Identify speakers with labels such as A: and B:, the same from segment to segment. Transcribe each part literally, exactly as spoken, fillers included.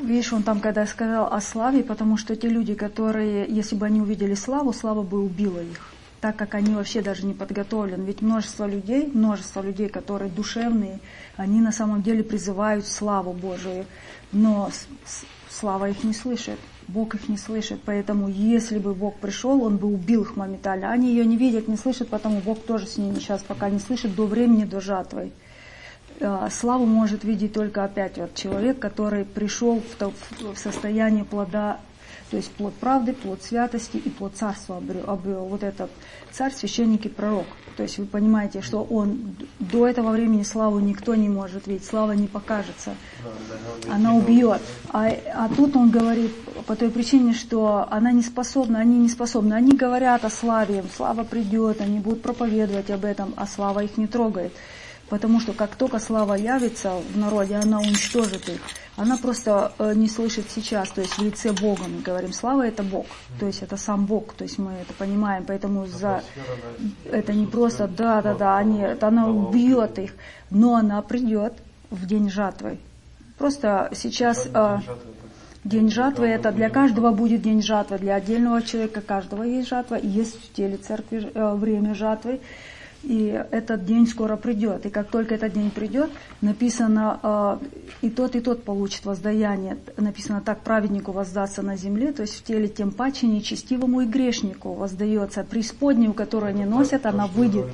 A: видишь, он там когда сказал о славе, потому что те люди, которые, если бы они увидели славу, слава бы убила их, так как они вообще даже не подготовлены. Ведь множество людей, множество людей, которые душевные, они на самом деле призывают славу Божию, но слава их не слышит, Бог их не слышит. Поэтому если бы Бог пришел, Он бы убил их моментально. Они ее не видят, не слышат, потому Бог тоже с ними сейчас пока не слышит до времени, до жатвы. Славу может видеть только опять вот человек, который пришел в, то, в состояние плода, то есть плод правды, плод святости и плод царства обрел, обрел. Вот этот царь, священник и пророк. То есть вы понимаете, что он до этого времени славу никто не может видеть, слава не покажется, она убьет. А, а тут он говорит по той причине, что она не способна, они не способны. Они говорят о славе, слава придет, они будут проповедовать об этом, а слава их не трогает. Потому что как только слава явится в народе, она уничтожит их. Она просто э, не слышит сейчас, то есть в лице Бога мы говорим. Слава — это Бог, то есть это сам Бог, то есть мы это понимаем. Поэтому за... это не просто, да-да-да, они, это она убьет их, но она придет в день жатвы. Просто сейчас... Э, День жатвы — это для каждого будет день жатвы, для отдельного человека каждого есть жатва, и есть в теле церкви э, время жатвы. И этот день скоро придет. И как только этот день придет, написано, э, и тот, и тот получит воздаяние. Написано, так праведнику воздастся на земле, то есть в теле тем паче нечестивому и грешнику воздается. Преисподнюю, которую они носят, она выйдет.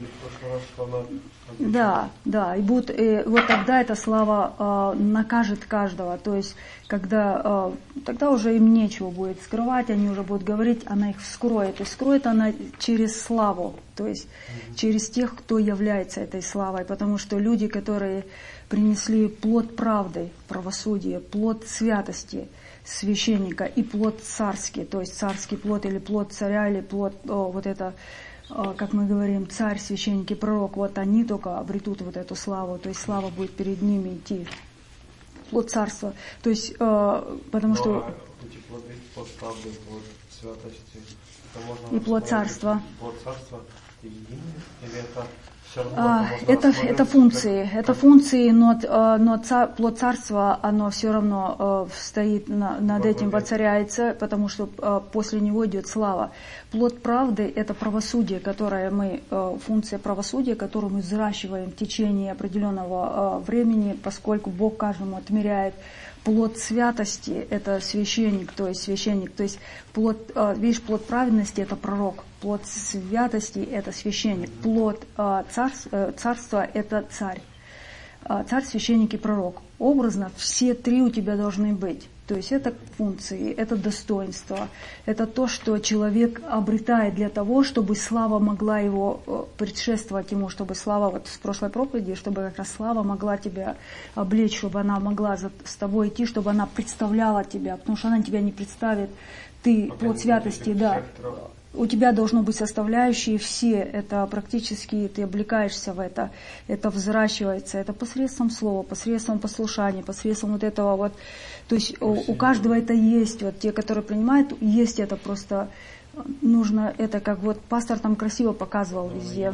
A: Да, да, и, будут, и вот тогда эта слава э, накажет каждого, то есть когда э, тогда уже им нечего будет скрывать, они уже будут говорить, она их вскроет, и вскроет она через славу, то есть через тех, кто является этой славой, потому что люди, которые принесли плод правды, правосудия, плод святости священника и плод царский, то есть царский плод или плод царя, или плод о, вот это, как мы говорим, царь, священник и пророк, вот они только обретут вот эту славу, то есть слава будет перед ними идти. Плод царства. То есть, э, потому
B: Но
A: что...
B: эти плоды, плод правды, плод святости, это можно...
A: И плод царства.
B: Плод царства единый, или это все равно...
A: А, это, это функции, как... это функции, но, но цар, плод царства, оно все равно э, стоит на, над Бог этим, воцаряется, потому что э, после него идет слава. Плод правды — это правосудие, которое мы, э, функция правосудия, которую мы взращиваем в течение определенного э, времени, поскольку Бог каждому отмеряет. Плод святости — это священник, то есть священник, то есть плод, э, видишь, плод праведности — это пророк, плод святости — это священник, плод э, царств, э, царства — это царь, э, царь, священник и пророк. Образно все три у тебя должны быть. То есть это функции, это достоинство, это то, что человек обретает для того, чтобы слава могла его предшествовать ему, чтобы слава, вот в прошлой проповеди, чтобы как раз слава могла тебя облечь, чтобы она могла за, с тобой идти, чтобы она представляла тебя, потому что она тебя не представит. Ты, плод святости, да, у тебя должно быть составляющие все, это практически ты облекаешься в это, это взращивается, это посредством слова, посредством послушания, посредством вот этого вот, то есть у, у каждого это есть, вот те, которые принимают, есть это, просто нужно, это как вот пастор там красиво показывал везде.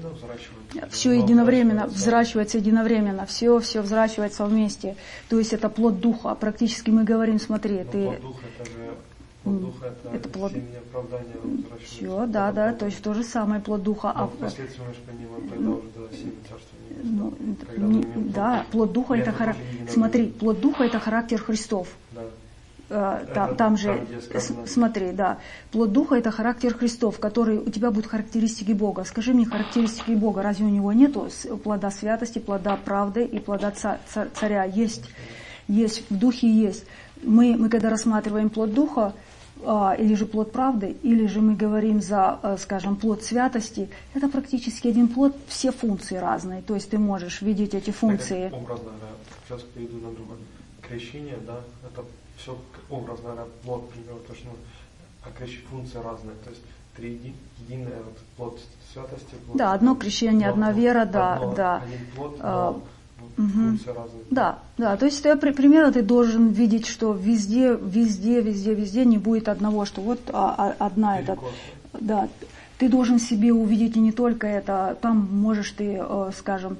A: Все единовременно взращивается единовременно, все, все взращивается вместе, то есть это плод духа, практически мы говорим, смотри, ты...
B: Плод духа — это,
A: это плод...
B: семя оправдания.
A: Все, да, да, то есть то же самое плод духа.
B: Но а впоследствии мы же понимаем, когда уже до семя царства небесного.
A: Ну, не, да, плод духа — это характер. Смотри, плод духа — это характер Христов.
B: Да.
A: А, там, там, там же, сказано... смотри, да, плод духа — это характер Христов, который у тебя будут характеристики Бога. Скажи мне характеристики Бога, разве у него нету плода святости, плода правды и плода царя? Есть, есть, в духе есть. Мы, мы когда рассматриваем плод духа, или же плод правды, или же мы говорим за, скажем, плод святости, это практически один плод, все функции разные, то есть ты можешь видеть эти функции.
B: Это образно, да. Сейчас перейду на другое. Крещение, да, это все образно, да, плод, примерно, то, что, а крещение функции разные, то есть три единое, вот, плод святости. Плод,
A: да, одно крещение, плод, одна вера, да,
B: одно,
A: да.
B: Один плод,
A: а,
B: Угу.
A: Да, да, то есть ты, примерно ты должен видеть, что везде, везде, везде, везде не будет одного, что вот а, а, одна это, да, ты должен себе увидеть и не только это, там можешь ты, скажем,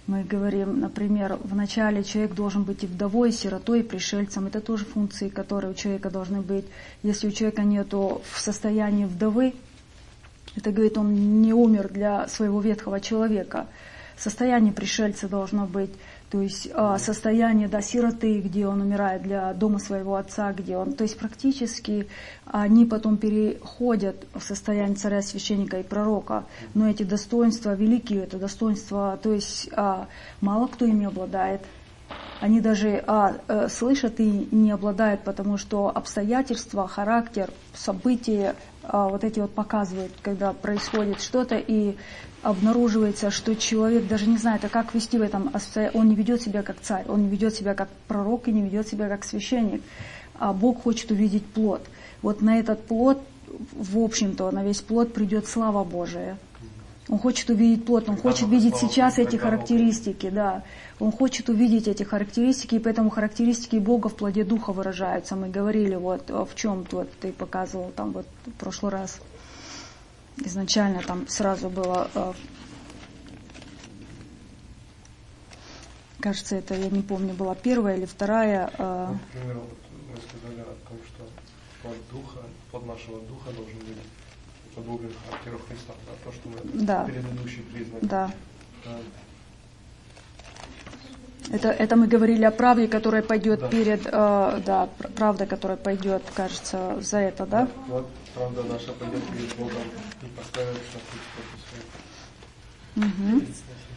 A: Мы говорим, например, вначале человек должен быть и вдовой, и сиротой, и пришельцем. Это тоже функции, которые у человека должны быть. Если у человека нету в состоянии вдовы, это говорит, он не умер для своего ветхого человека. Состояние пришельца должно быть, то есть состояние, да, сироты, где он умирает для дома своего отца, где он, то есть практически они потом переходят в состояние царя, священника и пророка. Но эти достоинства великие, это достоинства, то есть мало кто ими обладает. Они даже а, слышат и не обладают, потому что обстоятельства, характер, события а, вот эти вот показывают, когда происходит что-то и обнаруживается, что человек даже не знает, а как вести в этом обстоятельстве. Он не ведет себя как царь, он не ведет себя как пророк и не ведет себя как священник. А Бог хочет увидеть плод. Вот на этот плод, в общем-то, на весь плод придет слава Божия. Он хочет увидеть плод, он хочет видеть сейчас эти характеристики, да. Он хочет увидеть эти характеристики, и поэтому характеристики Бога в плоде Духа выражаются. Мы говорили, вот в чем вот ты показывал там вот в прошлый раз. Изначально там сразу было, кажется, это, я не помню, была первая или вторая.
B: Например, вот мы сказали о том, что плод Духа, плод нашего Духа должен быть подобен характеру Христа, да, то, что мы
A: да.
B: предыдущий признак.
A: Да. Это, это мы говорили о правде, которая пойдет да. перед, э, да, правда, которая пойдет, кажется, за это, да?
B: Вот правда наша пойдет перед Богом и поставит на путь против своего.
A: Угу.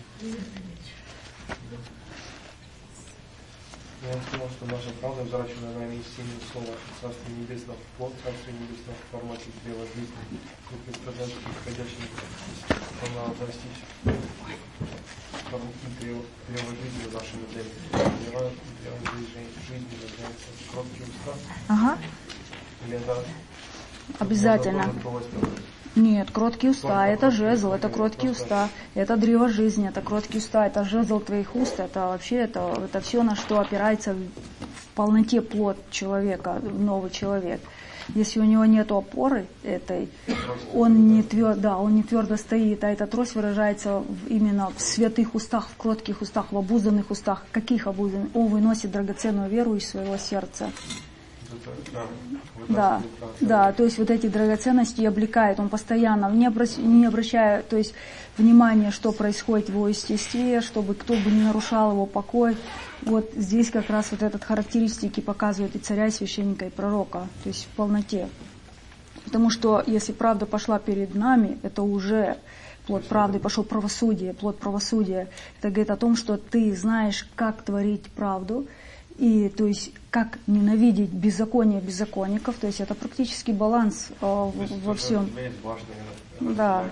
B: Я сказал, что наша правда взращена нами из сильного слова Царствие Небесное, плод Царствия Небесного в формате древа жизни, и предсказать приходящим, она достичь древо жизни в нашем деле. Древо жизни является кроткие уста.
A: Ага.
B: Или это
A: обязательно. Нет, кроткие уста, это жезл, это кроткие уста, это древо жизни, это кроткие уста, это жезл твоих уст, это вообще, это, это все, на что опирается в полноте плод человека, новый человек. Если у него нет опоры этой, он не твердо, да, он не твердо стоит, а эта трость выражается в, именно в святых устах, в кротких устах, в обузданных устах. Каких обузданных? Он выносит драгоценную веру из своего сердца. Да, да, то есть вот эти драгоценности облекает, он постоянно, не, обращ, не обращая, то есть внимания, что происходит в его естестве, чтобы кто бы не нарушал его покой. Вот здесь как раз вот этот характеристики показывают и царя, и священника, и пророка, то есть в полноте. Потому что если правда пошла перед нами, это уже плод правды, пошел правосудие, плод правосудия. Это говорит о том, что ты знаешь, как творить правду, и то есть как ненавидеть беззаконие беззаконников, то есть это практически баланс э, в, во всем. Да.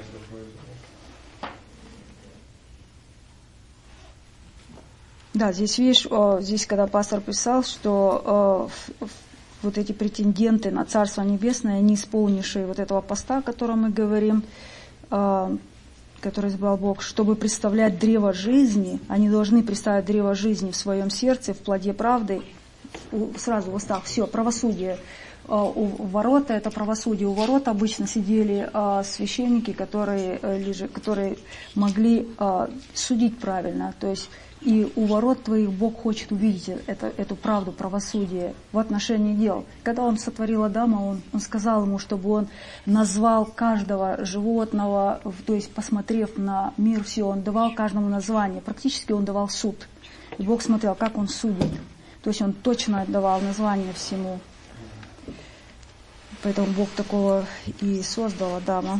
A: Да, здесь видишь, э, здесь когда пастор писал, что э, вот эти претенденты на Царство Небесное, не исполнившие вот этого поста, о котором мы говорим, э, который избрал Бог, чтобы представлять древо жизни, они должны представить древо жизни в своем сердце, в плоде правды, сразу в устах, все, правосудие. У ворота это правосудие. У ворот обычно сидели священники, которые, которые могли судить правильно. То есть и у ворот твоих Бог хочет увидеть это, эту правду, правосудие в отношении дел. Когда Он сотворил Адама, Он, он сказал ему, чтобы он назвал каждого животного, то есть посмотрев на мир все, Он давал каждому название. Практически Он давал суд. И Бог смотрел, как Он судит. То есть Он точно отдавал название всему. Поэтому Бог такого и создал Адама.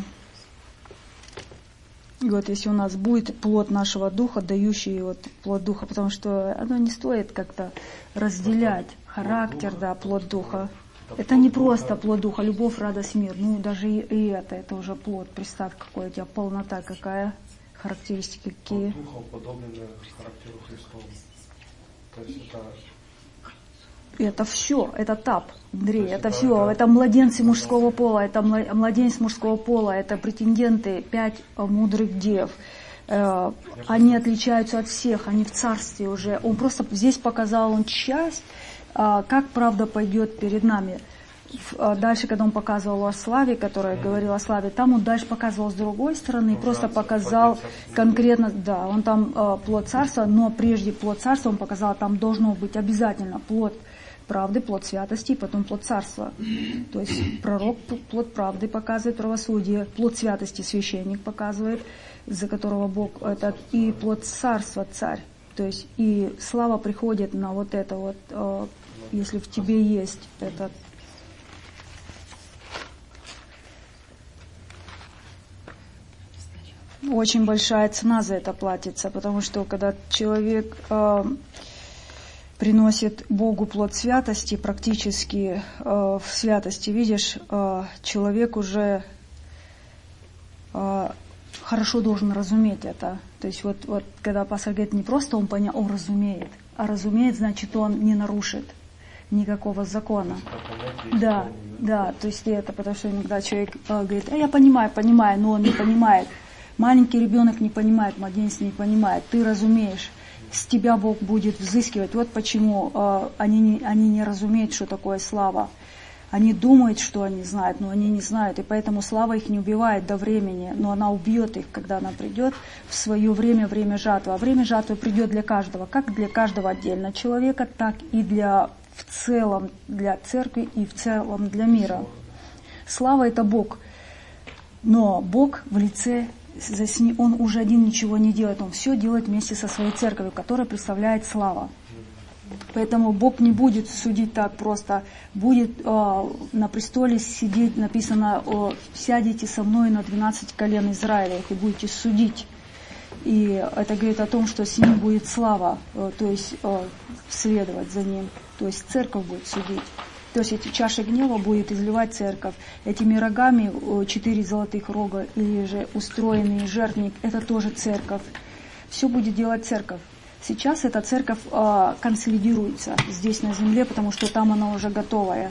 A: И вот если у нас будет плод нашего духа, дающий вот плод духа, потому что оно не стоит как-то разделять характер, да, плод духа. Это не просто плод духа, любовь, радость, мир. Ну, даже и, и это, это уже плод. Представь, какая у тебя полнота, какая, характеристики какие.
B: Плод духа уподоблены характеру Христову. То есть это...
A: Это все, это тап, Андрей, это все, это младенцы мужского пола, это младенец мужского пола, это претенденты, пять мудрых дев. Они отличаются от всех, они в царстве уже. Он просто здесь показал он часть, как правда пойдет перед нами. дальше, когда он показывал о славе, которая mm-hmm. говорила о славе, там он дальше показывал с другой стороны, mm-hmm. просто показал конкретно, да, он там э, плод царства, но прежде плод царства он показал, там должно быть обязательно плод правды, плод святости, и потом плод царства. То есть пророк плод правды показывает, правосудие, плод святости священник показывает, из-за которого Бог этот, и плод царства царь. То есть и слава приходит на вот это вот, э, если в тебе есть этот. Очень большая цена за это платится, потому что когда человек э, приносит Богу плод святости, практически э, в святости, видишь, э, человек уже э, хорошо должен разуметь это. То есть вот, вот когда пастор говорит, не просто он понял, он разумеет, а разумеет, значит, он не нарушит никакого закона. Да, да, то есть это, потому что иногда человек э, говорит, а я понимаю, понимаю, но он не понимает. Маленький ребенок не понимает, младенец не понимает. Ты разумеешь, с тебя Бог будет взыскивать. Вот почему э, они, не, они не разумеют, что такое слава. Они думают, что они знают, но они не знают. И поэтому слава их не убивает до времени, но она убьет их, когда она придет в свое время, время жатвы. А время жатвы придет для каждого, как для каждого отдельно человека, так и для, в целом для церкви и в целом для мира. Слава — это Бог. Но Бог в лице, он уже один ничего не делает, он все делает вместе со своей церковью, которая представляет слава. Поэтому Бог не будет судить так просто, будет э, на престоле сидеть, написано, э, сядете со мной на двенадцать колен Израилевых и будете судить. И это говорит о том, что с ним будет слава, э, то есть э, следовать за ним, то есть церковь будет судить. То есть эти чаши гнева будет изливать церковь. Этими рогами, четыре золотых рога, или же устроенный жертвенник, это тоже церковь. Все будет делать церковь. Сейчас эта церковь э, консолидируется здесь на земле, потому что там она уже готовая.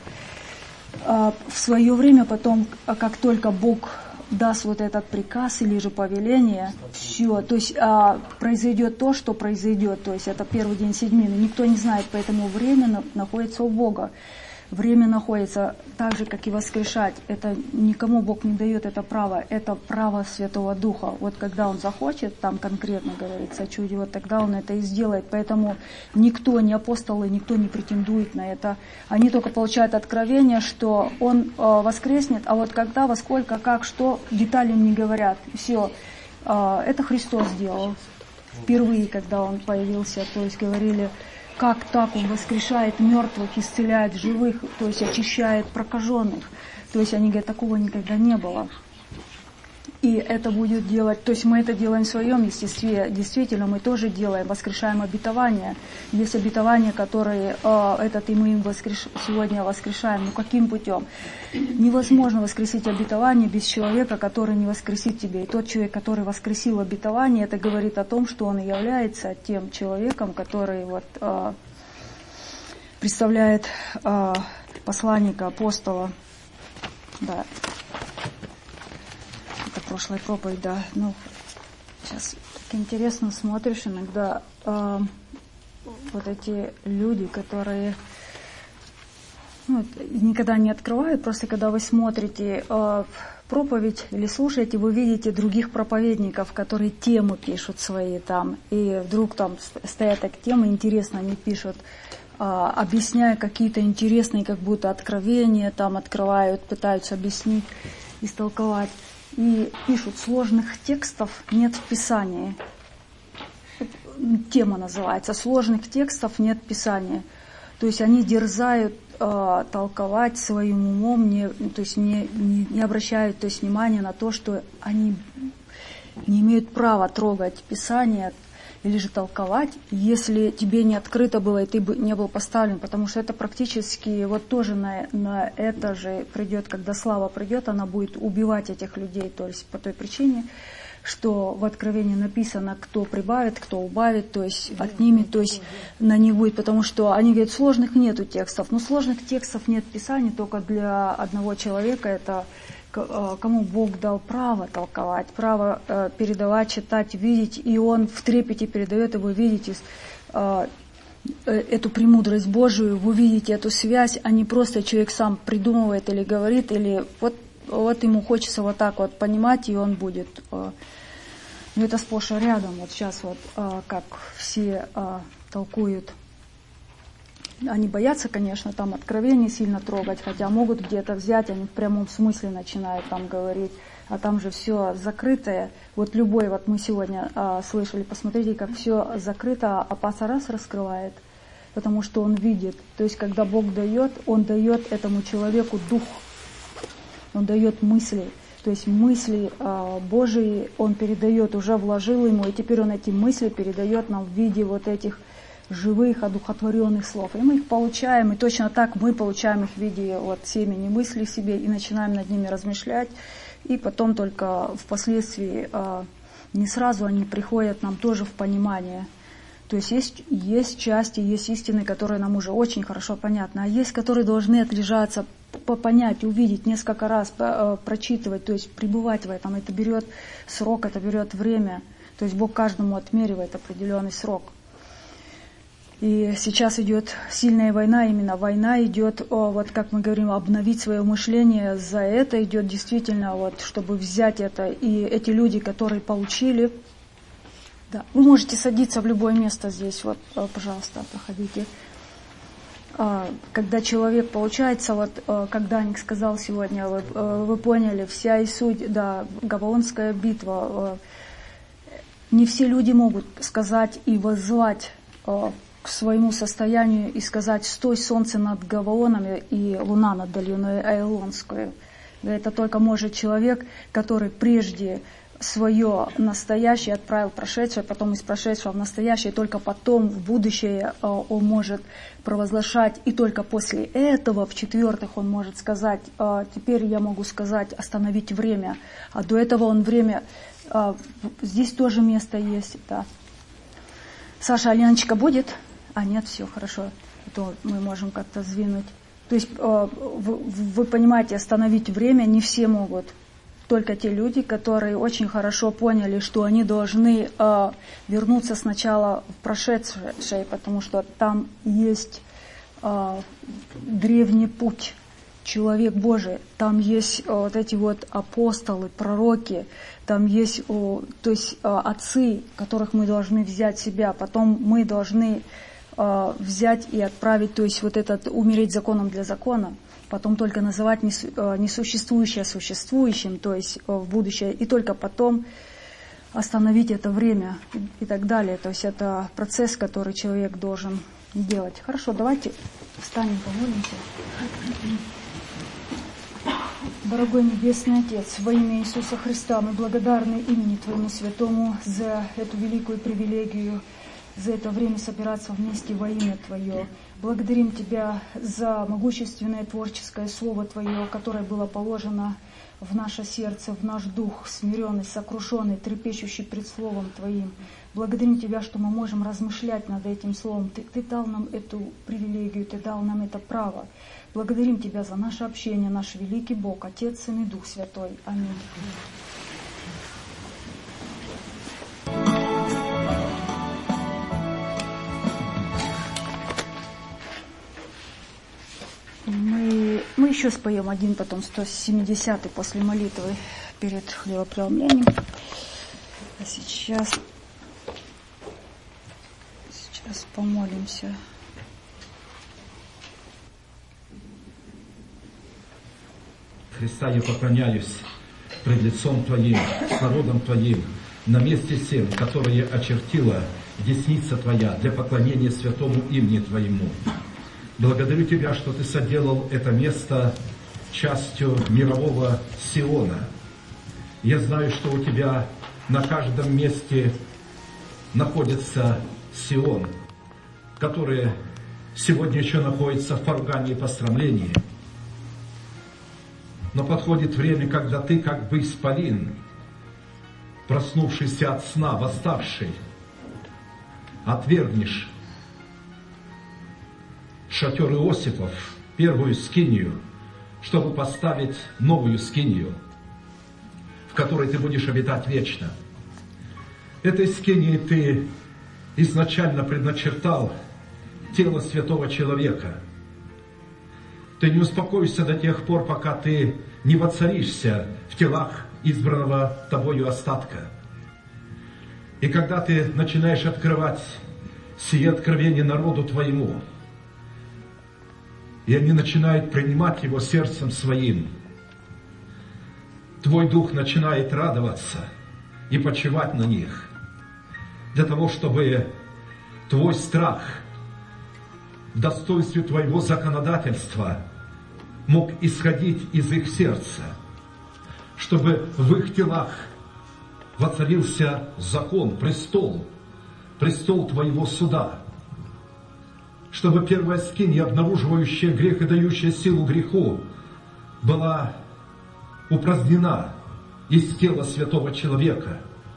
A: Э, в свое время потом, как только Бог даст вот этот приказ или же повеление, все, то есть э, произойдет то, что произойдет. То есть это первый день седьмины. Никто не знает, поэтому время находится у Бога. Время находится так же, как и воскрешать. Это никому Бог не дает это право. Это право Святого Духа. Вот когда Он захочет, там конкретно говорится о чуде, вот тогда Он это и сделает. Поэтому никто, ни апостолы, никто не претендует на это. Они только получают откровение, что Он э, воскреснет, а вот когда, во сколько, как, что, детали им не говорят. Все. Э, это Христос сделал. Впервые, когда Он появился, то есть говорили, как так Он воскрешает мертвых, исцеляет живых, то есть очищает прокаженных. То есть они говорят, такого никогда не было. И это будет делать, то есть мы это делаем в своем естестве. Действительно, мы тоже делаем, воскрешаем обетования. Есть обетования, которые э, этот и мы им воскреш... сегодня воскрешаем. Но каким путем? Невозможно воскресить обетование без человека, который не воскресит тебя. И тот человек, который воскресил обетование, это говорит о том, что он и является тем человеком, который вот, э, представляет э, посланника, апостола. Да. Это прошлая проповедь, да. Ну, сейчас так интересно смотришь иногда э, вот эти люди, которые ну, никогда не открывают, просто когда вы смотрите э, проповедь или слушаете, вы видите других проповедников, которые темы пишут свои там, и вдруг там стоят так темы, интересно, они пишут, э, объясняя какие-то интересные как будто откровения, там открывают, пытаются объяснить, истолковать. И пишут, сложных текстов нет в Писании. Тема называется, сложных текстов нет в Писании. То есть они дерзают э, толковать своим умом, не, то есть не, не, не обращают то есть, внимания на то, что они не имеют права трогать Писание или же толковать, если тебе не открыто было и ты бы не был поставлен, потому что это практически вот тоже на, на это же придет, когда слава придет, она будет убивать этих людей, то есть по той причине, что в Откровении написано, кто прибавит, кто убавит, то есть отнимет, то есть на не будет, потому что они говорят, сложных нету текстов, но сложных текстов нет в Писании, только для одного человека, это кому Бог дал право толковать, право э, передавать, читать, видеть, и Он в трепете передает, и вы видите, э, эту премудрость Божию, вы видите эту связь, а не просто человек сам придумывает или говорит, или вот, вот ему хочется вот так вот понимать, и он будет. Но это сплошь и рядом. Вот сейчас вот как все толкуют. Они боятся, конечно, там откровений сильно трогать, хотя могут где-то взять, они в прямом смысле начинают там говорить, а там же все закрытое. Вот любой, вот мы сегодня а, слышали, посмотрите, как все закрыто, а пастор раз раскрывает, потому что он видит. То есть, когда Бог дает, Он дает этому человеку дух, Он дает мысли. То есть мысли а, Божии Он передает, уже вложил ему, и теперь Он эти мысли передает нам в виде вот этих живых, одухотворенных слов. И мы их получаем, и точно так мы получаем их в виде вот, семени мыслей себе, и начинаем над ними размышлять, и потом только впоследствии, э, не сразу они приходят нам тоже в понимание. То есть есть, есть части, есть истины, которые нам уже очень хорошо понятны, а есть, которые должны отлежаться, понять, увидеть, несколько раз э, прочитывать, то есть пребывать в этом. Это берет срок, это берет время. То есть Бог каждому отмеривает определенный срок. И сейчас идет сильная война, именно война идет, о, вот как мы говорим, обновить свое мышление. За это идет действительно, вот, чтобы взять это. И эти люди, которые получили, да, вы можете садиться в любое место здесь, вот, пожалуйста, проходите. Когда человек получается, вот, как Даник сказал сегодня, вы, вы поняли, вся и суть, да, Гаваонская битва. Не все люди могут сказать и воззвать к своему состоянию и сказать: «Стой, солнце над Гаваонами и луна над долиной Айлонскую». Это только может человек, который прежде свое настоящее отправил в прошедшее, потом из прошедшего в настоящее, только потом в будущее он может провозглашать, и только после этого, в-четвертых, он может сказать: «Теперь я могу сказать, остановить время». А до этого он время... Здесь тоже место есть, да. Саша, Алиночка будет? А нет, все, хорошо. То мы можем как-то сдвинуть. То есть вы, вы понимаете, остановить время не все могут. Только те люди, которые очень хорошо поняли, что они должны э, вернуться сначала в прошедшее, потому что там есть э, древний путь, человек Божий, там есть э, вот эти вот апостолы, пророки, там есть э, то есть, э, отцы, которых мы должны взять себя, потом мы должны э, взять и отправить, то есть вот этот умереть законом для закона, потом только называть несуществующее существующим, то есть в будущее, и только потом остановить это время и так далее. То есть это процесс, который человек должен делать. Хорошо, давайте встанем, помолимся. Дорогой Небесный Отец, во имя Иисуса Христа мы благодарны имени Твоему Святому за эту великую привилегию, за это время собираться вместе во имя Твое. Благодарим Тебя за могущественное творческое Слово Твое, которое было положено в наше сердце, в наш дух, смиренный, сокрушенный, трепещущий пред Словом Твоим. Благодарим Тебя, что мы можем размышлять над этим Словом. Ты, Ты дал нам эту привилегию, Ты дал нам это право. Благодарим Тебя за наше общение, наш великий Бог, Отец, Сын и Дух Святой. Аминь. Мы, мы еще споем один, потом сто семидесятый после молитвы перед хлебопреломлением. А сейчас, сейчас помолимся.
C: Христа, я поклоняюсь пред лицом Твоим, с народом Твоим, на месте всем, которые очертила десница Твоя для поклонения святому имени Твоему. Благодарю Тебя, что Ты соделал это место частью мирового Сиона. Я знаю, что у Тебя на каждом месте находится Сион, который сегодня еще находится в поругании и посрамлении. Но подходит время, когда Ты, как бы исполин, проснувшийся от сна, восставший, отвергнешь шатер Иосифов, первую скинию, чтобы поставить новую скинию, в которой ты будешь обитать вечно. Этой скинии ты изначально предначертал тело святого человека. Ты не успокоишься до тех пор, пока ты не воцаришься в телах избранного тобою остатка. И когда ты начинаешь открывать сие откровение народу твоему, и они начинают принимать его сердцем своим, твой дух начинает радоваться и почивать на них, для того, чтобы твой страх в достоинстве твоего законодательства мог исходить из их сердца, чтобы в их телах воцарился закон, престол, престол твоего суда, чтобы первая скинья, обнаруживающая грех и дающая силу греху, была упразднена из тела святого человека.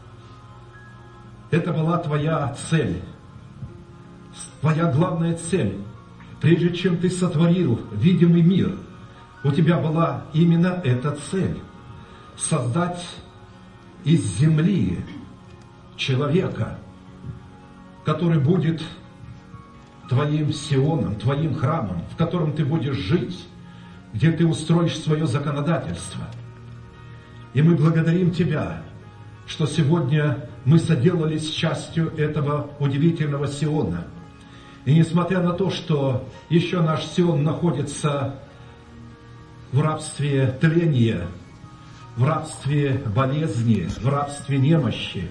C: Это была твоя цель, твоя главная цель. Прежде чем ты сотворил видимый мир, у тебя была именно эта цель — создать из земли человека, который будет твоим Сионом, твоим храмом, в котором ты будешь жить, где ты устроишь свое законодательство. И мы благодарим Тебя, что сегодня мы соделались частью этого удивительного Сиона. И несмотря на то, что еще наш Сион находится в рабстве тления, в рабстве болезни, в рабстве немощи,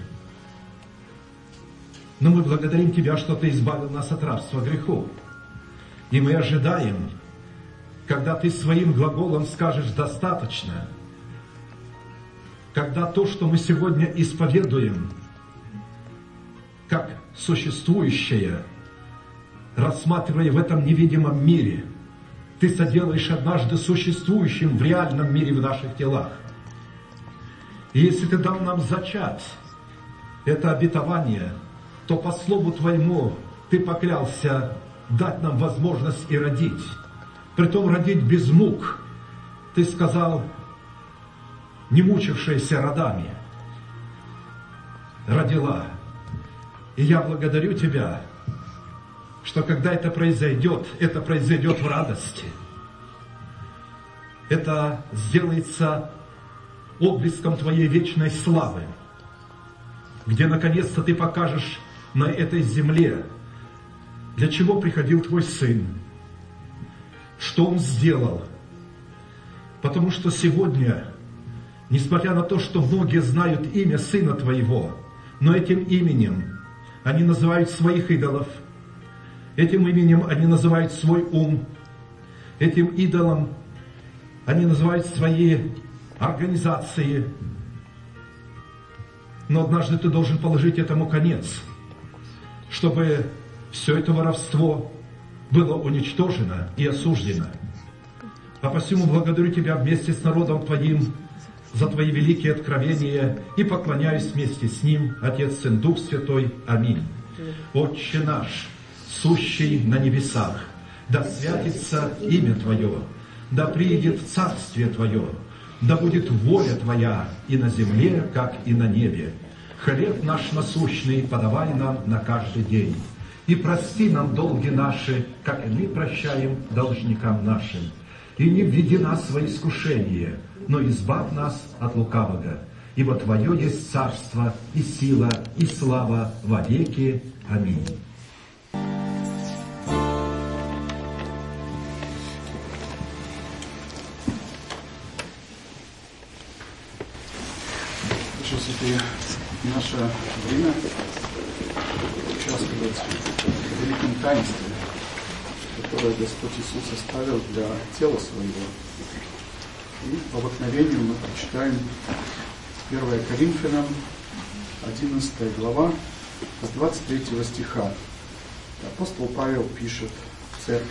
C: но мы благодарим Тебя, что Ты избавил нас от рабства греху. И мы ожидаем, когда Ты своим глаголом скажешь «достаточно», когда то, что мы сегодня исповедуем, как существующее, рассматривая в этом невидимом мире, Ты соделаешь однажды существующим в реальном мире в наших телах. И если Ты дал нам зачать это обетование, то по слову Твоему Ты поклялся дать нам возможность и родить. Притом родить без мук. Ты сказал, не мучившаяся родами, родила. И я благодарю Тебя, что когда это произойдет, это произойдет в радости. Это сделается отблеском Твоей вечной славы, где наконец-то Ты покажешь на этой земле, для чего приходил Твой Сын, что Он сделал. Потому что сегодня, несмотря на то, что многие знают имя Сына Твоего, но этим именем они называют своих идолов, этим именем они называют свой ум, этим идолом они называют свои организации. Но однажды Ты должен положить этому конец, чтобы все это воровство было уничтожено и осуждено. А посему благодарю Тебя вместе с народом Твоим за Твои великие откровения и поклоняюсь вместе с ним, Отец, Сын, Дух Святой. Аминь. Отче наш, сущий на небесах, да святится имя Твое, да приидет царствие Твое, да будет воля Твоя и на земле, как и на небе. Хлеб наш насущный подавай нам на каждый день. И прости нам долги наши, как и мы прощаем должникам нашим. И не введи нас во искушение, но избавь нас от лукавого. Ибо Твое есть царство, и сила, и слава во веки. Аминь.
D: Наше время участвовать в великом таинстве, которое Господь Иисус оставил для тела своего. И по обыкновению мы прочитаем первое Коринфянам, одиннадцатая глава, с двадцать третьего стиха. Апостол Павел пишет в церкви: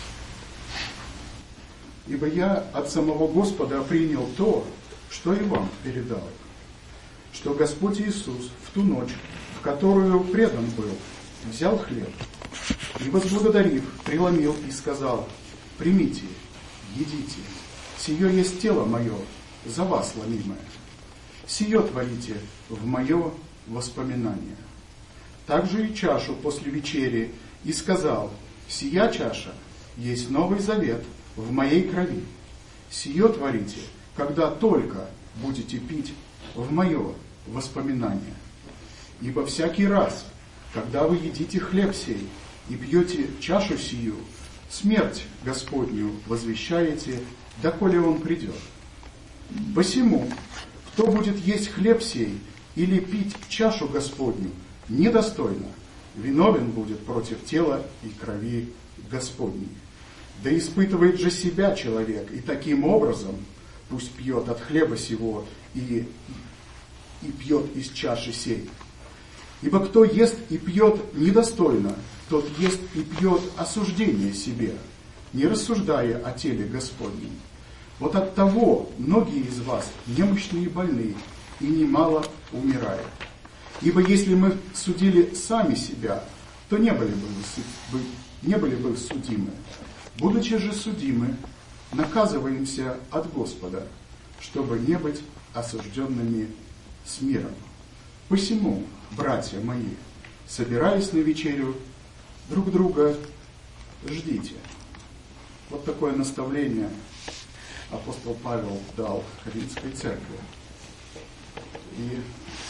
D: «Ибо я от самого Господа принял то, что и вам передал, что Господь Иисус в ту ночь, в которую предан был, взял хлеб и, возблагодарив, преломил и сказал: примите, едите, сие есть тело мое, за вас ломимое. Сие творите в мое воспоминание. Также и чашу после вечери, и сказал: Сия чаша есть новый завет в моей крови. Сие творите, когда только будете пить в мое воспоминание. Ибо всякий раз, когда вы едите хлеб сей и пьете чашу сию, смерть Господню возвещаете, доколе он придет. Посему, кто будет есть хлеб сей или пить чашу Господню недостойно, виновен будет против тела и крови Господней. Да испытывает же себя человек, и таким образом пусть пьет от хлеба сего и, и пьет из чаши сей. Ибо кто ест и пьет недостойно, тот ест и пьет осуждение себе, не рассуждая о теле Господнем. Вот от того многие из вас немощные и больны, и немало умирают. Ибо если мы судили сами себя, то не были бы, не были бы судимы. Будучи же судимы, наказываемся от Господа, чтобы не быть осужденными с миром. Посему, братья мои, собираясь на вечерю, друг друга ждите. Вот такое наставление апостол Павел дал Коринфской церкви. И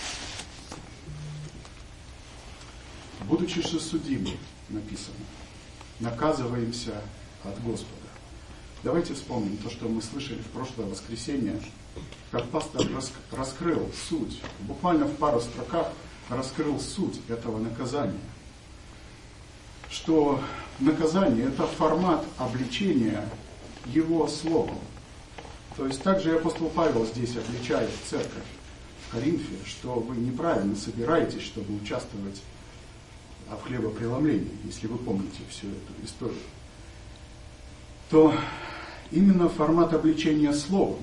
D: будучи же судимы, написано, наказываемся от Господа. Давайте вспомним то, что мы слышали в прошлое воскресенье, как пастор раскрыл суть, буквально в пару строках раскрыл суть этого наказания. Что наказание – это формат обличения его словом. То есть также апостол Павел здесь обличает церковь в Коринфе, что вы неправильно собираетесь, чтобы участвовать в хлебопреломлении, если вы помните всю эту историю. То именно формат обличения словом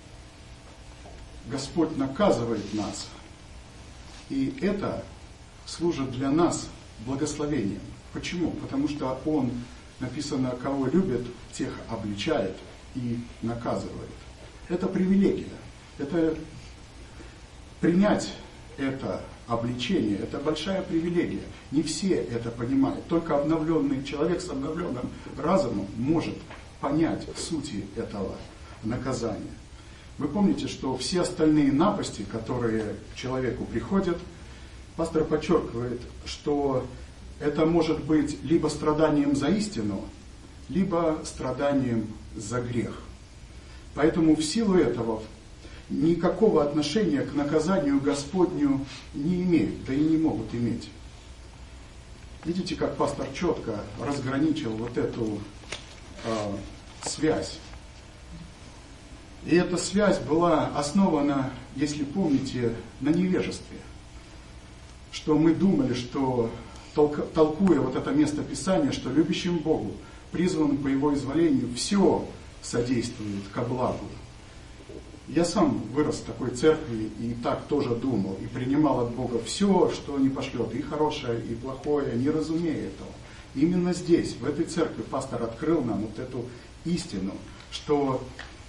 D: Господь наказывает нас, и это служит для нас благословением. Почему? Потому что Он, написано, кого любит, тех обличает и наказывает. Это привилегия. Это принять это обличение, это большая привилегия. Не все это понимают. Только обновленный человек с обновленным разумом может понять сути этого наказания. Вы помните, что все остальные напасти, которые к человеку приходят, пастор подчеркивает, что это может быть либо страданием за истину, либо страданием за грех. Поэтому в силу этого никакого отношения к наказанию Господню не имеют, да и не могут иметь. Видите, как пастор четко разграничил вот эту э, связь. И эта связь была основана, если помните, на невежестве. Что мы думали, что, толкуя вот это место Писания, что любящим Богу, призванным по Его изволению, все содействует ко благу. Я сам вырос в такой церкви и так тоже думал, и принимал от Бога все, что не пошлет, и хорошее, и плохое, не разумея этого. Именно здесь, в этой церкви, пастор открыл нам вот эту истину, что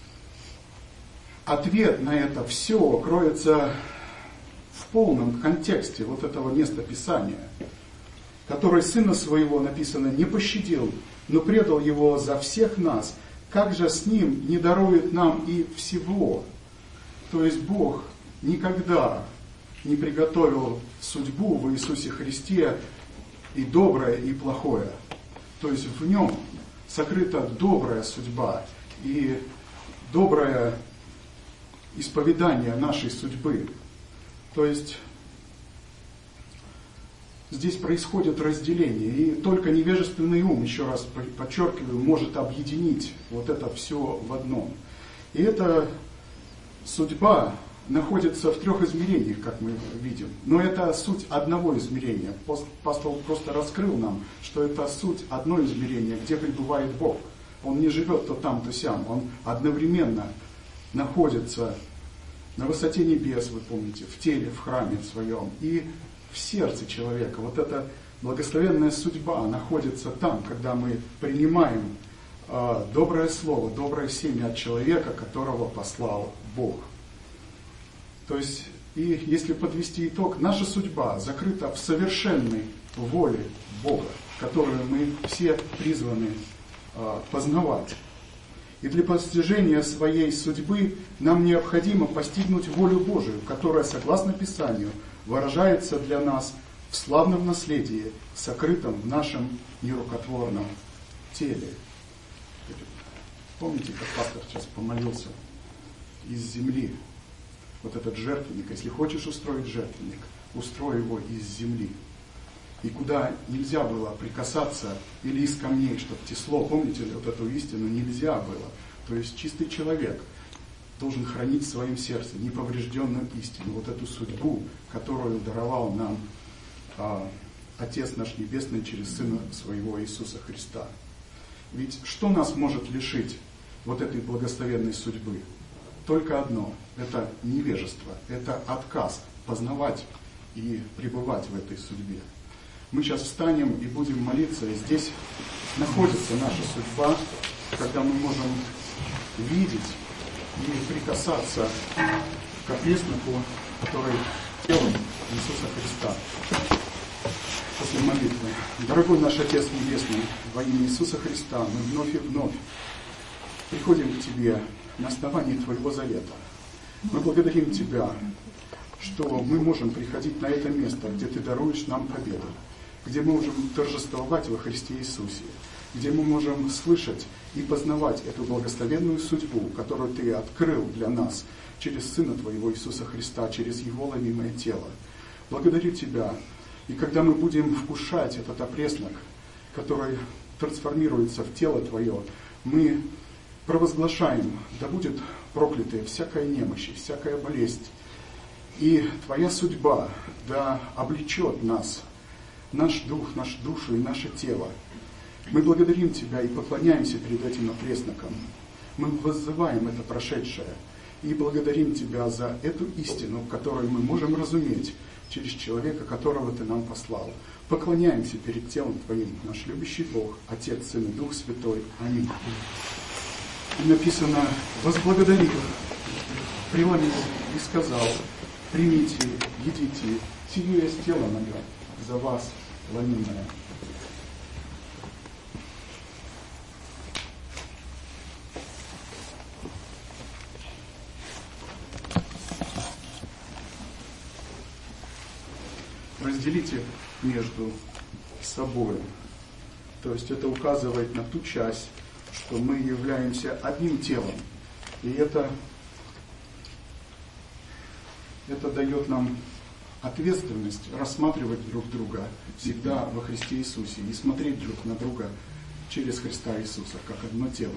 D: ответ на это все кроется в полном контексте вот этого места Писания, который Сына Своего, написано, не пощадил, но предал Его за всех нас, как же с Ним не дарует нам и всего? То есть Бог никогда не приготовил судьбу в Иисусе Христе и доброе, и плохое. То есть в Нем сокрыта добрая судьба и доброе исповедание нашей судьбы. То есть здесь происходит разделение, и только невежественный ум, еще раз подчеркиваю, может объединить вот это все в одном. И эта судьба находится в трех измерениях, как мы видим. Но это суть одного измерения. Пастор просто раскрыл нам, что это суть одно измерение, где пребывает Бог. Он не живет то там, то сям. Он одновременно находится на высоте небес, вы помните, в теле, в храме своем, и в сердце человека. Вот эта благословенная судьба находится там, когда мы принимаем э, доброе слово, доброе семя от человека, которого послал Бог. То есть, и если подвести итог, наша судьба закрыта в совершенной воле Бога. которую мы все призваны а, познавать. И для постижения своей судьбы нам необходимо постигнуть волю Божию, которая, согласно Писанию, выражается для нас в славном наследии, сокрытом в нашем нерукотворном теле. Помните, как пастор сейчас помолился из земли? Вот этот жертвенник, если хочешь устроить жертвенник, устрой его из земли. И куда нельзя было прикасаться, или из камней, чтобы тесло, помните, вот эту истину нельзя было. То есть чистый человек должен хранить в своем сердце неповрежденную истину, вот эту судьбу, которую даровал нам а, Отец наш Небесный через Сына Своего Иисуса Христа. Ведь что нас может лишить вот этой благословенной судьбы? Только одно – это невежество, это отказ познавать и пребывать в этой судьбе. Мы сейчас встанем и будем молиться, и здесь находится наша судьба, когда мы можем видеть и прикасаться к пресноку, который телом Иисуса Христа. После молитвы. Дорогой наш Отец Небесный, во имя Иисуса Христа мы вновь и вновь приходим к Тебе на основании Твоего завета. Мы благодарим Тебя, что мы можем приходить на это место, где Ты даруешь нам победу, где мы можем торжествовать во Христе Иисусе, где мы можем слышать и познавать эту благословенную судьбу, которую Ты открыл для нас через Сына Твоего Иисуса Христа, через Его ломимое тело. Благодарю Тебя, и когда мы будем вкушать этот опреснок, который трансформируется в тело Твое, мы провозглашаем: да будет проклятая всякая немощь, всякая болезнь, и Твоя судьба да облечет нас, наш дух, нашу душу и наше тело. Мы благодарим Тебя и поклоняемся перед этим опресноком. Мы воззываем это прошедшее и благодарим Тебя за эту истину, которую мы можем разуметь через человека, которого Ты нам послал. Поклоняемся перед телом Твоим, наш любящий Бог, Отец, Сын и Дух Святой. Аминь. И написано: возблагодарил, преломил и сказал: примите, едите, сие есть тело мое за вас ломимое. Разделите между собой. То есть это указывает на ту часть, что мы являемся одним телом. И это, это дает нам ответственность рассматривать друг друга всегда во Христе Иисусе и смотреть друг на друга через Христа Иисуса, как одно тело.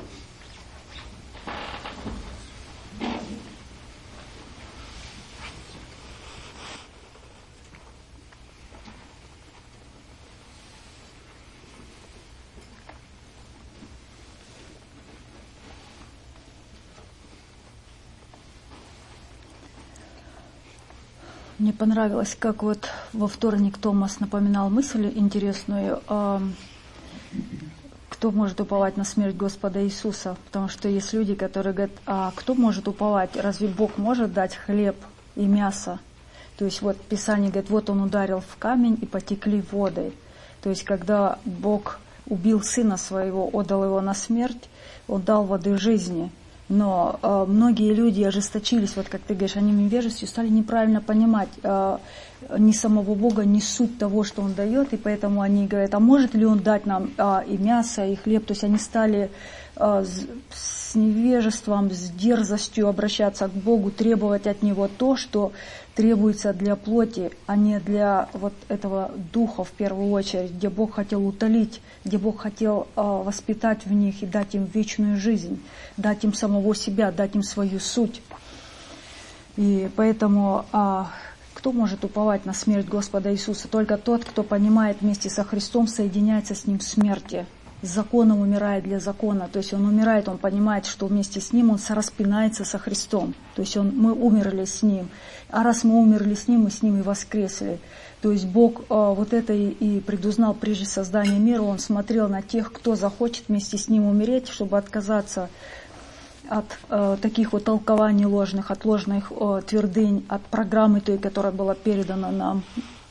A: Мне понравилось, как вот во вторник Томас напоминал мысль интересную, э, кто может уповать на смерть Господа Иисуса. Потому что есть люди, которые говорят: а кто может уповать? Разве Бог может дать хлеб и мясо? То есть вот Писание говорит: вот Он ударил в камень и потекли воды. То есть когда Бог убил Сына Своего, отдал Его на смерть, Он дал воды жизни. Но э, многие люди ожесточились, вот как ты говоришь, они невежествью стали неправильно понимать э, ни самого Бога, ни суть того, что Он дает, и поэтому они говорят: а может ли Он дать нам э, и мясо, и хлеб? То есть они стали э, с, с невежеством, с дерзостью обращаться к Богу, требовать от Него то, что требуется для плоти, а не для вот этого духа в первую очередь, где Бог хотел утолить, где Бог хотел э, воспитать в них и дать им вечную жизнь, дать им самого себя, дать им свою суть. И поэтому э, кто может уповать на смерть Господа Иисуса? Только тот, кто понимает вместе со Христом, соединяется с Ним в смерти. С законом умирает для закона. То есть он умирает, он понимает, что вместе с Ним он сораспинается со Христом. То есть он, мы умерли с Ним. А раз мы умерли с Ним, мы с Ним и воскресли. То есть Бог э, вот это и, и предузнал прежде создания мира. Он смотрел на тех, кто захочет вместе с Ним умереть, чтобы отказаться от э, таких вот толкований ложных, от ложных э, твердынь, от программы той, которая была передана нам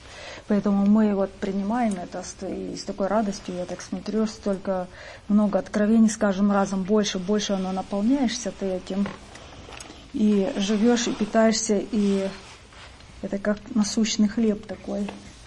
A: Поэтому мы вот принимаем это с, и с такой радостью, я так смотрю, столько много откровений с каждым разом больше, больше оно наполняешься ты этим, и живешь, и питаешься, и это как насущный хлеб такой.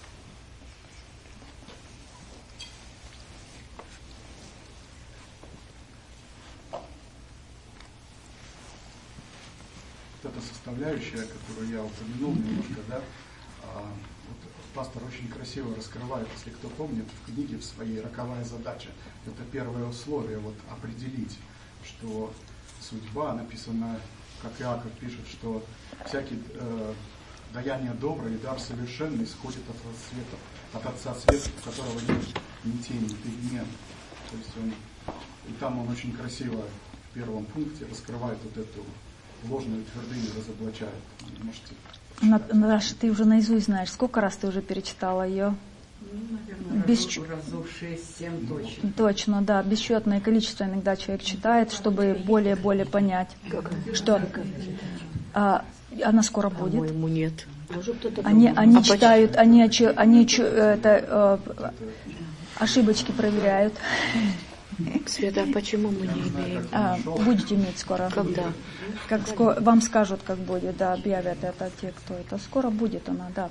D: Эта составляющая, которую я упомянул немножко, да, а, вот пастор очень красиво раскрывает, если кто помнит, в книге в своей «Роковая задача». Это первое условие, вот определить, что судьба написана, как Иаков пишет, что всякий э, даяние доброе и дар совершенный исходит от света, от Отца света, у которого нет ни тени, ни перемен. То есть он, и там он очень красиво в первом пункте раскрывает вот эту ложную твердыню, разоблачает. Можете
A: Наша, ты уже наизусть знаешь. Сколько раз ты уже перечитала ее?
E: Ну, наверное, Бесч... разов шесть-семь точно.
A: Точно, да. Бесчетное количество иногда человек читает, чтобы более-более понять, что а, она скоро будет.
E: По-моему, нет.
A: Они, они а читают, почему? они, они это, э, ошибочки проверяют.
E: Света, а почему мы не имеем?
A: А, будете иметь скоро.
E: Когда?
A: Как скоро, вам скажут, как будет, да, объявят это те, кто это. Скоро будет она, да.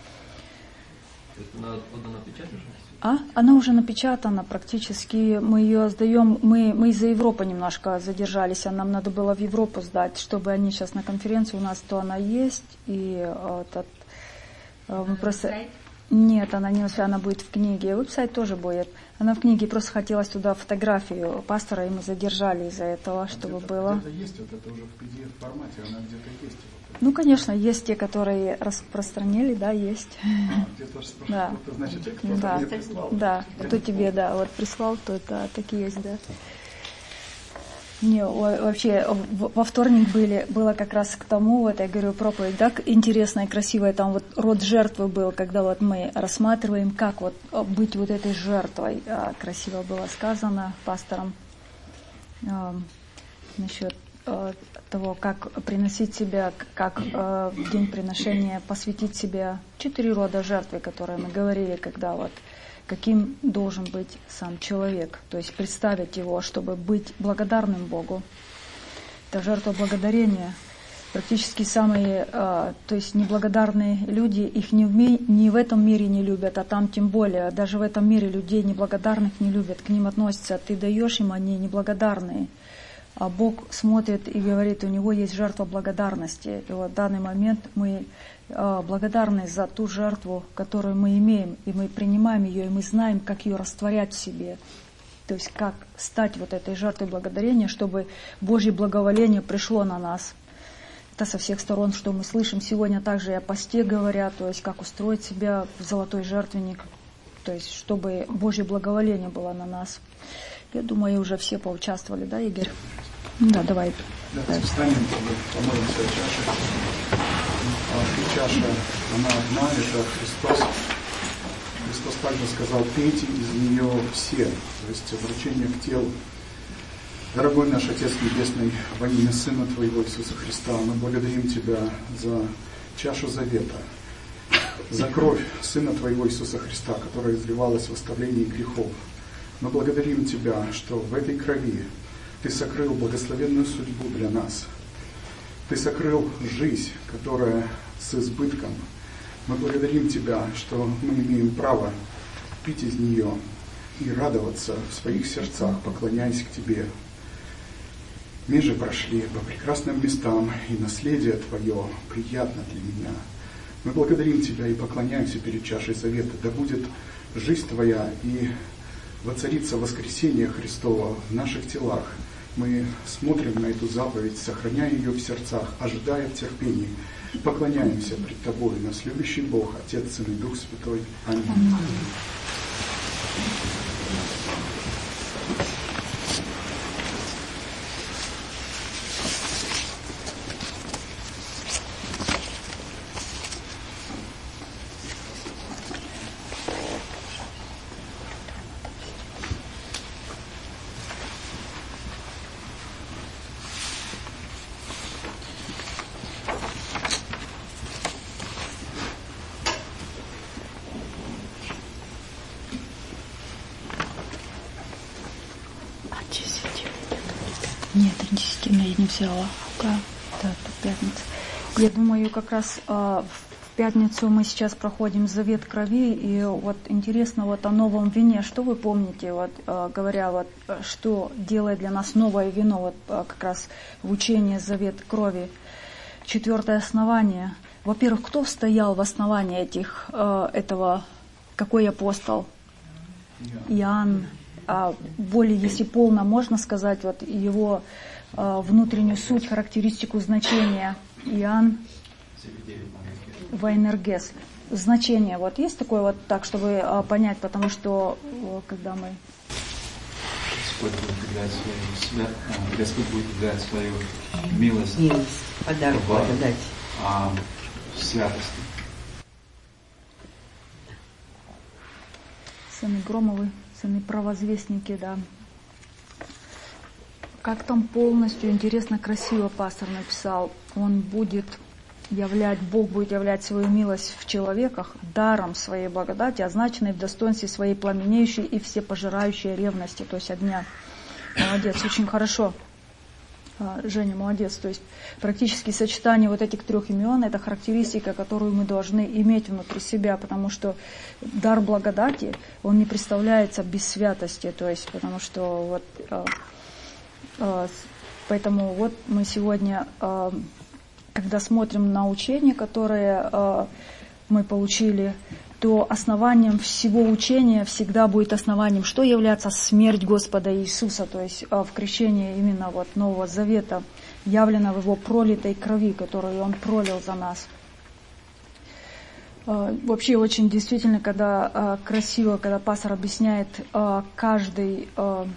F: Она, она напечатана?
A: А? Она уже напечатана практически. Мы ее сдаем. Мы, мы из-за Европы немножко задержались, а нам надо было в Европу сдать, чтобы они сейчас на конференции у нас, то она есть. И этот, мы просто... Нет, она не она будет в книге. Веб-сайт тоже будет. Она в книге, просто хотелось туда фотографию пастора, и мы задержали из-за этого, а чтобы
D: где-то,
A: было.
D: Где-то есть, вот это уже в пи ди эф формате, она где-то есть. Вот
A: ну, конечно, есть те, которые распространили, да, есть.
D: А, где-то
A: да.
D: Это значит, те, кто
A: да.
D: мне прислал.
A: Да, кто тебе, да, вот прислал, то да, такие есть, да. Не, вообще, во вторник были, было как раз к тому, вот я говорю, проповедь, да, интересная, красивая, там вот род жертвы был, когда вот мы рассматриваем, как вот быть вот этой жертвой, красиво было сказано пастором, насчет того, как приносить себя, как в день приношения посвятить себя, четыре рода жертвы, которые мы говорили, когда вот каким должен быть сам человек, то есть представить его, чтобы быть благодарным Богу. Это жертва благодарения. Практически самые, э, то есть неблагодарные люди, их ни в, ми, ни в этом мире не любят, а там тем более. Даже в этом мире людей неблагодарных не любят, к ним относятся. Ты даешь им, они неблагодарные. А Бог смотрит и говорит, у него есть жертва благодарности. И вот в данный момент мы благодарны за ту жертву, которую мы имеем, и мы принимаем ее, и мы знаем, как ее растворять в себе. То есть как стать вот этой жертвой благодарения, чтобы Божье благоволение пришло на нас. Это со всех сторон, что мы слышим. Сегодня также и о посте говорят, то есть как устроить себя в золотой жертвенник, то есть чтобы Божье благоволение было на нас. Я думаю, уже все поучаствовали, да, Игорь? Да, давай.
D: Давайте встанем, помолимся о чаше. А чаша, она одна, это Христос. Христос также сказал, пейте из нее все, то есть обращение к телу. Дорогой наш Отец Небесный, во имя Сына Твоего Иисуса Христа, мы благодарим Тебя за чашу завета, за кровь Сына Твоего Иисуса Христа, которая изливалась в оставлении грехов. Мы благодарим Тебя, что в этой крови Ты сокрыл благословенную судьбу для нас. Ты сокрыл жизнь, которая с избытком. Мы благодарим Тебя, что мы имеем право пить из нее и радоваться в своих сердцах, поклоняясь к Тебе. Мы же прошли по прекрасным местам, и наследие Твое приятно для меня. Мы благодарим Тебя и поклоняемся перед чашей завета. Да будет жизнь Твоя и воцарится воскресение Христово в наших телах. Мы смотрим на эту заповедь, сохраняя ее в сердцах, ожидая в терпении. Поклоняемся пред Тобой, нас любящий Бог, Отец, Сын и Дух Святой. Аминь.
A: Кристина, я не взяла. Да, да, это пятница. Я думаю, как раз а, в пятницу мы сейчас проходим завет крови, и вот интересно вот о новом вине. Что вы помните, вот, а, говоря, вот, что делает для нас новое вино, вот, а, как раз в учении завет крови? Четвертое основание. Во-первых, кто стоял в основании этих, а, этого, какой апостол? Иоанн. А более, если полно, можно сказать, вот его а, внутреннюю суть, характеристику, значения. Иоанн Вайнергес. Значение вот есть такое вот, так, чтобы а, понять, потому что о, когда мы...
F: Господь будет являть свою, Господь будет являть свою милость,
E: милость подарок
F: в,
E: благодать.
F: А, в святости.
A: Сыны Громовы, сыны провозвестники, да. Как там полностью, интересно, красиво пастор написал. Он будет являть, Бог будет являть свою милость в человеках даром своей благодати, означенной в достоинстве своей пламенеющей и всепожирающей ревности, то есть огня. Молодец, очень хорошо. Женя, молодец. То есть практически сочетание вот этих трех имен — это характеристика, которую мы должны иметь внутри себя, потому что дар благодати, он не представляется без святости, то есть потому что вот э, э, поэтому вот мы сегодня, э, когда смотрим на учение, которое э, мы получили, то основанием всего учения всегда будет основанием, что является смерть Господа Иисуса, то есть в крещении именно вот Нового Завета, явлено в Его пролитой крови, которую Он пролил за нас. Вообще очень действительно, когда красиво, когда пастор объясняет каждый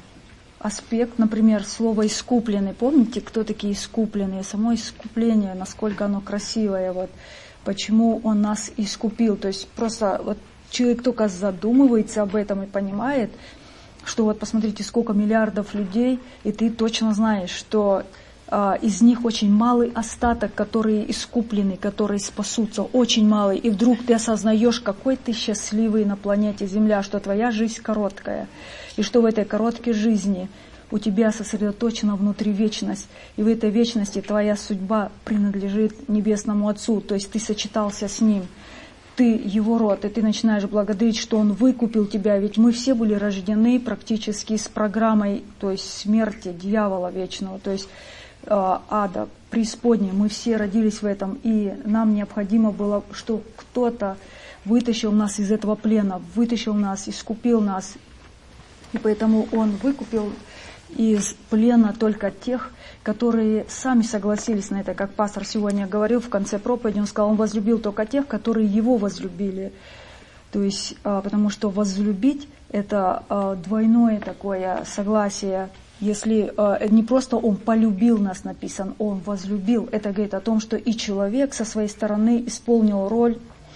A: аспект, например, слово «искупленный». Помните, кто такие искупленные? Само искупление, насколько оно красивое, вот. Почему Он нас искупил. То есть просто вот человек только задумывается об этом и понимает, что вот посмотрите, сколько миллиардов людей, и ты точно знаешь, что а, из них очень малый остаток, которые искуплены, которые спасутся, очень малый. И вдруг ты осознаешь, какой ты счастливый на планете Земля, что твоя жизнь короткая, и что в этой короткой жизни у тебя сосредоточена внутри вечность, и в этой вечности твоя судьба принадлежит Небесному Отцу, то есть ты сочетался с Ним, ты Его род, и ты начинаешь благодарить, что Он выкупил тебя, ведь мы все были рождены практически с программой, то есть смерти дьявола вечного, то есть э, ада, преисподней, мы все родились в этом, и нам необходимо было, что кто-то вытащил нас из этого плена, вытащил нас, искупил нас, и поэтому Он выкупил из плена только тех, которые сами согласились на это, как пастор сегодня говорил в конце проповеди, он сказал, он возлюбил только тех, которые его возлюбили. То есть, потому что возлюбить — это двойное такое согласие. Если не просто он полюбил нас, написано, он возлюбил, это говорит о том, что и человек со своей стороны исполнил роль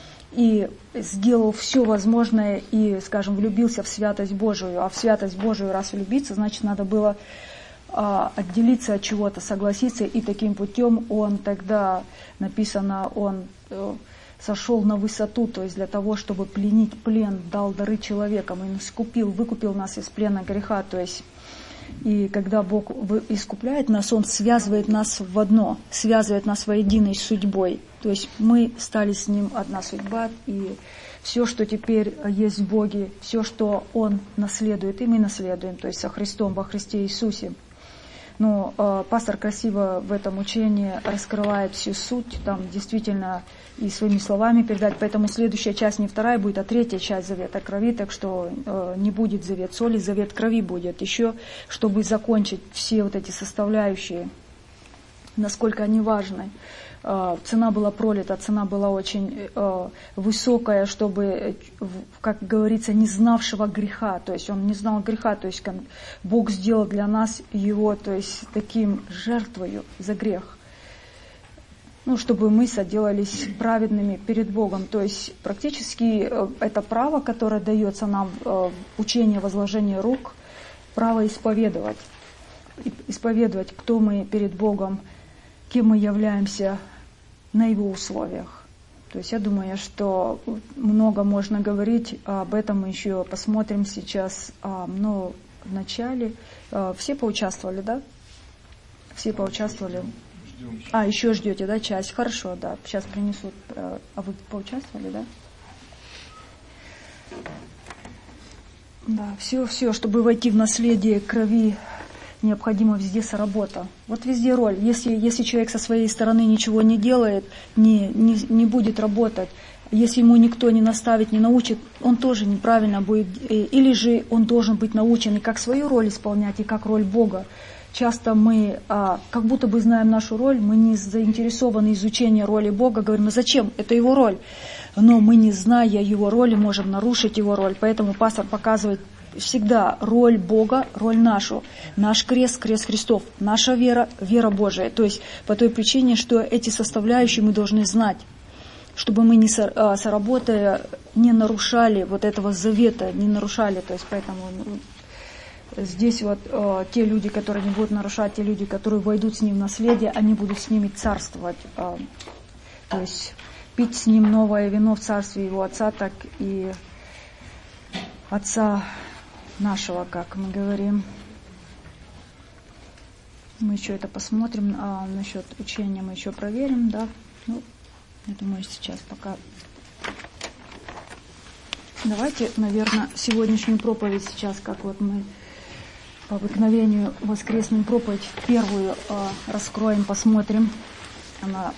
A: и сделал все возможное и, скажем, влюбился в святость Божию. А в святость Божию, раз влюбиться, значит, надо было а, отделиться от чего-то, согласиться. И таким путем он тогда, написано, он э, сошел на высоту, то есть для того, чтобы пленить плен, дал дары человекам. Он искупил, выкупил нас из плена греха. То есть, и когда Бог искупляет нас, Он связывает нас в одно, связывает нас воединой судьбой. То есть мы стали с Ним одна судьба, и все, что теперь есть в Боге, все, что Он наследует, и мы наследуем, то есть со Христом, во Христе Иисусе. Но э, пастор красиво в этом учении раскрывает всю суть, там действительно и своими словами передать. Поэтому следующая часть не вторая будет, а третья часть завета крови, так что э, не будет завет соли, завет крови будет. Еще, чтобы закончить все вот эти составляющие, насколько они важны. Э, цена была пролита, цена была очень э, высокая, чтобы, как говорится, не знавшего греха, то есть он не знал греха, то есть Бог сделал для нас его, то есть таким жертвою за грех. Ну, чтобы мы соделались праведными перед Богом. То есть практически это право, которое дается нам в учении возложения рук, право исповедовать. Исповедовать, кто мы перед Богом, кем мы являемся на Его условиях. То есть я думаю, что много можно говорить, об этом мы еще посмотрим сейчас. Но в начале все поучаствовали, да? Все поучаствовали? А, еще ждете, да, часть? Хорошо, да. Сейчас принесут. А вы поучаствовали, да? Да, все, все, чтобы войти в наследие крови, необходима везде соработа. Вот везде роль. Если, если человек со своей стороны ничего не делает, не, не, не будет работать, если ему никто не наставит, не научит, он тоже неправильно будет. Или же он должен быть научен и как свою роль исполнять, и как роль Бога. Часто мы, а, как будто бы знаем нашу роль, мы не заинтересованы изучением роли Бога, говорим, а зачем? Это его роль. Но мы, не зная его роли, можем нарушить его роль. Поэтому пастор показывает всегда роль Бога, роль нашу. Наш крест, крест Христов. Наша вера, вера Божия. То есть по той причине, что эти составляющие мы должны знать, чтобы мы, не соработая, не нарушали вот этого завета, не нарушали. То есть поэтому ну, здесь вот э, те люди, которые не будут нарушать, те люди, которые войдут с ним в наследие, они будут с ними царствовать. Э, то есть пить с ним новое вино в царстве его Отца, так и Отца нашего, как мы говорим. Мы еще это посмотрим, а насчет учения мы еще проверим, да. Ну, я думаю, сейчас пока. Давайте, наверное, сегодняшнюю проповедь сейчас, как вот мы по обыкновению воскресную проповедь первую э, раскроем, посмотрим. Она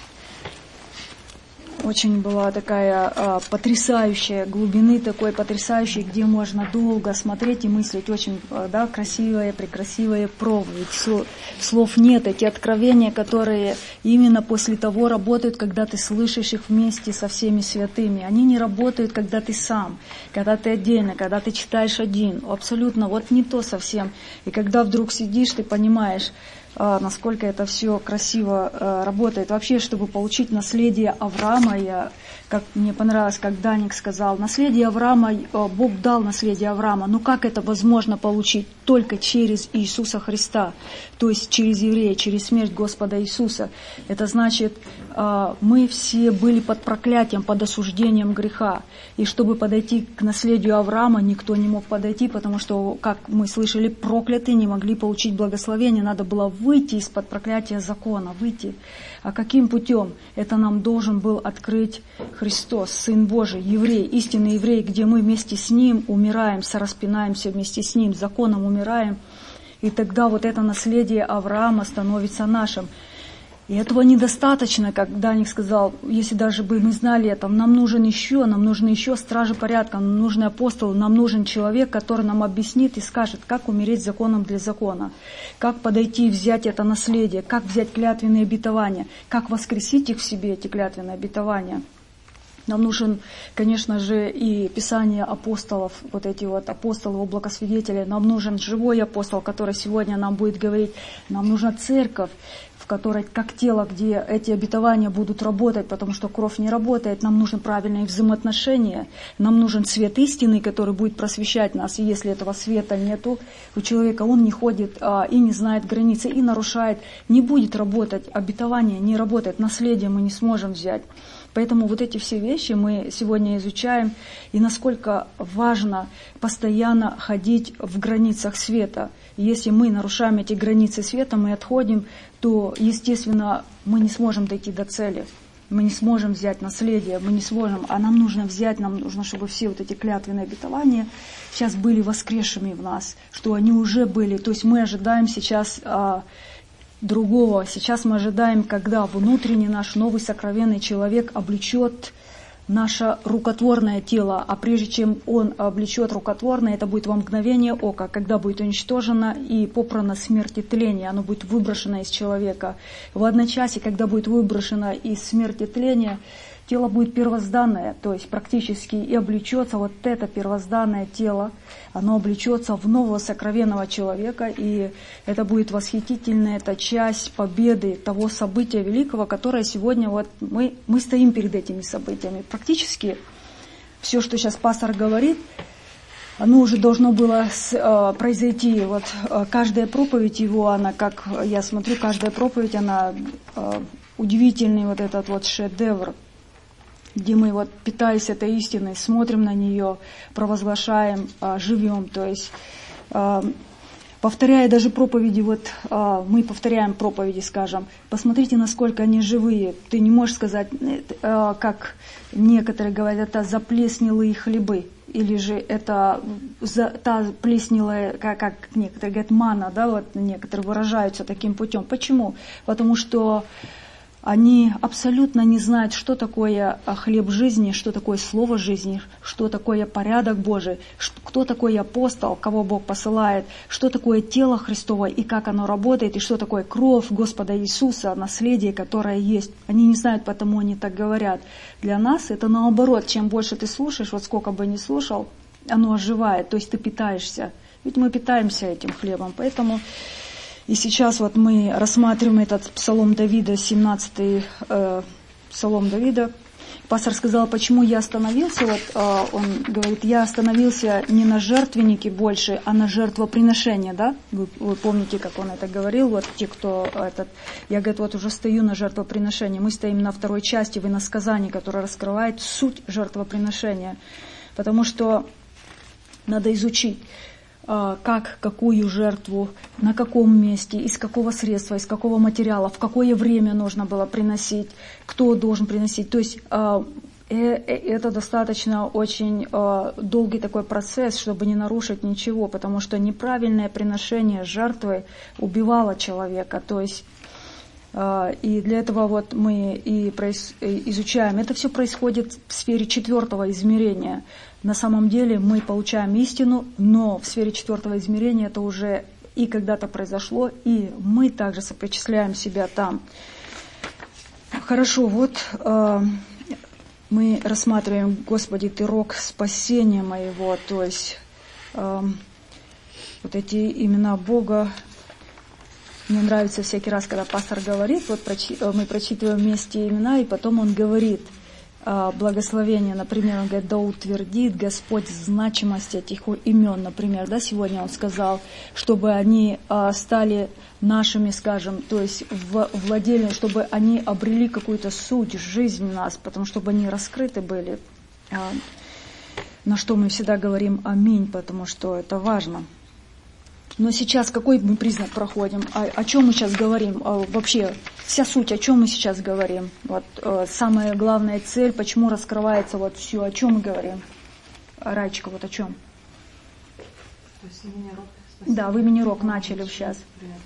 A: очень была такая э, потрясающая, глубины такой потрясающей, где можно долго смотреть и мыслить. Очень э, да, красивая, прекрасивая проповедь. Слов, слов нет. Эти откровения, которые именно после того работают, когда ты слышишь их вместе со всеми святыми. Они не работают, когда ты сам, когда ты отдельно, когда ты читаешь один. Абсолютно, вот не то совсем. И когда вдруг сидишь, ты понимаешь, насколько это все красиво э, работает. Вообще, чтобы получить наследие Авраама, я, как мне понравилось, как Даник сказал, наследие Авраама, э, Бог дал наследие Авраама, но как это возможно получить? Только через Иисуса Христа, то есть через еврея, через смерть Господа Иисуса. Это значит, э, мы все были под проклятием, под осуждением греха. И чтобы подойти к наследию Авраама, никто не мог подойти, потому что, как мы слышали, проклятые не могли получить благословение, надо было выйти из-под проклятия закона, выйти. А каким путем? Это нам должен был открыть Христос, Сын Божий, еврей, истинный еврей, где мы вместе с Ним умираем, сораспинаемся вместе с Ним, законом умираем. И тогда вот это наследие Авраама становится нашим. И этого недостаточно, как Даник сказал, если даже бы мы знали это, нам нужен еще, нам нужны еще стражи порядка, нам нужны апостолы, нам нужен человек, который нам объяснит и скажет, как умереть законом для закона, как подойти и взять это наследие, как взять клятвенные обетования, как воскресить их в себе, эти клятвенные обетования. Нам нужен, конечно же, и Писание апостолов, вот эти вот апостолы, облакосвидетели. Нам нужен живой апостол, который сегодня нам будет говорить. Нам нужна церковь, в которой, как тело, где эти обетования будут работать, потому что кровь не работает. Нам нужны правильные взаимоотношения. Нам нужен свет истины, который будет просвещать нас. И если этого света нету у человека, он не ходит а, и не знает границы, и нарушает, не будет работать. Обетование не работает, наследие мы не сможем взять. Поэтому вот эти все вещи мы сегодня изучаем, и насколько важно постоянно ходить в границах света. Если мы нарушаем эти границы света, мы отходим, то, естественно, мы не сможем дойти до цели. Мы не сможем взять наследие, мы не сможем, а нам нужно взять, нам нужно, чтобы все вот эти клятвенные обетования сейчас были воскресшими в нас, что они уже были. То есть мы ожидаем сейчас а, другого. Сейчас мы ожидаем, когда внутренний наш новый сокровенный человек облечет наше рукотворное тело, а прежде чем он облечет рукотворное, это будет во мгновение ока, когда будет уничтожено и попрано смерть и тление, оно будет выброшено из человека. В одночасье, когда будет выброшено из смерти тления, тело будет первозданное, то есть практически и облечется вот это первозданное тело, оно облечется в нового сокровенного человека, и это будет восхитительная, это часть победы того события великого, которое сегодня вот мы, мы стоим перед этими событиями. Практически все, что сейчас пастор говорит, оно уже должно было с, э, произойти. Вот э, каждая проповедь его, она, как я смотрю, каждая проповедь, она э, удивительный вот этот вот шедевр, где мы вот, питаясь этой истиной, смотрим на нее, провозглашаем, живем. То есть повторяя даже проповеди, вот мы повторяем проповеди, скажем, посмотрите, насколько они живые. Ты не можешь сказать, как некоторые говорят, это заплеснелые хлебы, или же это та плеснелая, как, как некоторые говорят, мана, да, вот некоторые выражаются таким путем. Почему? Потому что они абсолютно не знают, что такое хлеб жизни, что такое слово жизни, что такое порядок Божий, кто такой апостол, кого Бог посылает, что такое тело Христово и как оно работает, и что такое кровь Господа Иисуса, наследие, которое есть. Они не знают, потому они так говорят. Для нас это наоборот, чем больше ты слушаешь, вот сколько бы ни слушал, оно оживает, то есть ты питаешься. Ведь мы питаемся этим хлебом, поэтому... И сейчас вот мы рассматриваем этот Псалом Давида, семнадцатый э, Псалом Давида. Пастор сказал, почему я остановился. Вот э, он говорит, я остановился не на жертвеннике больше, а на жертвоприношение, да? Вы, вы помните, как он это говорил? Вот те, кто этот, я говорит, вот уже стою на жертвоприношении. Мы стоим на второй части в иносказании, которая раскрывает суть жертвоприношения, потому что надо изучить. Как, какую жертву, на каком месте, из какого средства, из какого материала, в какое время нужно было приносить, кто должен приносить. То есть это достаточно очень долгий такой процесс, чтобы не нарушить ничего, потому что неправильное приношение жертвы убивало человека. То есть и для этого вот мы и изучаем. Это все происходит в сфере четвертого измерения. На самом деле мы получаем истину, но в сфере четвертого измерения это уже и когда-то произошло, и мы также сопричисляем себя там. Хорошо, вот э, мы рассматриваем, Господи, Ты рог спасения моего, то есть э, вот эти имена Бога. Мне нравится всякий раз, когда пастор говорит, вот прочи, мы прочитываем вместе имена, и потом он говорит, благословение, например, он говорит, да утвердит Господь значимость этих имен, например, да, сегодня он сказал, чтобы они стали нашими, скажем, то есть владели, чтобы они обрели какую-то суть, жизнь в нас, потому чтобы они раскрыты были, на что мы всегда говорим аминь, потому что это важно. Но сейчас какой мы признак проходим? О, о чем мы сейчас говорим? О, вообще, вся суть, о чем мы сейчас говорим? Вот, э, самая главная цель, почему раскрывается вот все, о чем мы говорим? Райчика, вот о чем?
E: То есть имени Рог.
A: Да, в имени Рог начали сейчас.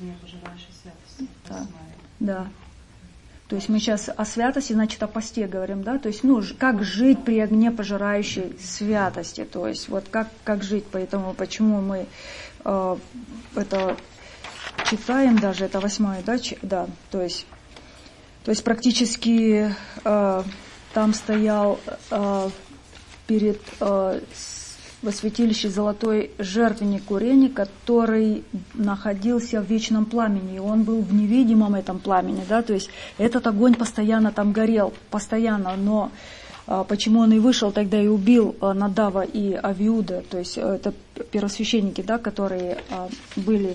A: Да. Да. То есть мы сейчас о святости, значит, о посте говорим, да? То есть, ну, как жить при огне пожирающей святости, то есть, вот как, как жить, поэтому, почему мы э, это читаем даже, это восьмое, да, ч, да, то есть, то есть практически э, там стоял э, перед э, во святилище золотой жертвенник курения, который находился в вечном пламени, и он был в невидимом этом пламени, да, то есть этот огонь постоянно там горел, постоянно, но а, почему он и вышел тогда и убил а, Надава и Авиуда, то есть это первосвященники, да, которые а, были,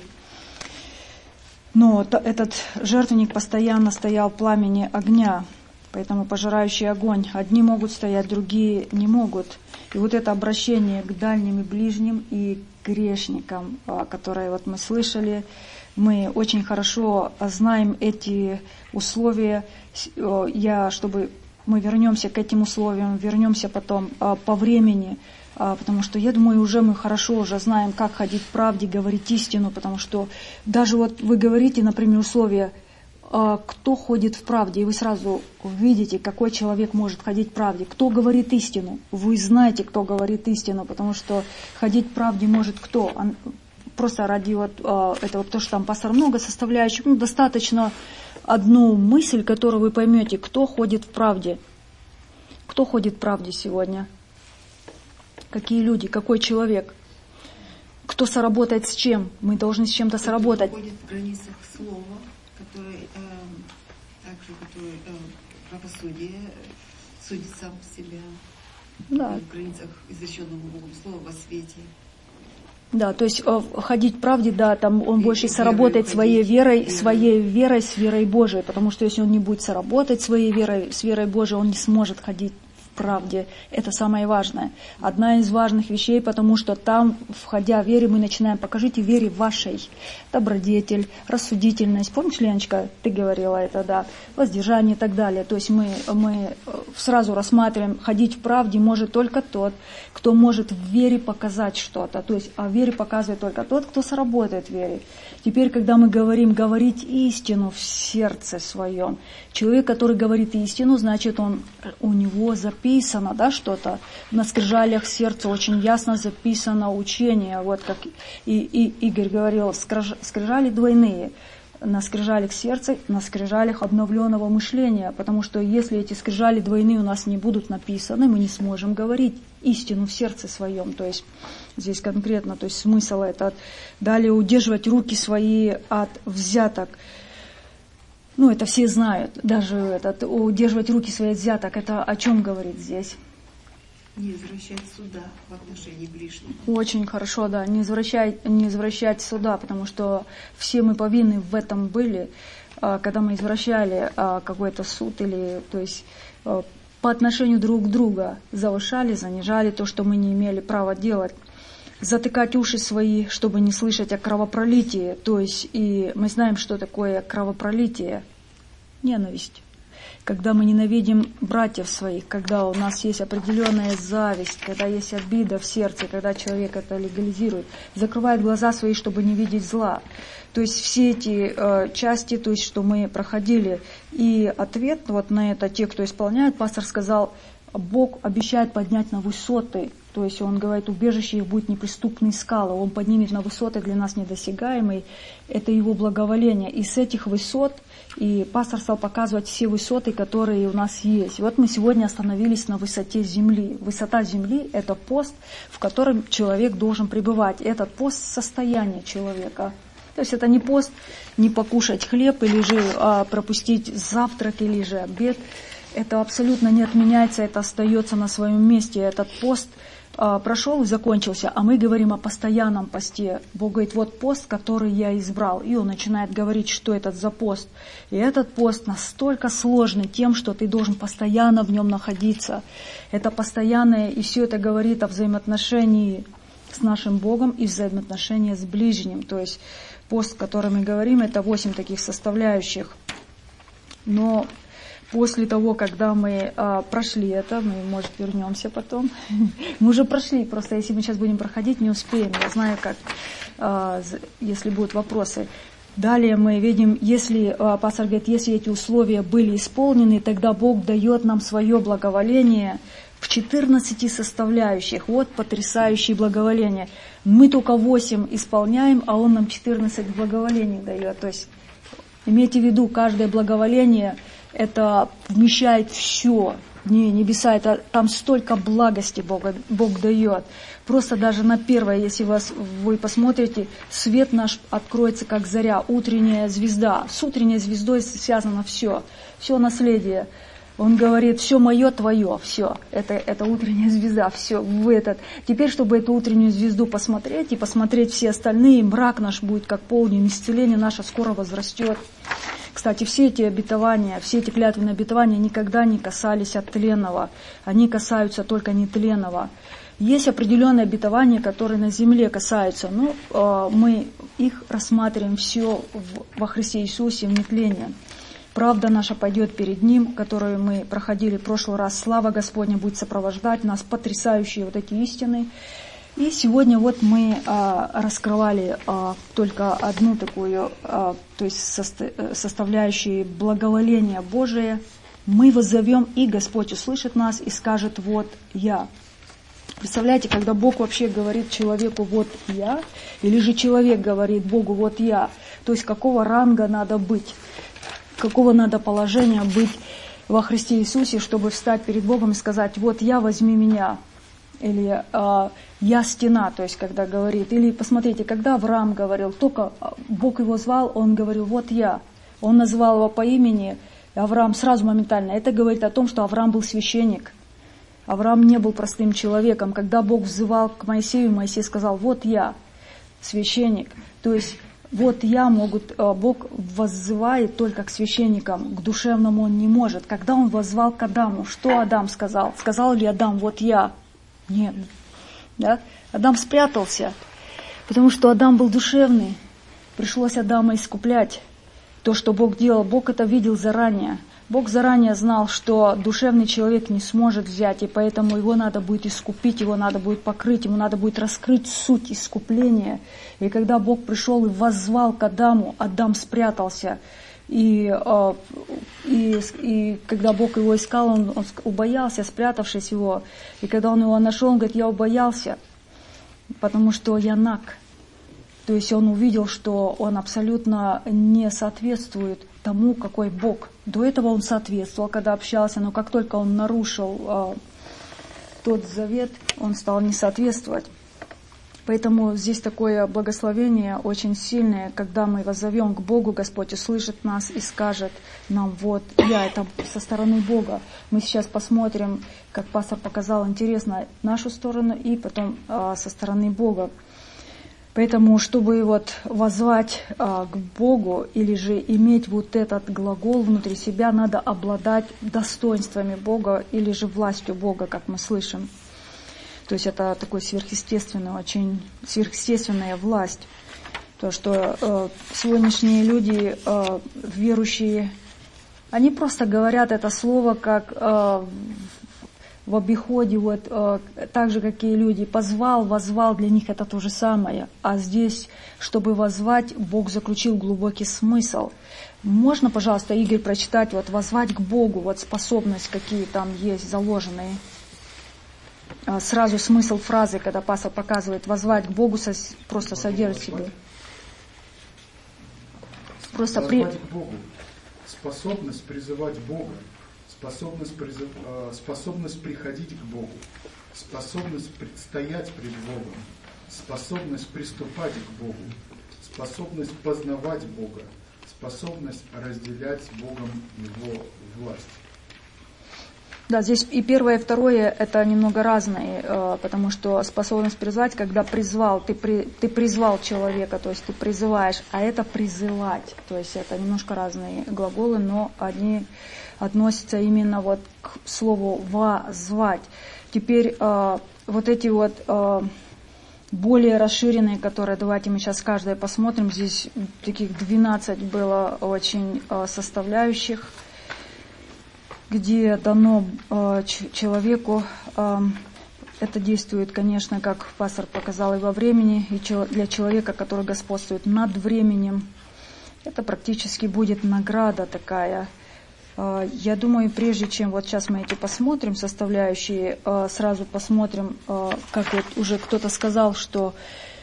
A: но т- этот жертвенник постоянно стоял в пламени огня, поэтому пожирающий огонь, одни могут стоять, другие не могут. И вот это обращение к дальним и ближним и грешникам, которое вот мы слышали, мы очень хорошо знаем эти условия. Я, чтобы мы вернемся к этим условиям, вернемся потом по времени, потому что, я думаю, уже мы хорошо уже знаем, как ходить в правде, говорить истину, потому что даже вот вы говорите, например, условия, кто ходит в правде, и вы сразу видите, какой человек может ходить в правде. Кто говорит истину? Вы знаете, кто говорит истину, потому что ходить в правде может кто? Просто ради вот этого, потому что там пастор много составляющих, ну, достаточно одну мысль, которую вы поймете, кто ходит в правде. Кто ходит в правде сегодня? Какие люди, какой человек? Кто соработает с чем? Мы должны с чем-то соработать.
E: Кто ходит в границах слова, который, э, также который э, правосудие, судит сам себя,
A: да.
E: В границах изреченного Богом слова во свете.
A: Да, то есть э, ходить в правде, да, там он и больше соработает своей верой, верой, своей верой с верой Божией, потому что если он не будет соработать своей верой, с верой Божией, он не сможет ходить в правде. Это самое важное. Одна из важных вещей, потому что там, входя в вере, мы начинаем, покажите вере вашей. Добродетель, рассудительность. Помнишь, Леночка, ты говорила это, да? Воздержание и так далее. То есть мы, мы сразу рассматриваем, ходить в правде может только тот, кто может в вере показать что-то. То есть, а в вере показывает только тот, кто сработает в вере. Теперь, когда мы говорим говорить истину в сердце своем, человек, который говорит истину, значит, он, у него записано, да, что-то. На скрижалях сердца очень ясно записано учение. Вот как и, и Игорь говорил, скрижали двойные. На скрижалях сердца, на скрижалях обновленного мышления. Потому что если эти скрижали двойные у нас не будут написаны, мы не сможем говорить истину в сердце своем. То есть здесь конкретно, то есть смысл это. Далее удерживать руки свои от взяток. Ну, это все знают, даже этот, удерживать руки свои от взяток, это о чем говорит здесь?
E: Не извращать суда в отношении ближнего.
A: Очень хорошо, да, не извращать, не извращать суда, потому что все мы повинны в этом были, когда мы извращали какой-то суд, или, то есть по отношению друг к другу завышали, занижали то, что мы не имели права делать. Затыкать уши свои, чтобы не слышать о кровопролитии. То есть, и мы знаем, что такое кровопролитие. Ненависть. Когда мы ненавидим братьев своих, когда у нас есть определенная зависть, когда есть обида в сердце, когда человек это легализирует, закрывает глаза свои, чтобы не видеть зла. То есть все эти э, части, то есть что мы проходили, и ответ вот на это, те, кто исполняет, пастор сказал, Бог обещает поднять на высоты. То есть он говорит, убежище их будет неприступные скалы. Он поднимет на высоты для нас недосягаемые. Это его благоволение. И с этих высот, и пастор стал показывать все высоты, которые у нас есть. Вот мы сегодня остановились на высоте земли. Высота земли – это пост, в котором человек должен пребывать. Этот пост – состояние человека. То есть это не пост, не покушать хлеб, или же а, пропустить завтрак, или же обед. Это абсолютно не отменяется, это остается на своем месте. Этот пост а, прошел и закончился, а мы говорим о постоянном посте. Бог говорит, вот пост, который я избрал. И Он начинает говорить, что это за пост. И этот пост настолько сложный тем, что ты должен постоянно в нем находиться. Это постоянное, и все это говорит о взаимоотношении с нашим Богом и взаимоотношения с ближним. То есть пост, о котором мы говорим, это восемь таких составляющих. Но после того, когда мы а, прошли это, мы, может, вернемся потом. Мы уже прошли, просто если мы сейчас будем проходить, не успеем. Я знаю, как, а, если будут вопросы. Далее мы видим, если, а, пастор говорит, если эти условия были исполнены, тогда Бог дает нам свое благоволение в четырнадцати составляющих. Вот потрясающее благоволение. Мы только восемь исполняем, а Он нам четырнадцать благоволений дает. То есть имейте в виду, каждое благоволение это вмещает все. Не, небеса, это там столько благости Бога, Бог дает. Просто даже на первое, если вас, вы посмотрите, свет наш откроется как заря, утренняя звезда. С утренней звездой связано все, все наследие. Он говорит, все мое, твое, все. Это, это утренняя звезда, все в этот. Теперь, чтобы эту утреннюю звезду посмотреть и посмотреть все остальные, мрак наш будет как полдень, исцеление наше скоро возрастет. Кстати, все эти обетования, все эти клятвенные обетования никогда не касались от тленного. Они касаются только нетленного. Есть определенные обетования, которые на земле касаются, но э, мы их рассматриваем все в, во Христе Иисусе в нетлении. Правда наша пойдет перед Ним, которую мы проходили в прошлый раз. Слава Господня будет сопровождать нас, потрясающие вот эти истины. И сегодня вот мы а, раскрывали а, только одну такую, а, то есть состо, составляющую благоволения Божие. Мы воззовем, и Господь услышит нас и скажет, вот я. Представляете, когда Бог вообще говорит человеку, вот я, или же человек говорит Богу, вот я, то есть какого ранга надо быть, какого надо положения быть во Христе Иисусе, чтобы встать перед Богом и сказать, вот я, возьми меня. Или э, «я стена», то есть когда говорит. Или посмотрите, когда Авраам говорил, только Бог его звал, он говорил «вот я». Он назвал его по имени, Авраам сразу моментально. Это говорит о том, что Авраам был священник. Авраам не был простым человеком. Когда Бог взывал к Моисею, Моисей сказал «вот я, священник». То есть вот я могут, Бог воззывает только к священникам, к душевному он не может. Когда он воззвал к Адаму, что Адам сказал? Сказал ли Адам, вот я? Нет. Да? Адам спрятался, потому что Адам был душевный. Пришлось Адама искуплять. То, что Бог делал, Бог это видел заранее. Бог заранее знал, что душевный человек не сможет взять, и поэтому его надо будет искупить, его надо будет покрыть, ему надо будет раскрыть суть искупления. И когда Бог пришел и воззвал к Адаму, Адам спрятался. И, и, и когда Бог его искал, он, он убоялся, спрятавшись его. И когда он его нашел, он говорит, я убоялся, потому что я наг. То есть он увидел, что он абсолютно не соответствует тому, какой Бог. До этого он соответствовал, когда общался, но как только он нарушил э, тот завет, он стал не соответствовать. Поэтому здесь такое благословение очень сильное, когда мы воззовем к Богу, Господь услышит нас и скажет нам, вот я, это со стороны Бога. Мы сейчас посмотрим, как пастор показал, интересно, нашу сторону и потом э, со стороны Бога. Поэтому, чтобы вот воззвать а, к Богу или же иметь вот этот глагол внутри себя, надо обладать достоинствами Бога или же властью Бога, как мы слышим. То есть это такой сверхъестественный, очень сверхъестественная власть. То, что э, сегодняшние люди, э, верующие, они просто говорят это слово как э, в обиходе, вот, э, так же, как и люди. Позвал, воззвал, для них это то же самое. А здесь, чтобы воззвать, Бог заключил глубокий смысл. Можно, пожалуйста, Игорь, прочитать, вот, воззвать к Богу, вот, способность, какие там есть заложенные. Э, сразу смысл фразы, когда пастор показывает, воззвать к Богу, со, просто содержит в себе. Просто
D: воззвать
A: при...
D: к Богу. Способность призывать Бога. Способность, призыв, способность приходить к Богу, способность предстоять пред Богом, способность приступать к Богу, способность познавать Бога, способность разделять с Богом Его власть.
A: Да, здесь и первое, и второе это немного разные, потому что способность призвать, когда призвал, ты, при, ты призвал человека, то есть ты призываешь, а это призывать, то есть это немножко разные глаголы, но они относятся именно вот к слову «воззвать». Теперь э, вот эти вот э, более расширенные, которые, давайте мы сейчас каждое посмотрим, здесь таких двенадцать было очень э, составляющих, где дано э, ч- человеку, э, это действует, конечно, как пастор показал, и во времени, и чел- для человека, который господствует над временем, это практически будет награда такая. Я думаю, прежде чем вот сейчас мы эти посмотрим, составляющие, сразу посмотрим, как вот уже кто-то сказал, что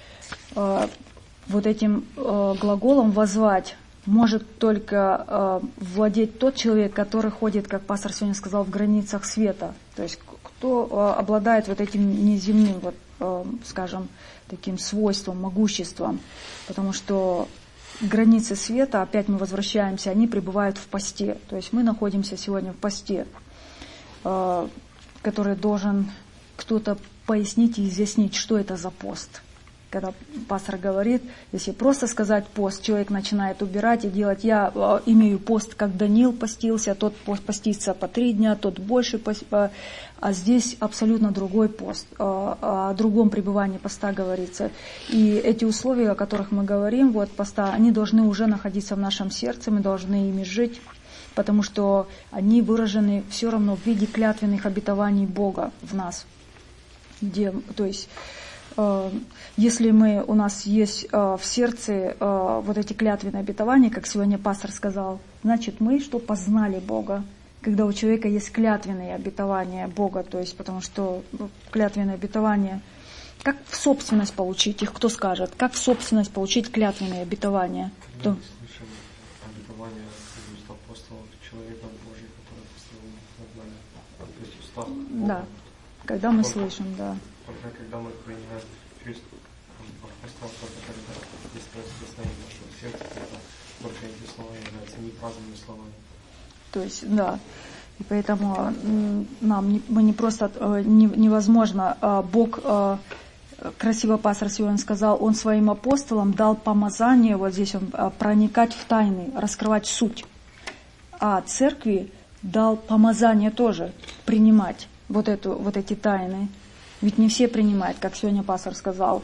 A: вот этим глаголом «воззвать» может только владеть тот человек, который ходит, как пастор сегодня сказал, в границах света. То есть кто обладает вот этим неземным, вот, скажем, таким свойством, могуществом. Потому что границы света, опять мы возвращаемся, они пребывают в посте. То есть мы находимся сегодня в посте, который должен кто-то пояснить и изъяснить, что это за пост. Когда пастор говорит, если просто сказать пост, человек начинает убирать и делать, я э, имею пост, как Даниил постился, тот пост постится по три дня, тот больше, пост, э, а здесь абсолютно другой пост, э, о другом пребывании поста говорится. И эти условия, о которых мы говорим, вот поста, они должны уже находиться в нашем сердце, мы должны ими жить, потому что они выражены все равно в виде клятвенных обетований Бога в нас. Где, то есть, если мы, у нас есть в сердце вот эти клятвенные обетования, как сегодня пастор сказал, значит мы что познали Бога, когда у человека есть клятвенные обетования Бога, то есть потому что клятвенные обетования, как в собственность получить их, кто скажет, как в собственность получить клятвенные обетования?
B: Мы то... слышим обетования из уст апостолов, человека Божия, который поставил над нами, то есть устав Бога.
A: Да, когда мы
B: только,
A: слышим, да.
B: Только когда мы принимаем Христа, апостол, только когда есть прикосновение нашего сердца, тогда только эти слова являются непраздными словами.
A: То есть, да. И поэтому нам не, мы не просто не, невозможно, Бог красиво пастор сегодня сказал, он своим апостолам дал помазание, вот здесь он, проникать в тайны, раскрывать суть. А церкви дал помазание тоже принимать вот, эту, вот эти тайны. Ведь не все принимают, как сегодня пастор сказал.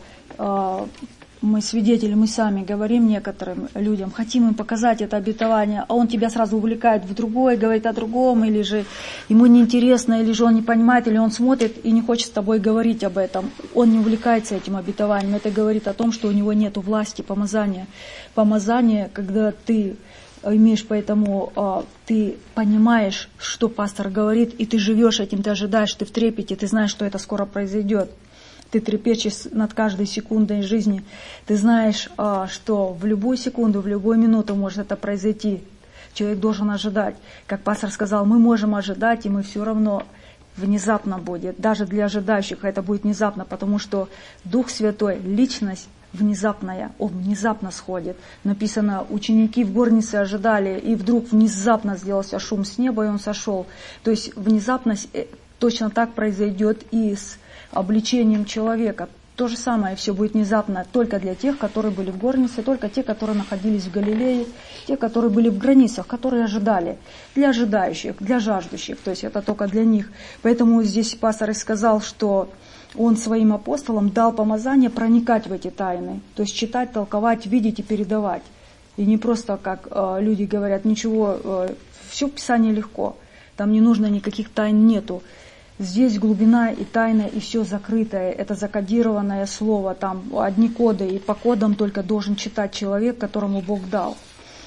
A: Мы свидетели, мы сами говорим некоторым людям, хотим им показать это обетование, а он тебя сразу увлекает в другое, говорит о другом, или же ему неинтересно, или же он не понимает, или он смотрит и не хочет с тобой говорить об этом. Он не увлекается этим обетованием. Это говорит о том, что у него нет власти, помазания. Помазание, когда ты имеешь, поэтому ты понимаешь, что пастор говорит, и ты живешь этим, ты ожидаешь, ты в трепете, ты знаешь, что это скоро произойдет. Ты трепещешь над каждой секундой жизни. Ты знаешь, что в любую секунду, в любую минуту может это произойти. Человек должен ожидать. Как пастор сказал, мы можем ожидать, и мы все равно внезапно будет. Даже для ожидающих это будет внезапно, потому что Дух Святой, личность внезапная, Он внезапно сходит. Написано, ученики в горнице ожидали, и вдруг внезапно сделался шум с неба, и Он сошел. То есть внезапность точно так произойдет и с обличением человека. То же самое все будет внезапно только для тех, которые были в горнице, только те, которые находились в Галилее, те, которые были в границах, которые ожидали. Для ожидающих, для жаждущих, то есть это только для них. Поэтому здесь пастор и сказал, что он своим апостолам дал помазание проникать в эти тайны, то есть читать, толковать, видеть и передавать. И не просто, как э, люди говорят, ничего, э, все в Писании легко, там не нужно, никаких тайн нету. Здесь глубина и тайна, и все закрытое, это закодированное слово, там одни коды, и по кодам только должен читать человек, которому Бог дал.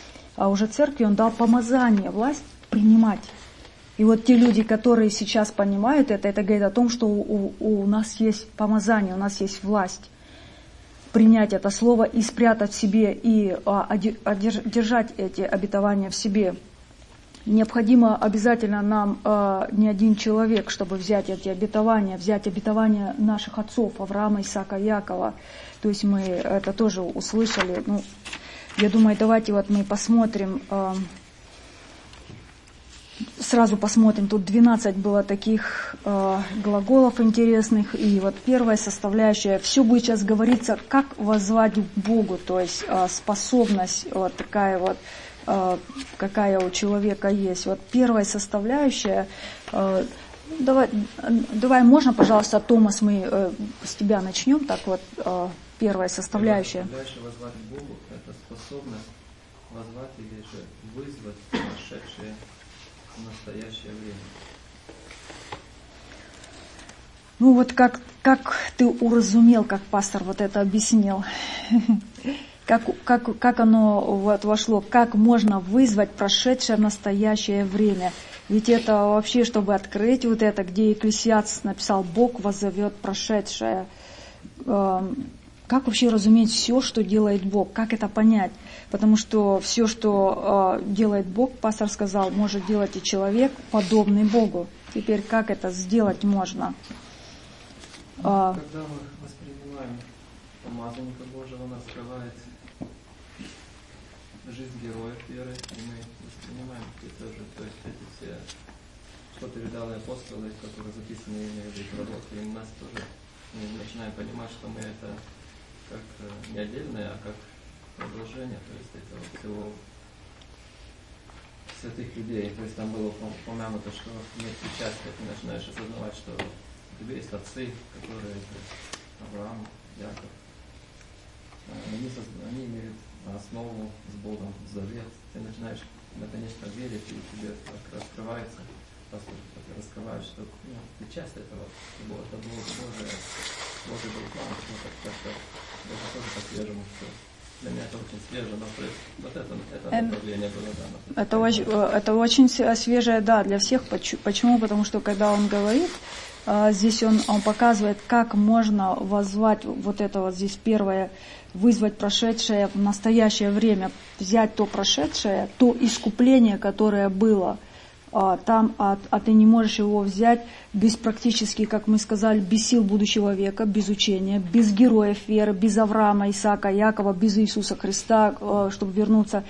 A: А уже церкви Он дал помазание, власть принимать. И вот те люди, которые сейчас понимают это, это говорит о том, что у, у нас есть помазание, у нас есть власть принять это слово и спрятать в себе, и а, держать эти обетования в себе. Необходимо обязательно нам э, не один человек, чтобы взять эти обетования, взять обетования наших отцов, Авраама, Исаака, Якова. То есть мы это тоже услышали. Ну, я думаю, давайте вот мы посмотрим, э, сразу посмотрим, тут двенадцать было таких э, глаголов интересных, и вот первая составляющая, все будет сейчас говориться, как воззвать к Богу, то есть э, способность вот такая вот, какая у человека есть. Вот первая составляющая, давай, давай можно, пожалуйста, Томас, мы с тебя начнем, так вот, первая составляющая.
F: Дальше воззвать к Богу, это способность воззвать или же вызвать прошедшее в настоящее время.
A: Ну вот как, как ты уразумел, как пастор вот это объяснил, как, как, как оно вот вошло, как можно вызвать прошедшее в настоящее время. Ведь это вообще, чтобы открыть вот это, где Екклесиаст написал, Бог воззовет прошедшее. Как вообще разуметь все, что делает Бог? Как это понять? Потому что все, что делает Бог, пастор сказал, может делать и человек, подобный Богу. Теперь как это сделать можно?
F: Когда мы воспринимаем помазанника Божьего, он раскрывает жизнь героев веры, и мы воспринимаем это же, то есть эти все, что передал апостолы, которые записаны в пророке, и нас тоже мы начинаем понимать, что мы это как не отдельное, а как продолжение, то есть этого всего святых людей. То есть там было упомянуто, что нет причастия, ты начинаешь осознавать, что у тебя есть отцы, которые Авраам, Яков. Они, они имеют основу с Богом, завет. Ты начинаешь наконец-то верить, и тебе раскрывается, ты раскрываешь, что ну, ты часть этого, это было Божие, Божий был план, что как-то даже тоже по-свежему все. Для меня это очень свежее, но то есть вот это, это направление было дано.
A: Это очень, это очень свежее, да, для всех. Почему? Потому что когда он говорит, здесь он, он показывает, как можно воззвать вот это вот здесь первое, вызвать прошедшее в настоящее время, взять то прошедшее, то искупление, которое было там, а, а ты не можешь его взять без практически, как мы сказали, без сил будущего века, без учения, без героев веры, без Авраама, Исаака, Якова, без Иисуса Христа, чтобы вернуться.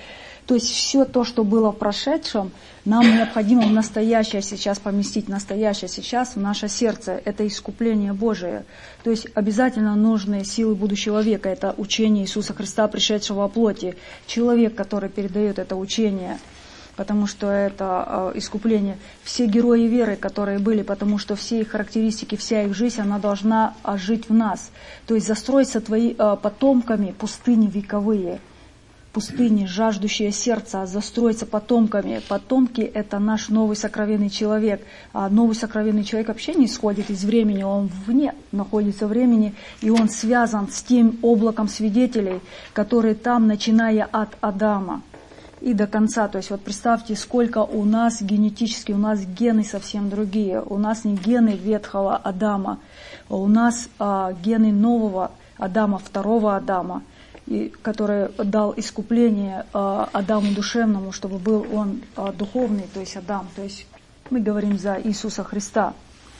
A: То есть все то, что было в прошедшем, нам необходимо в настоящее сейчас поместить, настоящее сейчас в наше сердце. Это искупление Божие. То есть обязательно нужны силы будущего века. Это учение Иисуса Христа, пришедшего во плоти. Человек, который передает это учение, потому что это э, искупление. Все герои веры, которые были, потому что все их характеристики, вся их жизнь, она должна жить в нас. То есть застроиться твои э, потомками пустыни вековые. Пустыни, жаждущее сердце, застроиться потомками. Потомки – это наш новый сокровенный человек. А новый сокровенный человек вообще не исходит из времени, он вне находится времени, и он связан с тем облаком свидетелей, которые там, начиная от Адама и до конца. То есть вот представьте, сколько у нас генетически, у нас гены совсем другие. У нас не гены ветхого Адама, а у нас а, гены нового Адама, второго Адама, и, который дал искупление а, Адаму душевному, чтобы был он а, духовный, то есть Адам. То есть мы говорим за Иисуса Христа,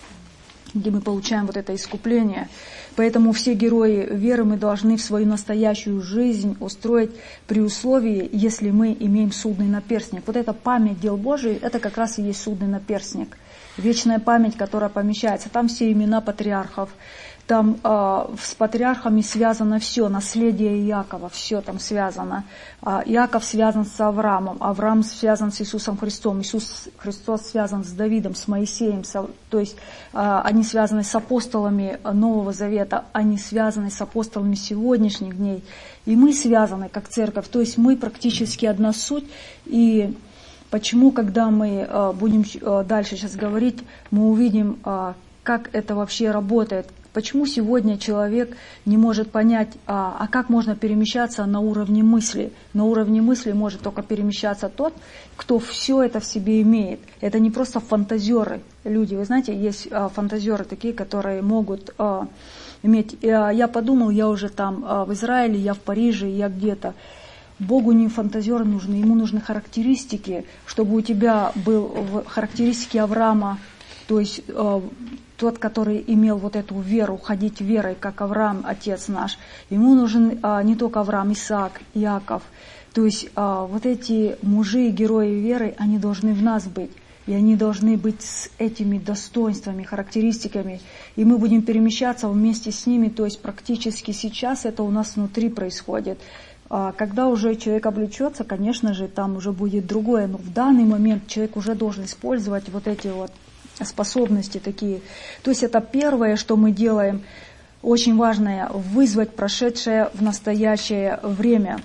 A: где мы получаем вот это искупление. Поэтому все герои веры мы должны в свою настоящую жизнь устроить при условии, если мы имеем судный наперстник. Вот эта память дел Божиих, это как раз и есть судный наперстник. Вечная память, которая помещается. Там все имена патриархов. Там э, с патриархами связано все, наследие Иакова, все там связано. Э, Иаков связан с Авраамом, Авраам связан с Иисусом Христом, Иисус Христос связан с Давидом, с Моисеем. Со, то есть э, они связаны с апостолами Нового Завета, они связаны с апостолами сегодняшних дней. И мы связаны как церковь, то есть мы практически одна суть. И почему, когда мы э, будем э, дальше сейчас говорить, мы увидим, э, как это вообще работает. Почему сегодня человек не может понять, а, а как можно перемещаться на уровне мысли? На уровне мысли может только перемещаться тот, кто все это в себе имеет. Это не просто фантазеры люди. Вы знаете, есть а, фантазеры такие, которые могут а, иметь... А, я подумал, я уже там а, в Израиле, я в Париже, я где-то. Богу не фантазеры нужны, ему нужны характеристики, чтобы у тебя был характеристики Авраама, то есть... А, тот, который имел вот эту веру, ходить верой, как Авраам, отец наш. Ему нужен а, не только Авраам, Исаак, Иаков. То есть а, вот эти мужи, герои веры, они должны в нас быть. И они должны быть с этими достоинствами, характеристиками. И мы будем перемещаться вместе с ними. То есть практически сейчас это у нас внутри происходит. А, когда уже человек облечется, конечно же, там уже будет другое. Но в данный момент человек уже должен использовать вот эти вот способности такие. То есть это первое, что мы делаем, очень важное, вызвать прошедшее в настоящее время.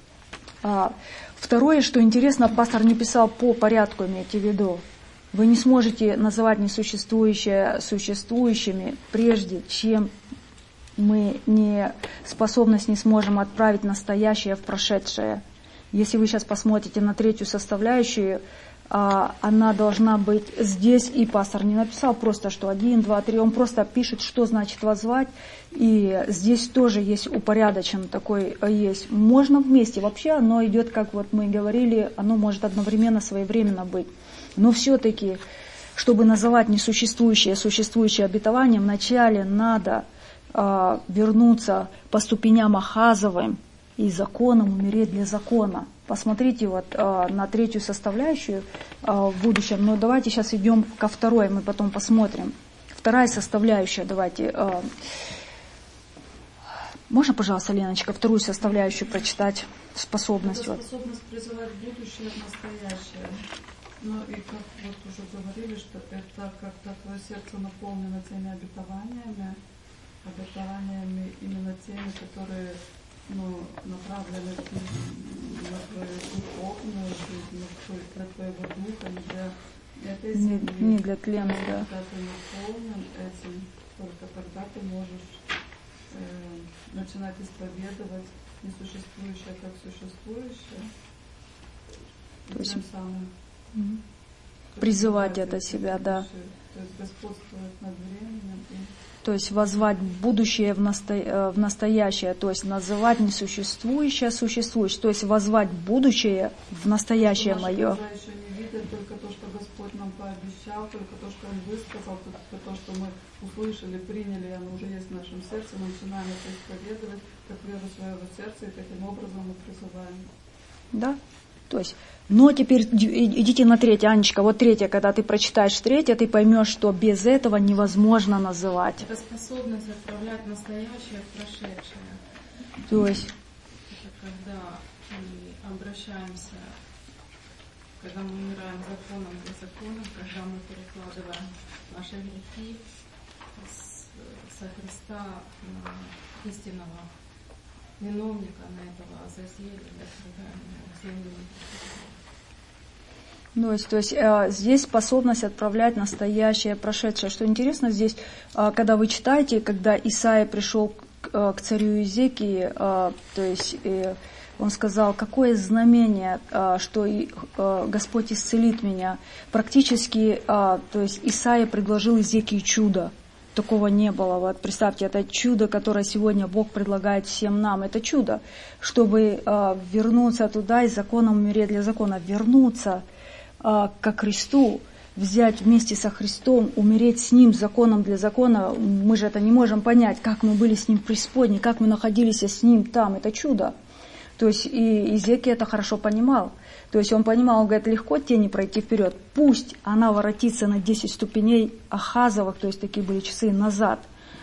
A: А, второе, что интересно, пастор не писал по порядку, имейте в виду. Вы не сможете называть несуществующее существующими, прежде чем мы не, способность не сможем отправить настоящее в прошедшее. Если вы сейчас посмотрите на третью составляющую, она должна быть здесь, и пастор не написал просто, что один, два, три, он просто пишет, что значит воззвать, и здесь тоже есть упорядочен такой есть. Можно вместе, вообще оно идет, как вот мы говорили, оно может одновременно, своевременно быть. Но все-таки, чтобы называть несуществующее существующее обетование, вначале надо э, вернуться по ступеням Ахазовым и законом умереть для закона. Посмотрите вот э, на третью составляющую э, в будущем. Но давайте сейчас идем ко второй, мы потом посмотрим. Вторая составляющая, давайте. Э, можно, пожалуйста, Леночка, вторую составляющую прочитать? Способность.
G: Это способность призывать будущее в настоящее. Ну и как вот уже говорили, что это когда твое сердце наполнено теми обетованиями, обетованиями именно теми, которые... ну, направлены на твою духовную жизнь, для твоего духа, не для этой земли.
A: Не, не для тлена, да.
G: Когда ты наполнен этим, только тогда ты можешь э, начинать исповедовать несуществующее как существующее.
A: То есть,
G: тем самым
A: призывать это себя, да.
G: То есть господствовать над временем и...
A: То есть воззвать будущее в, насто... в настоящее, то есть называть несуществующее существующее, то есть воззвать будущее в настоящее
G: наши
A: мое.
G: Наши глаза еще не видят только то, что Господь нам пообещал, только то, что Он высказал, только то, что мы услышали, приняли, и оно уже есть в нашем сердце, мы начинаем это исповедовать, как веру своего сердца, и таким образом мы призываем.
A: Да. То есть, но теперь идите на третье, Анечка, вот третье, когда ты прочитаешь третье, ты поймешь, что без этого невозможно называть.
H: Это способность отправлять настоящее в прошедшее.
A: То есть...
H: Это когда мы обращаемся, когда мы умираем законом для закона, когда мы перекладываем наши грехи со Христа на истинного виновника, на этого Азазеля, для средаемого
A: Ну, то есть, то есть э, здесь способность отправлять настоящее, прошедшее. Что интересно, здесь, э, когда вы читаете, когда Исаия пришел к, э, к царю Иезекии, э, то есть э, он сказал, какое знамение, э, что э, Господь исцелит меня. Практически, э, то есть Исаия предложил Иезекии чудо. Такого не было. Вот представьте, это чудо, которое сегодня Бог предлагает всем нам. Это чудо, чтобы э, вернуться туда и законом умереть для закона. Вернуться э, ко Христу, взять вместе со Христом, умереть с Ним законом для закона. Мы же это не можем понять, как мы были с Ним в преисподней, как мы находились с Ним там. Это чудо. То есть и Иезекия это хорошо понимал. То есть он понимал, он говорит, легко тени пройти вперед. Пусть она воротится на десять ступеней Ахазовых, то есть такие были часы, назад.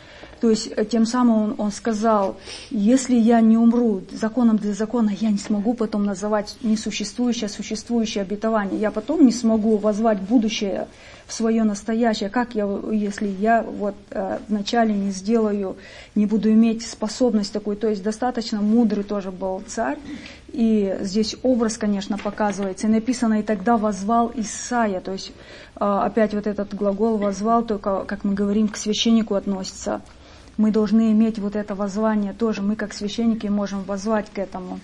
A: То есть тем самым он, он сказал, если я не умру законом для закона, я не смогу потом называть несуществующее, а существующее обетование. Я потом не смогу возвать будущее в свое настоящее. Как я, если я вот э, вначале не сделаю, не буду иметь способность такую. То есть достаточно мудрый тоже был царь. И здесь образ, конечно, показывается. И написано, и тогда возвал Исаия. То есть э, опять вот этот глагол возвал, только, как мы говорим, к священнику относится. Мы должны иметь вот это воззвание тоже. Мы, как священники, можем воззвать к этому.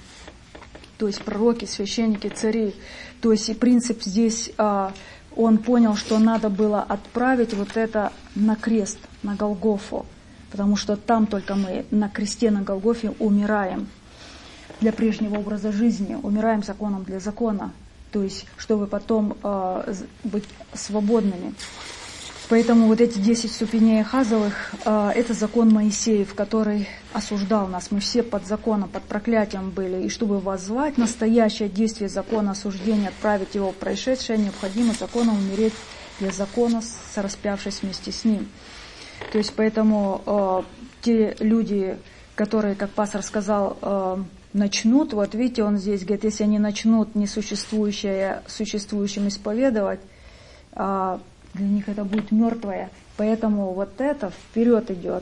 A: То есть пророки, священники, цари. То есть и принцип здесь, э, он понял, что надо было отправить вот это на крест, на Голгофу. Потому что там только мы на кресте, на Голгофе умираем для прежнего образа жизни, умираем законом для закона. То есть, чтобы потом э, быть свободными. Поэтому вот эти десять ступеней Ахазовых, э, это закон Моисеев, который осуждал нас. Мы все под законом, под проклятием были. И чтобы воззвать настоящее действие закона осуждения, отправить его в происшедшее, необходимо законом умереть для закона, распявшись вместе с ним. То есть поэтому э, те люди, которые, как пастор сказал, э, начнут, вот видите, он здесь говорит, если они начнут несуществующее существующим исповедовать, э, для них это будет мертвое. Поэтому вот это вперед идет.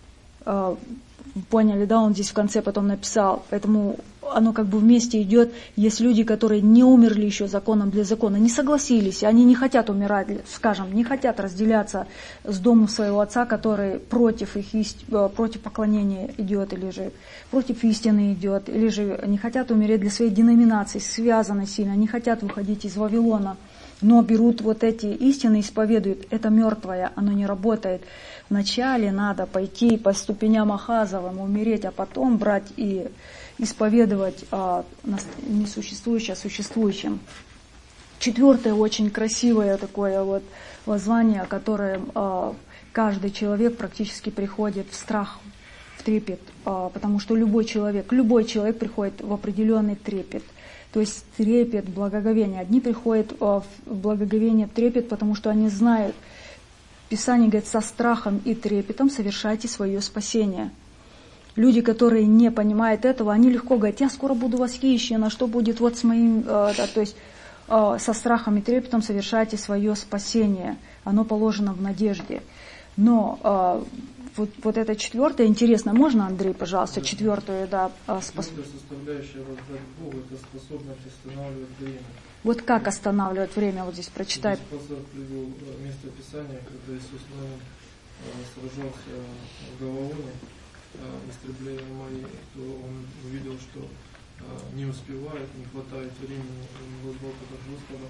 A: Поняли, да, он здесь в конце потом написал. Поэтому оно как бы вместе идет. Есть люди, которые не умерли еще законом для закона, не согласились, они не хотят умирать, скажем, не хотят разделяться с домом своего отца, который против их против поклонения идет, или же против истины идет, или же не хотят умереть для своей деноминации, связаны сильно, не хотят выходить из Вавилона. Но берут вот эти истины, исповедуют, это мертвое, оно не работает. Вначале надо пойти по ступеням Ахазовым, умереть, а потом брать и исповедовать а, несуществующее существующим. Четвертое очень красивое такое вот воззвание, которое а, каждый человек практически приходит в страх, в трепет, а, потому что любой человек, любой человек приходит в определенный трепет. То есть трепет, благоговение. Одни приходят в благоговение, трепет, потому что они знают, Писание говорит, со страхом и трепетом совершайте свое спасение. Люди, которые не понимают этого, они легко говорят, я скоро буду восхищен, а что будет вот с моим... Да, то есть со страхом и трепетом совершайте свое спасение. Оно положено в надежде. Но... Вот, вот это четвертое, интересно, можно, Андрей, пожалуйста, четвертую, да, способность.
B: Составляющая воздать Богу, это способность останавливать время.
A: Вот как останавливать время, вот здесь прочитай.
B: Пастор привел место Писания, когда Иисус Навин сражался в Гаваоне, истребляя мои, то он увидел, что не успевает, не хватает времени, он возвал к Господу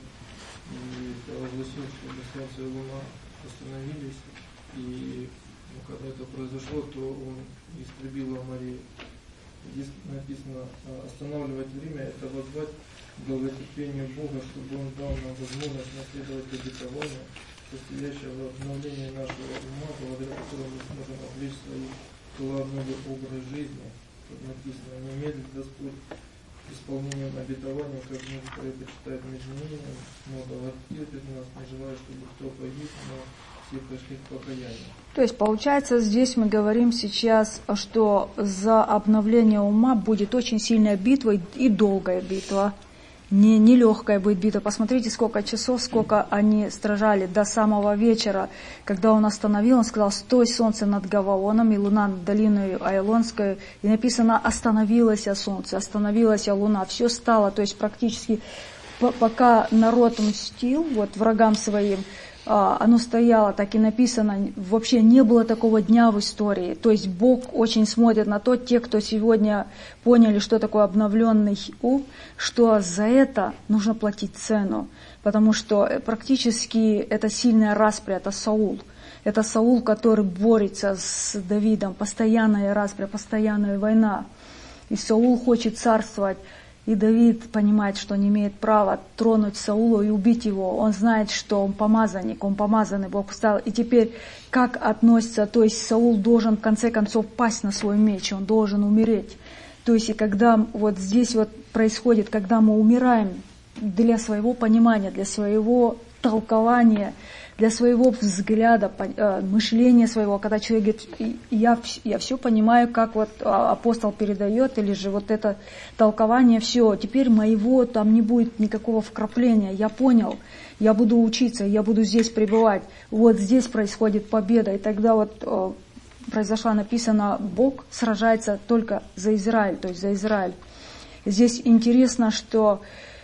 B: и провозгласил, чтобы солнце и луна остановились, и но когда это произошло, то он истребил Марию. Здесь написано, останавливать время, это воззвать благотерпению Бога, чтобы Он дал нам возможность наследовать обетование, состоящее в обновлении нашего ума, благодаря которому мы сможем облечь свои тела в новый образ жизни. Тут написано, не медлит Господь
I: исполнением обетования, как некоторые почитают между ними, но Галатия пятнадцать не желает, чтобы кто погиб, но все пришли к покаянию.
A: То есть получается, здесь мы говорим сейчас, что за обновление ума будет очень сильная битва и долгая битва. Не, не легкая будет битва. Посмотрите, сколько часов, сколько они стражали до самого вечера. Когда он остановил, он сказал: «Стой, солнце над Гаваоном и луна над долиной Айлонской». И написано: «Остановилось солнце, остановилась луна». Все стало, то есть практически пока народ мстил вот, врагам своим, оно стояло, так и написано, вообще не было такого дня в истории. То есть Бог очень смотрит на то, те, кто сегодня поняли, что такое обновленный ум, что за это нужно платить цену, потому что практически это сильная распря, это Саул. Это Саул, который борется с Давидом, постоянная распря, постоянная война. И Саул хочет царствовать. И Давид понимает, что не имеет права тронуть Саула и убить его. Он знает, что он помазанник, он помазанный, Бог поставил. И теперь как относится, то есть Саул должен в конце концов пасть на свой меч, он должен умереть. То есть и когда вот здесь вот происходит, когда мы умираем для своего понимания, для своего толкования, для своего взгляда, мышления своего, когда человек говорит: я, я все понимаю, как вот апостол передает, или же вот это толкование, все, теперь моего там не будет никакого вкрапления, я понял, я буду учиться, я буду здесь пребывать, вот здесь происходит победа, и тогда вот произошла, написано, Бог сражается только за Израиль, то есть за Израиль. Здесь интересно, что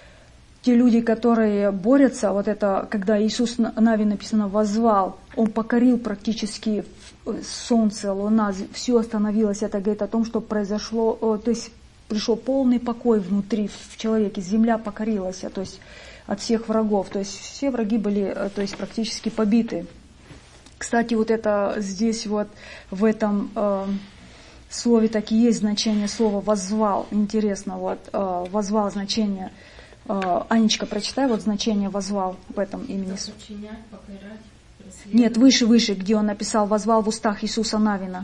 A: те люди, которые борются, вот это, когда Иисус Навин написано воззвал, он покорил практически солнце, луна, все остановилось. Это говорит о том, что произошло, то есть пришел полный покой внутри в человеке, земля покорилась, то есть от всех врагов, то есть все враги были, то есть практически побиты. Кстати, вот это здесь вот в этом э, слове так и есть значение слова воззвал. Интересно, вот э, воззвал значение. Анечка, прочитай вот значение «возвал» в этом имени.
H: Подчинять, покорять,
A: Нет, выше, выше, где он написал «возвал в устах Иисуса Навина».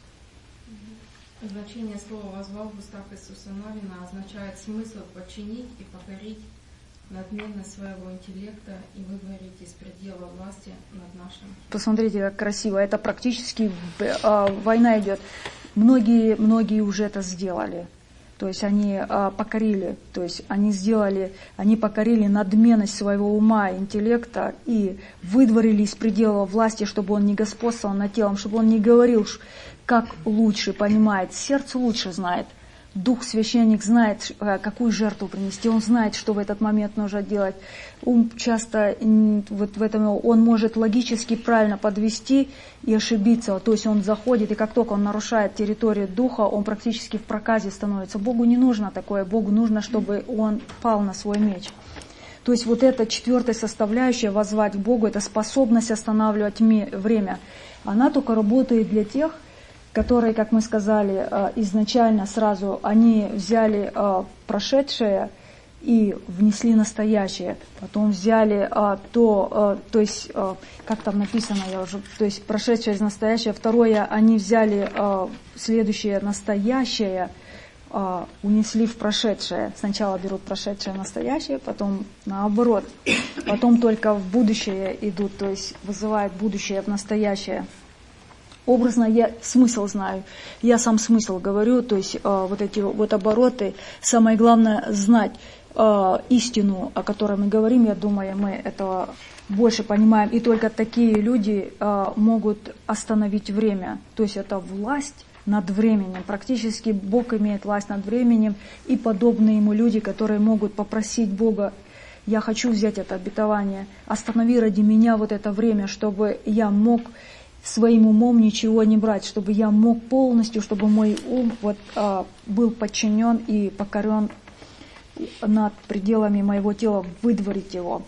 H: Значение слова «возвал в устах Иисуса Навина» означает смысл подчинить и покорить надменность своего интеллекта и выдворить из предела власти над нашим.
A: Посмотрите, как красиво. Это практически э, война идет. Многие, многие уже это сделали. То есть они а, покорили, то есть они сделали, они покорили надменность своего ума, интеллекта и выдворили из предела власти, чтобы он не господствовал над телом, чтобы он не говорил, как лучше понимает, сердце лучше знает. Дух священник знает, какую жертву принести, он знает, что в этот момент нужно делать. Ум часто вот в этом он может логически правильно подвести и ошибиться. То есть он заходит, и как только он нарушает территорию духа, он практически в проказе становится. Богу не нужно такое, Богу нужно, чтобы он пал на свой меч. То есть вот эта четвертая составляющая, воззвать к Богу, это способность останавливать время. Она только работает для тех, которые, как мы сказали, изначально сразу, они взяли прошедшее и внесли настоящее. Потом взяли то, то есть, как там написано, я уже, то есть прошедшее из настоящее. Второе, они взяли следующее настоящее, унесли в прошедшее. Сначала берут прошедшее настоящее, потом наоборот. Потом только в будущее идут, то есть вызывают будущее в настоящее. Образно я смысл знаю, я сам смысл говорю, то есть э, вот эти вот обороты. Самое главное знать э, истину, о которой мы говорим, я думаю, мы этого больше понимаем. И только такие люди э, могут остановить время. То есть это власть над временем. Практически Бог имеет власть над временем, и подобные ему люди, которые могут попросить Бога: я хочу взять это обетование, останови ради меня вот это время, чтобы я мог своим умом ничего не брать, чтобы я мог полностью, чтобы мой ум вот, а, был подчинен и покорен над пределами моего тела, выдворить его.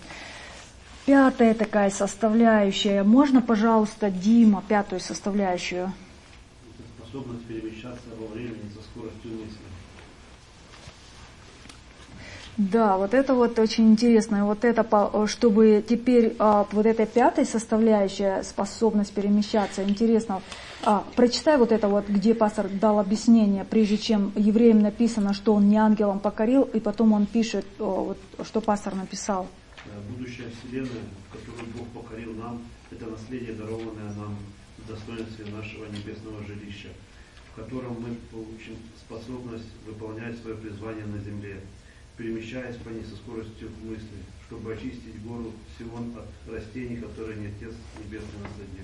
A: Пятая такая составляющая. Можно, пожалуйста, Дима, пятую составляющую?
J: Способность перемещаться во времени со скоростью мысли.
A: Да, вот это вот очень интересно. Вот это, чтобы теперь вот эта пятая составляющая, способность перемещаться, интересно. А, прочитай вот это вот, где пастор дал объяснение, прежде чем евреям написано, что он не ангелом покорил, и потом он пишет, вот, что пастор написал.
J: Будущая вселенная, в которую Бог покорил нам, это наследие, дарованное нам в достоинстве нашего небесного жилища, в котором мы получим способность выполнять свое призвание на земле, перемещаясь по ней со скоростью мысли, чтобы очистить гору Сион от растений, которые не Отец Небесный насадил.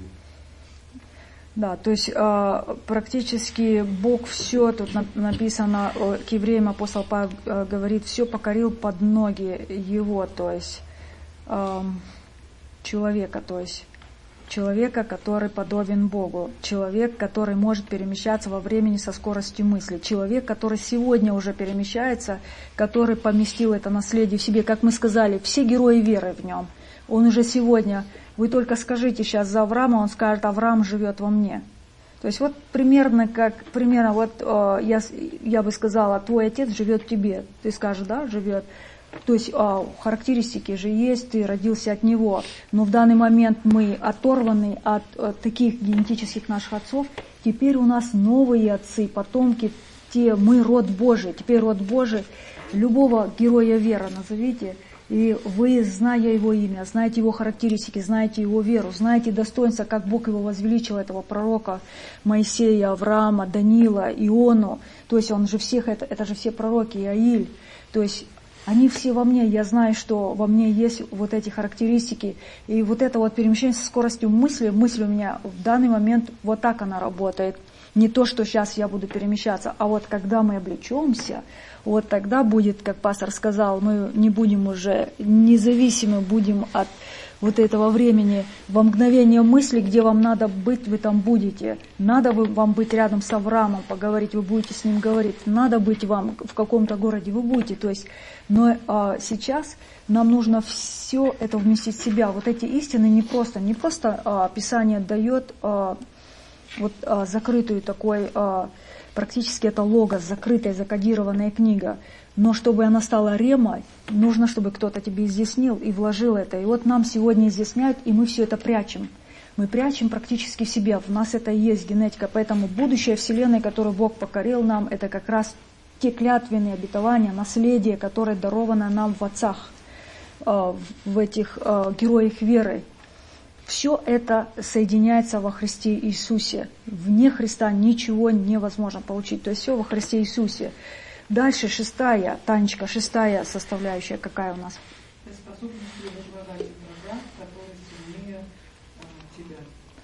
A: Да, то есть э, практически Бог все, тут написано, э, к евреям апостол Павел э, говорит, все покорил под ноги его, то есть э, человека, то есть человека, который подобен Богу, человек, который может перемещаться во времени со скоростью мысли, человек, который сегодня уже перемещается, который поместил это наследие в себе, как мы сказали, все герои веры в нем, он уже сегодня... Вы только скажите сейчас за Авраама, он скажет, Авраам живет во мне. То есть вот примерно как, примерно вот э, я, я бы сказала, твой отец живет в тебе. Ты скажешь, да, живет. То есть э, характеристики же есть, ты родился от него. Но в данный момент мы оторваны от э, таких генетических наших отцов. Теперь у нас новые отцы, потомки, те, мы род Божий. Теперь род Божий, любого героя веры назовите. И вы, зная его имя, знаете его характеристики, знаете его веру, знаете достоинства, как Бог его возвеличил, этого пророка Моисея, Авраама, Даниила, Иону. То есть он же всех, это, это же все пророки, Иаиль. То есть они все во мне, я знаю, что во мне есть вот эти характеристики. И вот это вот перемещение со скоростью мысли, мысль у меня в данный момент вот так она работает. Не то, что сейчас я буду перемещаться, а вот когда мы облечемся, вот тогда будет, как пастор сказал, мы не будем уже независимы, будем от вот этого времени. Во мгновение мысли, где вам надо быть, вы там будете. Надо вам быть рядом с Авраамом, поговорить, вы будете с ним говорить. Надо быть вам в каком-то городе, вы будете. То есть, но а, сейчас нам нужно все это вместить в себя. Вот эти истины не просто, не просто а, Писание дает а, вот а, закрытую такой... А, практически это логос, закрытая, закодированная книга. Но чтобы она стала ремой, нужно, чтобы кто-то тебе изъяснил и вложил это. И вот нам сегодня изъясняют, и мы все это прячем. Мы прячем практически в себе. В нас это и есть генетика. Поэтому будущее Вселенной, которую Бог покорил нам, это как раз те клятвенные обетования, наследие, которое даровано нам в отцах, в этих героях веры. Все это соединяется во Христе Иисусе. Вне Христа ничего невозможно получить. То есть все во Христе Иисусе. Дальше шестая, Танечка, шестая составляющая какая у нас?
G: Способность возлагать врага, который сильнее тебя.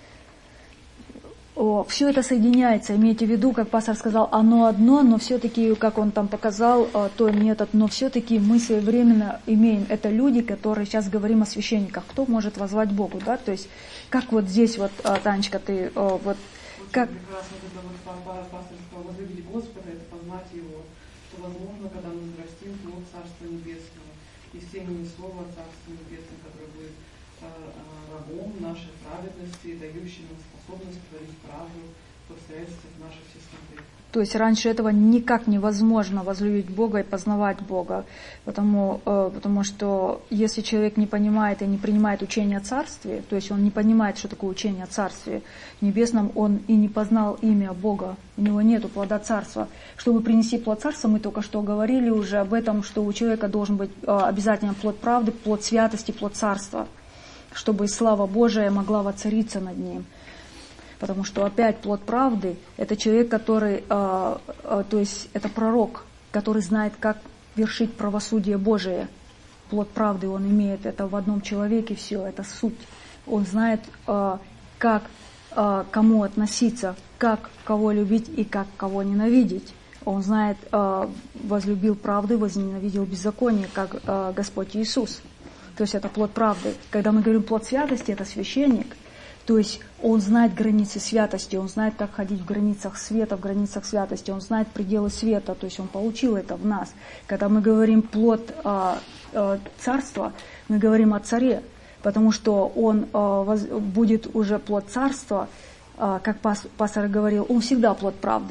A: О, все это соединяется, имейте в виду, как пастор сказал, оно одно, но все-таки, как он там показал, то метод, но все-таки мы своевременно имеем. Это люди, которые, сейчас говорим о священниках, кто может воззвать Богу, да, то есть, как вот здесь вот, Танечка, ты, вот,
G: очень
A: как...
G: прекрасно, когда вот пастор сказал, возлюбить Господа, это познать Его, что возможно, когда мы взрастим плод Царства Небесного, и семени Слова Царства Небесного, которое будет рабом нашей праведности, дающим нам способность творить правду в обстоятельствах нашей чистоты.
A: То есть раньше этого никак невозможно возлюбить Бога и познавать Бога, потому, э, потому что если человек не понимает и не принимает учение о Царстве, то есть он не понимает, что такое учение о Царстве Небесном, он и не познал имя Бога, у него нету плода Царства. Чтобы принести плод Царства, мы только что говорили уже об этом, что у человека должен быть э, обязательно плод правды, плод святости, плод Царства, чтобы слава Божия могла воцариться над ним. Потому что опять плод правды – это человек, который, э, э, то есть это пророк, который знает, как вершить правосудие Божие. Плод правды он имеет, это в одном человеке все, это суть. Он знает, э, как э, кому относиться, как кого любить и как кого ненавидеть. Он знает, э, возлюбил правду, возненавидел беззаконие, как э, Господь Иисус. То есть это плод правды. Когда мы говорим плод святости, это священник. То есть он знает границы святости, он знает, как ходить в границах света, в границах святости, он знает пределы света, то есть он получил это в нас. Когда мы говорим плод а, а, царства, мы говорим о царе, потому что он а, воз, будет уже плод царства, а, как пас, пастор говорил, он всегда плод правды.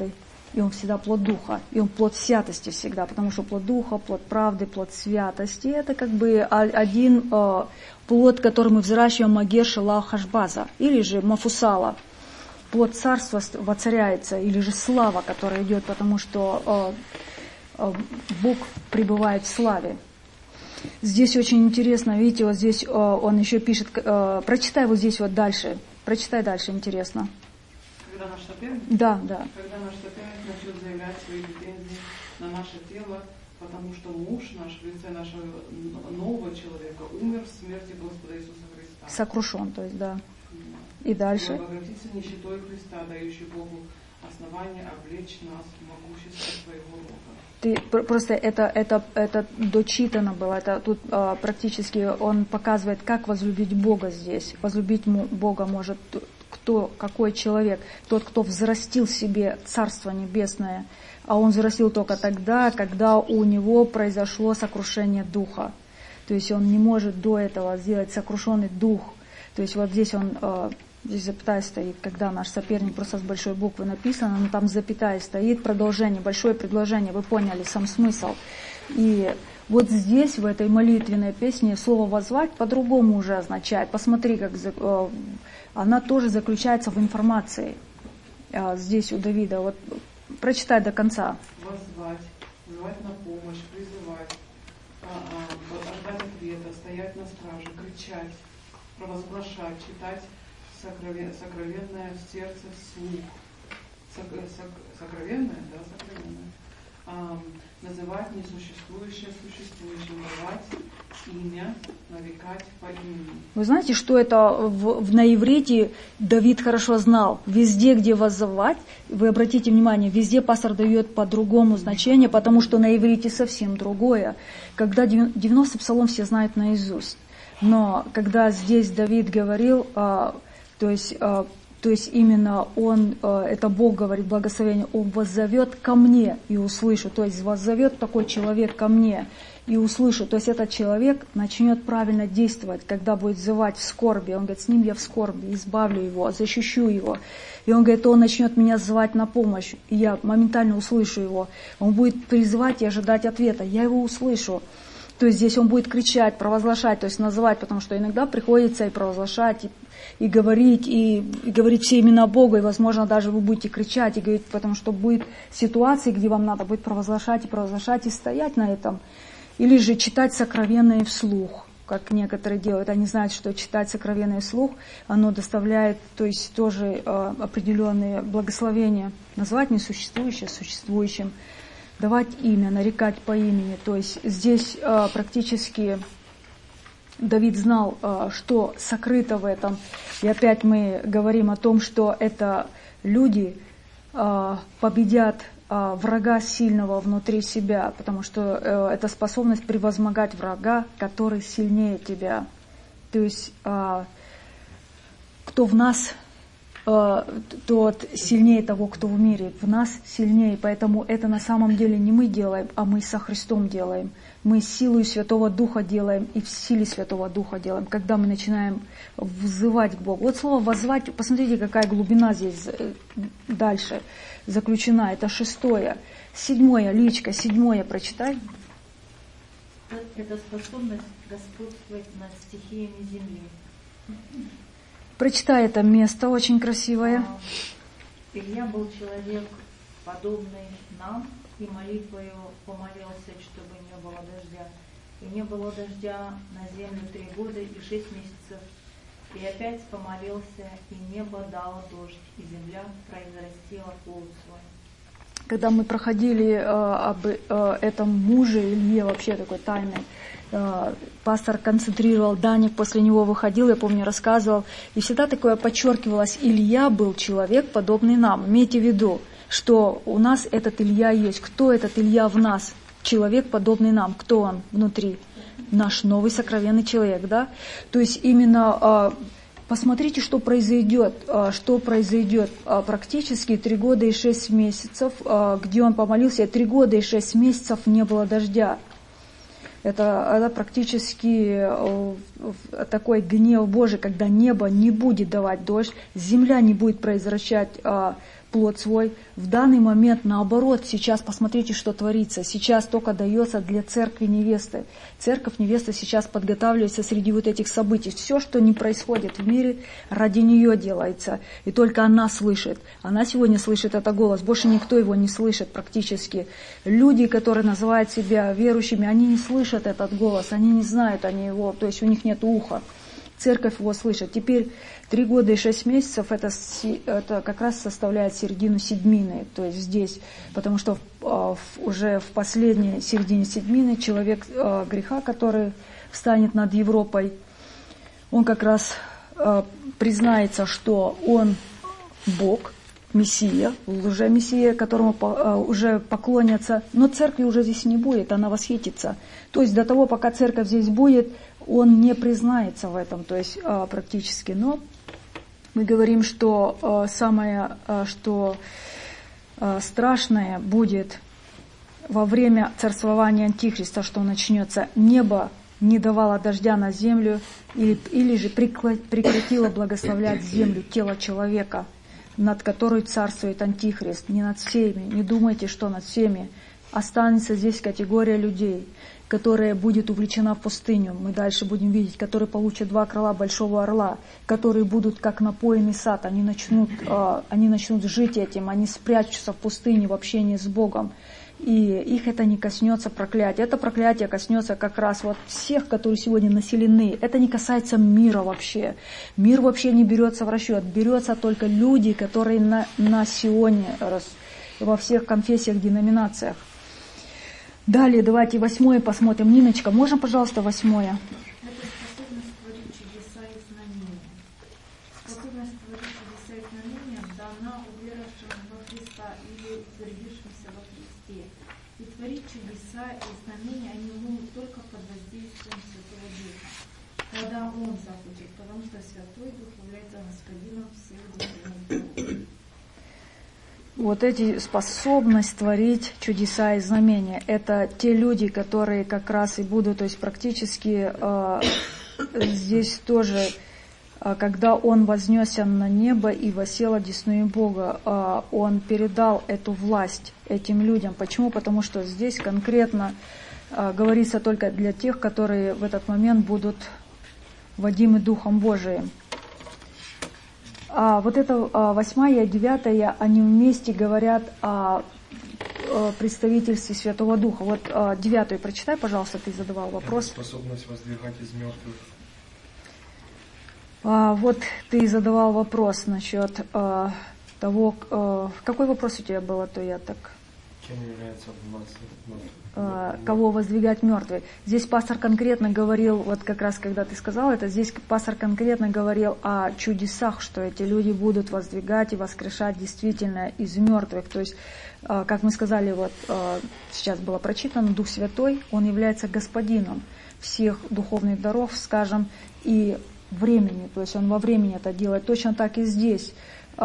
A: И он всегда плод Духа, и он плод святости всегда, потому что плод Духа, плод правды, плод святости, это как бы один э, плод, который мы взращиваем Магер Шелах Хашбаза, или же Мафусала. Плод царства воцаряется, или же слава, которая идет, потому что э, э, Бог пребывает в славе. Здесь очень интересно, видите, вот здесь э, он еще пишет, э, прочитай вот здесь вот дальше, прочитай дальше, интересно.
G: Когда наш соперник?
A: Да, да.
G: Когда наш соперник начнет заявлять свои претензии на наше тело, потому что муж наш в лице нашего нового человека умер в смерти Господа Иисуса Христа.
A: Сокрушен, то есть, да. И дальше.
G: Обогатиться нищетой Христа, дающий Богу основание облечь нас в могущество своего рода.
A: Ты просто это, это, это дочитано было, это тут а, практически он показывает, как возлюбить Бога здесь. Возлюбить Бога может кто, какой человек, тот, кто взрастил себе Царство Небесное, а он взрастил только тогда, когда у него произошло сокрушение духа. То есть он не может до этого сделать сокрушенный дух. То есть вот здесь он, здесь запятая стоит, когда наш соперник, просто с большой буквы написано, но там запятая стоит, продолжение, большое предложение, вы поняли сам смысл. И вот здесь, в этой молитвенной песне, слово «воззвать» по-другому уже означает. Посмотри, как она тоже заключается в информации. Здесь у Давида, вот прочитай до конца.
G: Воззвать, звать на помощь, призывать, ожидать ответа, стоять на страже, кричать, провозглашать, читать сокровенное в сердце вслух. Сокровенное, да, сокровенное. А, называть несуществующее существующим, давать имя, нарекать по имени.
A: Вы знаете, что это в, в, на иврите Давид хорошо знал? Везде, где воззвать, вы обратите внимание, везде пастор дает по другому значению, потому что на иврите совсем другое. Когда девяностый псалом все знают наизусть. Но когда здесь Давид говорил, а, то есть, а, то есть именно он, а, это Бог говорит, благословение, он воззовет ко мне и услышу. То есть воззовет такой человек ко мне и услышу. То есть этот человек начнет правильно действовать, когда будет взывать в скорби. Он говорит, с ним я в скорби, избавлю его, защищу его. И он говорит, он начнет меня звать на помощь, и я моментально услышу его. Он будет призывать и ожидать ответа, я его услышу. То есть здесь он будет кричать, провозглашать, то есть называть, потому что иногда приходится и провозглашать, и, и говорить, и, и говорить все имена Бога, и, возможно, даже вы будете кричать и говорить, потому что будет ситуации, где вам надо будет провозглашать и провозглашать, и стоять на этом. Или же читать сокровенное вслух, как некоторые делают. Они знают, что читать сокровенное вслух, оно доставляет, то есть тоже э, определенные благословения. Назвать несуществующее существующим. Давать имя, нарекать по имени. То есть здесь э, практически Давид знал, э, что сокрыто в этом. И опять мы говорим о том, что это люди э, победят э, врага сильного внутри себя, потому что э, это способность превозмогать врага, который сильнее тебя. То есть э, кто в нас, тот сильнее того, кто в мире, в нас сильнее. Поэтому это на самом деле не мы делаем, а мы со Христом делаем. Мы силой Святого Духа делаем и в силе Святого Духа делаем, когда мы начинаем взывать к Богу. Вот слово «воззвать», посмотрите, какая глубина здесь дальше заключена. Это шестое. Седьмое, Личка, седьмое прочитай.
K: Это способность господствовать над стихиями земли.
A: Прочитай это место, очень красивое.
K: Илья был человек, подобный нам, и молитвою помолился, чтобы не было дождя. И не было дождя на землю три года и шесть месяцев. И опять помолился, и небо дало дождь, и земля произрастила плод свой.
A: Когда мы проходили э, об э, этом муже Илье, вообще такой тайной, э, пастор концентрировал, Даник после него выходил, я помню, рассказывал, и всегда такое подчеркивалось, Илья был человек, подобный нам. Имейте в виду, что у нас этот Илья есть. Кто этот Илья в нас? Человек, подобный нам. Кто он внутри? Наш новый сокровенный человек, да? То есть именно... Э, Посмотрите, что произойдет, что произойдет практически три года и шесть месяцев, где он помолился, три года и шесть месяцев не было дождя. Это, это практически такой гнев Божий, когда небо не будет давать дождь, земля не будет произвращать плод свой. В данный момент, наоборот, сейчас посмотрите, что творится. Сейчас только дается для церкви невесты. Церковь невесты сейчас подготавливается среди вот этих событий. Все, что не происходит в мире, ради нее делается. И только она слышит. Она сегодня слышит этот голос. Больше никто его не слышит практически. Люди, которые называют себя верующими, они не слышат этот голос. Они не знают они его. То есть у них нет уха. Церковь его слышит. Теперь три года и шесть месяцев это, это как раз составляет середину седьмины, то есть здесь, потому что в, уже в последней середине седьмины человек греха, который встанет над Европой, он как раз признается, что он Бог, Мессия, лже-мессия, которому уже поклонятся, но церкви уже здесь не будет, она восхитится. То есть до того, пока церковь здесь будет, он не признается в этом, то есть практически. Но мы говорим, что самое, что страшное будет во время царствования Антихриста, что начнется. Небо не давало дождя на землю, или, или же прекратило благословлять землю, тело человека, над которой царствует Антихрист. Не над всеми, не думайте, что над всеми. Останется здесь категория людей, которая будет увлечена в пустыню. Мы дальше будем видеть, которые получат два крыла большого орла, которые будут как напоенный сад. Они начнут, э, они начнут жить этим, они спрячутся в пустыне в общении с Богом. И их это не коснется проклятия. Это проклятие коснется как раз вот всех, которые сегодня населены. Это не касается мира вообще. Мир вообще не берется в расчет. Берется только люди, которые на, на Сионе, во всех конфессиях, деноминациях. Далее давайте восьмое посмотрим. Ниночка, можно, пожалуйста, восьмое?
L: Это способность творить чудеса и знамения. Способность творить чудеса и знамения дана уверовавшим во Христа или утвердившимся во Христе. И творить чудеса и знамения они могут только под воздействием Святого Духа, когда Он захочет, потому что Святой Дух является Господином всех духовных духов.
A: Вот эти способность творить чудеса и знамения, это те люди, которые как раз и будут, то есть практически э, здесь тоже, э, когда он вознесся на небо и восел одесную Бога, э, он передал эту власть этим людям. Почему? Потому что здесь конкретно э, говорится только для тех, которые в этот момент будут водимы Духом Божиим. А вот это а, восьмая и девятая, они вместе говорят о, о представительстве Святого Духа. Вот а, девятую прочитай, пожалуйста, ты задавал вопрос.
B: Это способность воздвигать из мертвых.
A: А, вот ты задавал вопрос насчет а, того, а, какой вопрос у тебя был, а то я так...
B: Кем является власть мертвых?
A: Кого воздвигать мертвые. Здесь пастор конкретно говорил, вот как раз когда ты сказал это, здесь пастор конкретно говорил о чудесах, что эти люди будут воздвигать и воскрешать действительно из мертвых. То есть, как мы сказали, вот сейчас было прочитано, Дух Святой, Он является господином всех духовных даров, скажем, и времени. То есть Он во времени это делает. Точно так и здесь.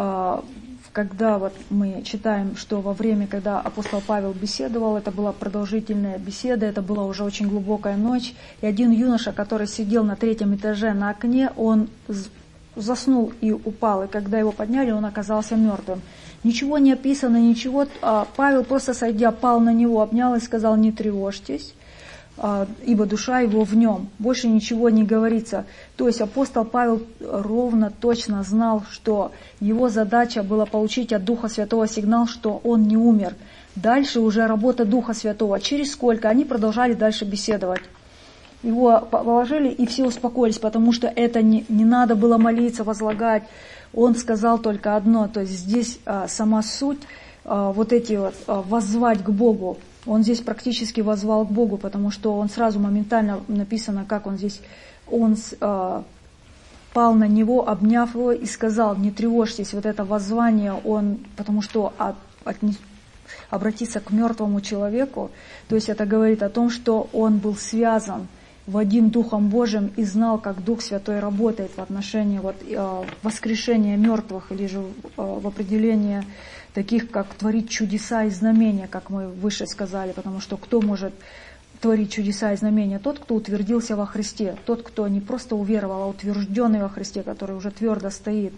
A: Когда вот мы читаем, что во время, когда апостол Павел беседовал, это была продолжительная беседа, это была уже очень глубокая ночь, и один юноша, который сидел на третьем этаже на окне, он заснул и упал, и когда его подняли, он оказался мертвым. Ничего не описано, ничего, а Павел просто сойдя, пал на него, обнял и сказал: не тревожьтесь, ибо душа его в нем. Больше ничего не говорится. То есть апостол Павел ровно, точно знал, что его задача была получить от Духа Святого сигнал, что он не умер. Дальше уже работа Духа Святого. Через сколько? Они продолжали дальше беседовать. Его положили, и все успокоились, потому что это не, не надо было молиться, возлагать. Он сказал только одно, то есть здесь а, сама суть, а, вот эти вот, а, воззвать к Богу. Он здесь практически воззвал к Богу, потому что он сразу моментально написано, как он здесь, он э, пал на него, обняв его и сказал: не тревожьтесь, вот это воззвание, он, потому что от, от, обратиться к мертвому человеку, то есть это говорит о том, что он был связан в один Духом Божиим и знал, как Дух Святой работает в отношении вот, э, воскрешения мертвых, или же э, в определении таких, как творить чудеса и знамения, как мы выше сказали, потому что кто может творить чудеса и знамения? Тот, кто утвердился во Христе, тот, кто не просто уверовал, а утвержденный во Христе, который уже твердо стоит.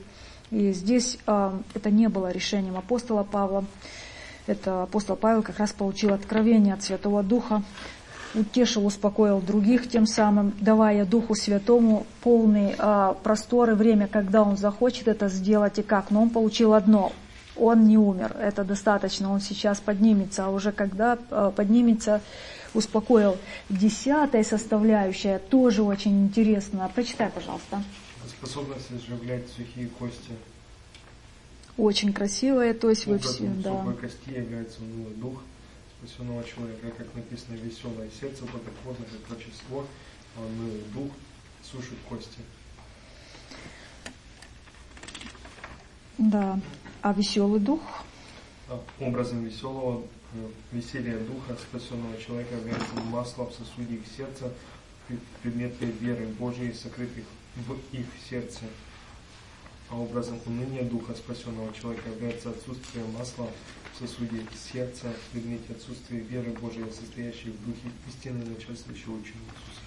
A: И здесь э, это не было решением апостола Павла. Это апостол Павел как раз получил откровение от Святого Духа, утешил, успокоил других, тем самым давая Духу Святому полный э, простор и время, когда он захочет это сделать и как. Но он получил одно: он не умер, это достаточно, он сейчас поднимется, а уже когда э, поднимется, успокоил. Десятая составляющая тоже очень интересна. Прочитай, пожалуйста.
B: Способность оживлять сухие кости.
A: Очень красивая, то есть вы
B: Образом
A: все, да.
B: сухой кости является унылый дух спасенного человека, как написано, веселое сердце благотворно, как вещество, а унылый дух сушит кости.
A: Да. А веселый дух?
B: Образом веселого, веселья духа спасенного человека является масло в сосуде их сердца, предметы веры Божией, сокрытых в их сердце. А образом уныния духа спасенного человека является отсутствие масла в сосуде сердца, в предмете отсутствия веры Божией, состоящей в духе истины, начальствующего учения Иисуса.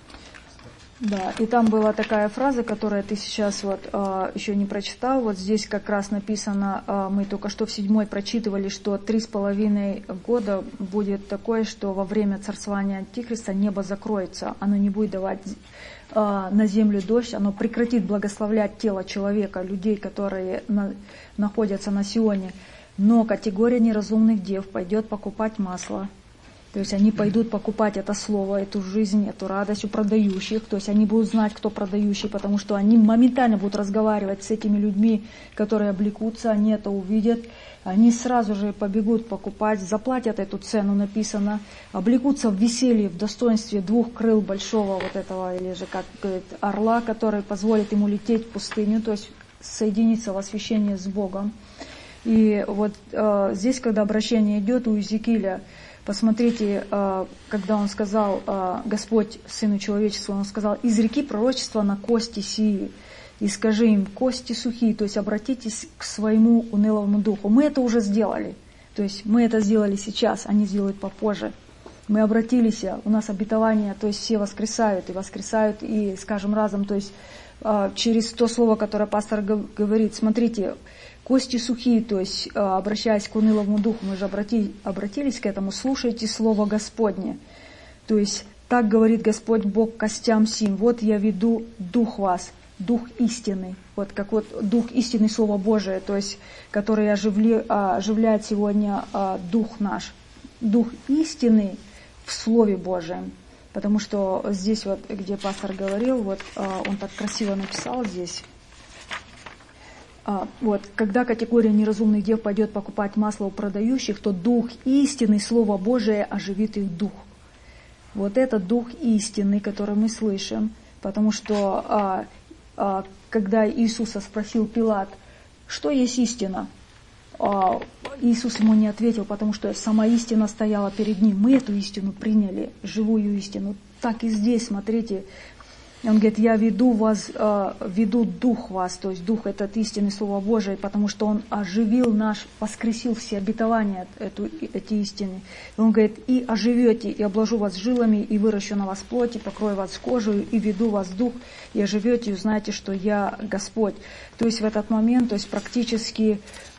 A: Да, и там была такая фраза, которую ты сейчас вот э, еще не прочитал. Вот здесь как раз написано, э, мы только что в седьмой прочитывали, что три с половиной года будет такое, что во время царствования Антихриста небо закроется, оно не будет давать э, на землю дождь, оно прекратит благословлять тело человека, людей, которые на, находятся на Сионе. Но категория неразумных дев пойдет покупать масло. То есть они пойдут покупать это слово, эту жизнь, эту радость у продающих. То есть они будут знать, кто продающий, потому что они моментально будут разговаривать с этими людьми, которые облекутся, они это увидят. Они сразу же побегут покупать, заплатят эту цену, написано, облекутся в веселье, в достоинстве двух крыл большого вот этого, или же, как говорит, орла, который позволит ему лететь в пустыню, то есть соединиться в освящении с Богом. И вот э, здесь, когда обращение идет у Иезекииля, посмотрите, когда он сказал, Господь Сыну Человеческому, он сказал: изреки пророчество на кости сии, и скажи им: кости сухие, то есть обратитесь к своему унылому духу. Мы это уже сделали, то есть мы это сделали сейчас, они сделают попозже. Мы обратились, у нас обетование, то есть все воскресают, и воскресают, и скажем разом, то есть через то слово, которое пастор говорит, смотрите, кости сухие, то есть обращаясь к унылому духу, мы же обрати, обратились к этому, слушайте слово Господне. То есть так говорит Господь Бог костям сим: вот я веду дух вас, дух истины. Вот как вот дух истины, Слово Божие, то есть который оживли, оживляет сегодня дух наш. Дух истины в Слове Божьем. Потому что здесь вот, где пастор говорил, вот он так красиво написал здесь. А, вот, когда категория неразумных дев пойдет покупать масло у продающих, то дух истины, Слово Божие оживит их дух. Вот это дух истины, который мы слышим, потому что а, а, когда Иисуса спросил Пилат, что есть истина, а, Иисус ему не ответил, потому что сама истина стояла перед ним. Мы эту истину приняли, живую истину. Так и здесь, смотрите. Он говорит: я веду вас, веду дух вас, то есть дух этот истинный, Слово Божие, потому что он оживил наш, воскресил все обетования, эту, эти истины. И он говорит: и оживете, и обложу вас жилами, и выращу на вас плоть, и покрою вас кожей, и веду вас дух, и оживете, и узнаете, что я Господь. То есть в этот момент, то есть практически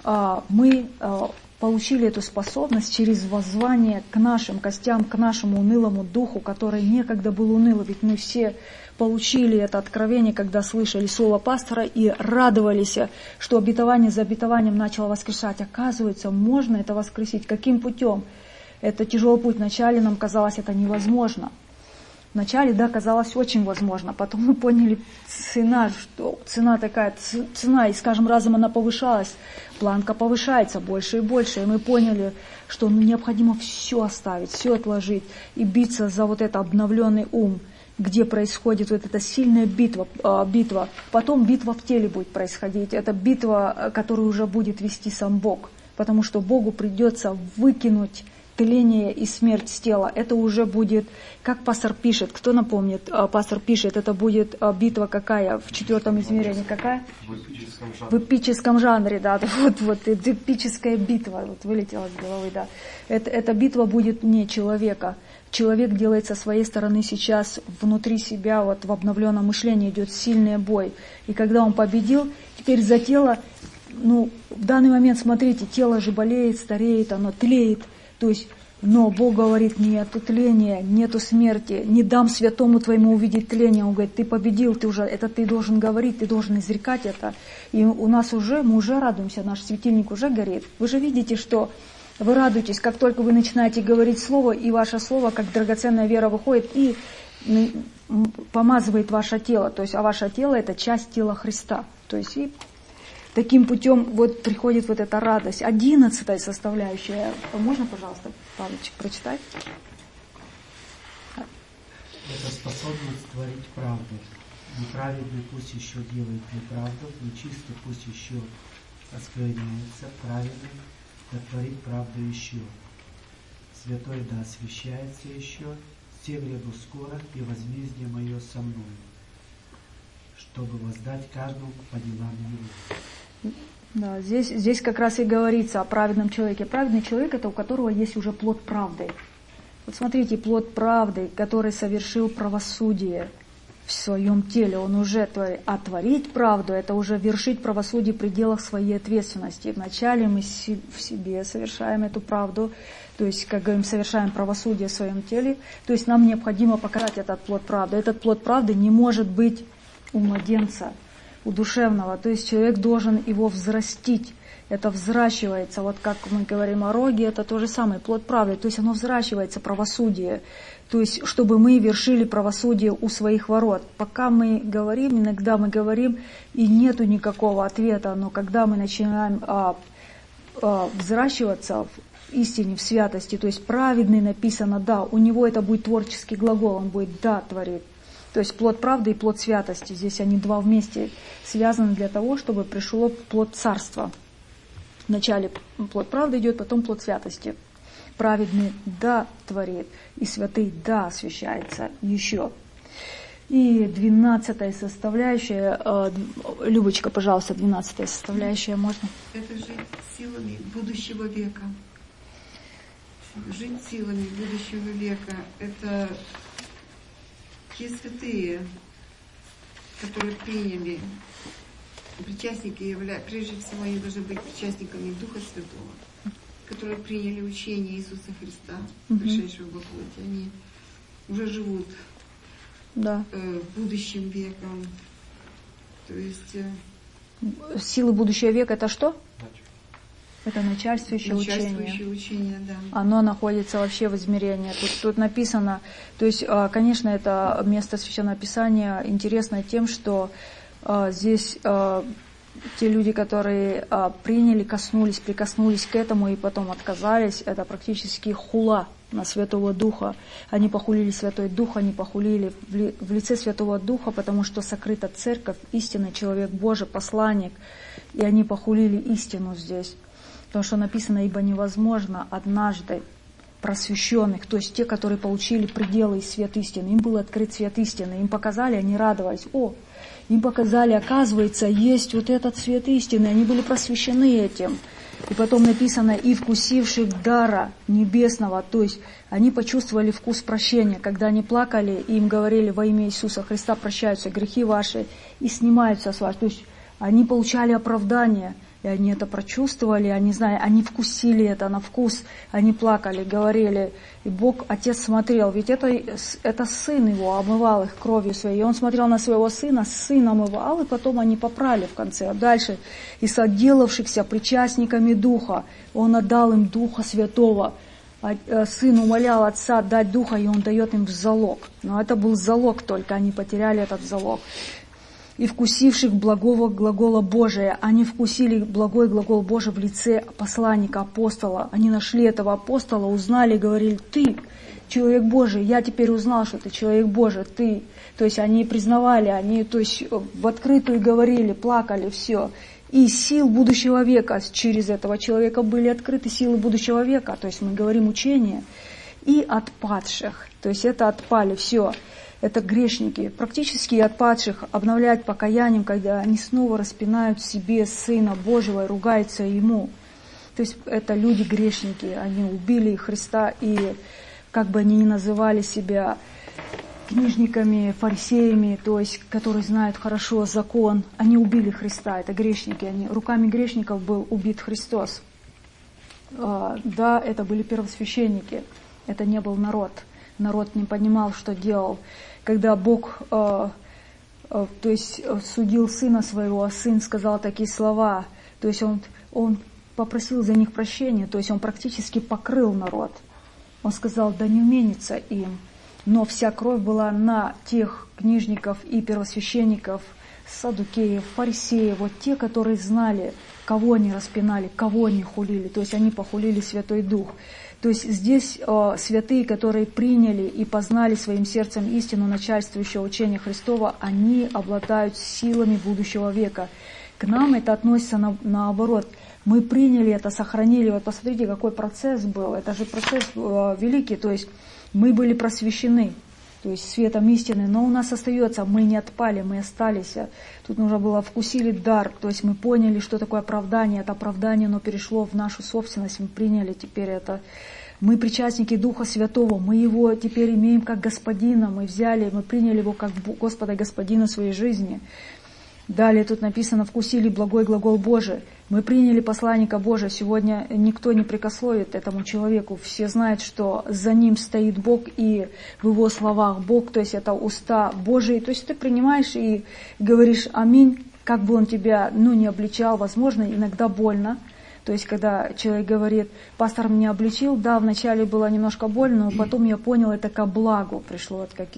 A: мы получили эту способность через воззвание к нашим костям, к нашему унылому духу, который некогда был унылым, ведь мы все получили это откровение, когда слышали слово пастора и радовались, что обетование за обетованием начало воскрешать. Оказывается, можно это воскресить. Каким путем? Это тяжелый путь. Вначале нам казалось это невозможно. Вначале, да, казалось очень возможно. Потом мы поняли цена, что цена такая, цена, и с каждым разом она повышалась. Планка повышается больше и больше. И мы поняли, что ну, необходимо все оставить, все отложить и биться за вот этот обновленный ум, где происходит вот эта сильная битва, битва. Потом битва в теле будет происходить. Это битва, которую уже будет вести сам Бог. Потому что Богу придется выкинуть тление и смерть с тела. Это уже будет, как пастор пишет, кто напомнит, пастор пишет, это будет битва какая, в четвертом измерении какая?
B: В эпическом жанре.
A: В эпическом жанре, да, вот, вот, эпическая битва, вот вылетела с головы, да. Это, эта битва будет не человека. Человек делает со своей стороны сейчас внутри себя, вот в обновленном мышлении идет сильный бой. И когда он победил, теперь за тело ну, в данный момент, смотрите, тело же болеет, стареет, оно тлеет. То есть, но Бог говорит, нету тления, нету смерти, не дам святому твоему увидеть тление. Он говорит, ты победил, ты уже, это ты должен говорить, ты должен изрекать это. И у нас уже, мы уже радуемся, наш светильник уже горит. Вы же видите, что вы радуетесь, как только вы начинаете говорить слово, и ваше слово, как драгоценная вера, выходит и помазывает ваше тело. То есть, а ваше тело — это часть тела Христа. То есть, и таким путем вот приходит вот эта радость. Одиннадцатая составляющая. Можно, пожалуйста, Павлович, прочитать?
M: Это способность творить правду. Неправедный пусть еще делает неправду, нечистый пусть еще оскверняется, праведный да творит правду еще. Святой да освящается еще, те гряду скоро, и возмездие мое со мной, чтобы воздать каждому по делам его.
A: Да, здесь, здесь как раз и говорится о праведном человеке. Праведный человек — это у которого есть уже плод правды. Вот смотрите, плод правды, который совершил правосудие в своем теле, он уже творит. А творить правду — это уже вершить правосудие в пределах своей ответственности. Вначале мы в себе совершаем эту правду, то есть, как говорим, совершаем правосудие в своем теле. То есть нам необходимо показать этот плод правды. Этот плод правды не может быть у младенца, у душевного. То есть человек должен его взрастить. Это взращивается. Вот как мы говорим о роге, это то же самое, плод правды. То есть оно взращивается, правосудие. То есть, чтобы мы вершили правосудие у своих ворот. Пока мы говорим, иногда мы говорим, и нету никакого ответа. Но когда мы начинаем а, а, взращиваться в истине, в святости, то есть праведный написано «да», у него это будет творческий глагол, он будет «да» творить. То есть плод правды и плод святости. Здесь они два вместе связаны для того, чтобы пришло плод царства. Вначале плод правды идет, потом плод святости. Праведный «да» творит, и святый «да» освящается еще. И двенадцатая составляющая, э, Любочка, пожалуйста, двенадцатая составляющая, можно?
E: Это жить силами будущего века. Жить силами будущего века – это те святые, которые приняли, причастники, явля... прежде всего они должны быть причастниками Духа Святого, которые приняли учение Иисуса Христа, угу. пришедшего во плоти. Они уже живут
A: да.
E: э, будущим веком. То есть... Э...
A: Силы будущего века – это что? Это начальствующее,
E: начальствующее
A: учение.
E: учение, да.
A: Оно находится вообще в измерении. Тут, тут написано, то есть, конечно, это место Священного Писания интересно тем, что а, здесь а, те люди, которые а, приняли, коснулись, прикоснулись к этому и потом отказались, это практически хула на Святого Духа. Они похулили Святой Дух, они похулили в, ли, в лице Святого Духа, потому что сокрыта церковь, истинный человек Божий, посланник, и они похулили истину здесь. Потому что написано, ибо невозможно однажды просвещенных, то есть те, которые получили пределы и свет истины, им был открыт свет истины, им показали, они радовались. О, им показали, оказывается, есть вот этот свет истины, они были просвещены этим. И потом написано, и вкусивших дара небесного, то есть они почувствовали вкус прощения, когда они плакали, и им говорили, во имя Иисуса Христа прощаются грехи ваши и снимаются с вас. То есть они получали оправдание. И они это прочувствовали, они, знаю, они вкусили это на вкус, они плакали, говорили. И Бог, Отец смотрел, ведь это, это Сын его омывал их кровью своей. И Он смотрел на своего Сына, Сын омывал, и потом они попрали в конце. А дальше, и соделавшихся причастниками Духа, Он отдал им Духа Святого. Сын умолял Отца дать Духа, и Он дает им в залог. Но это был залог только, они потеряли этот залог. И вкусивших благого глагола Божия, они вкусили благой глагол Божий в лице посланника, апостола. Они нашли этого апостола, узнали, говорили, ты человек Божий, я теперь узнал, что ты человек Божий, ты. То есть они признавали, они то есть, в открытую говорили, плакали, все. И сил будущего века через этого человека были открыты силы будущего века, то есть мы говорим учение, и от падших, то есть это отпали, все. Это грешники, практически от падших, обновлять покаянием, когда они снова распинают в себе Сына Божьего и ругаются Ему. То есть это люди-грешники, они убили Христа, и как бы они ни называли себя книжниками, фарисеями, то есть, которые знают хорошо закон, они убили Христа, это грешники, они, руками грешников был убит Христос. Да, это были первосвященники, это не был народ. Народ не понимал, что делал. Когда Бог, то есть, судил сына своего, а сын сказал такие слова, то есть он, он попросил за них прощения, то есть он практически покрыл народ. Он сказал, да не уменится им. Но вся кровь была на тех книжников и первосвященников, саддукеев, фарисеев, вот те, которые знали, кого они распинали, кого они хулили. То есть они похулили Святой Дух. То есть здесь э, святые, которые приняли и познали своим сердцем истину начальствующего учения Христова, они обладают силами будущего века. К нам это относится на, наоборот. Мы приняли это, сохранили. Вот посмотрите, какой процесс был. Это же процесс э, великий. То есть мы были просвещены, то есть светом истины, но у нас остается, мы не отпали, мы остались. Тут нужно было вкусили дар, то есть мы поняли, что такое оправдание. Это оправдание, оно перешло в нашу собственность, мы приняли теперь это. Мы причастники Духа Святого, мы его теперь имеем как Господина, мы взяли, мы приняли его как Господа и Господина своей жизни. Далее тут написано, вкусили благой глагол Божий. Мы приняли посланника Божия. Сегодня никто не прикословит этому человеку. Все знают, что за ним стоит Бог, и в его словах Бог, то есть это уста Божии. То есть ты принимаешь и говоришь аминь, как бы он тебя ну, не обличал, возможно, иногда больно. То есть когда человек говорит, пастор меня обличил, да, вначале было немножко больно, но потом я понял, это ко благу пришло, вот как...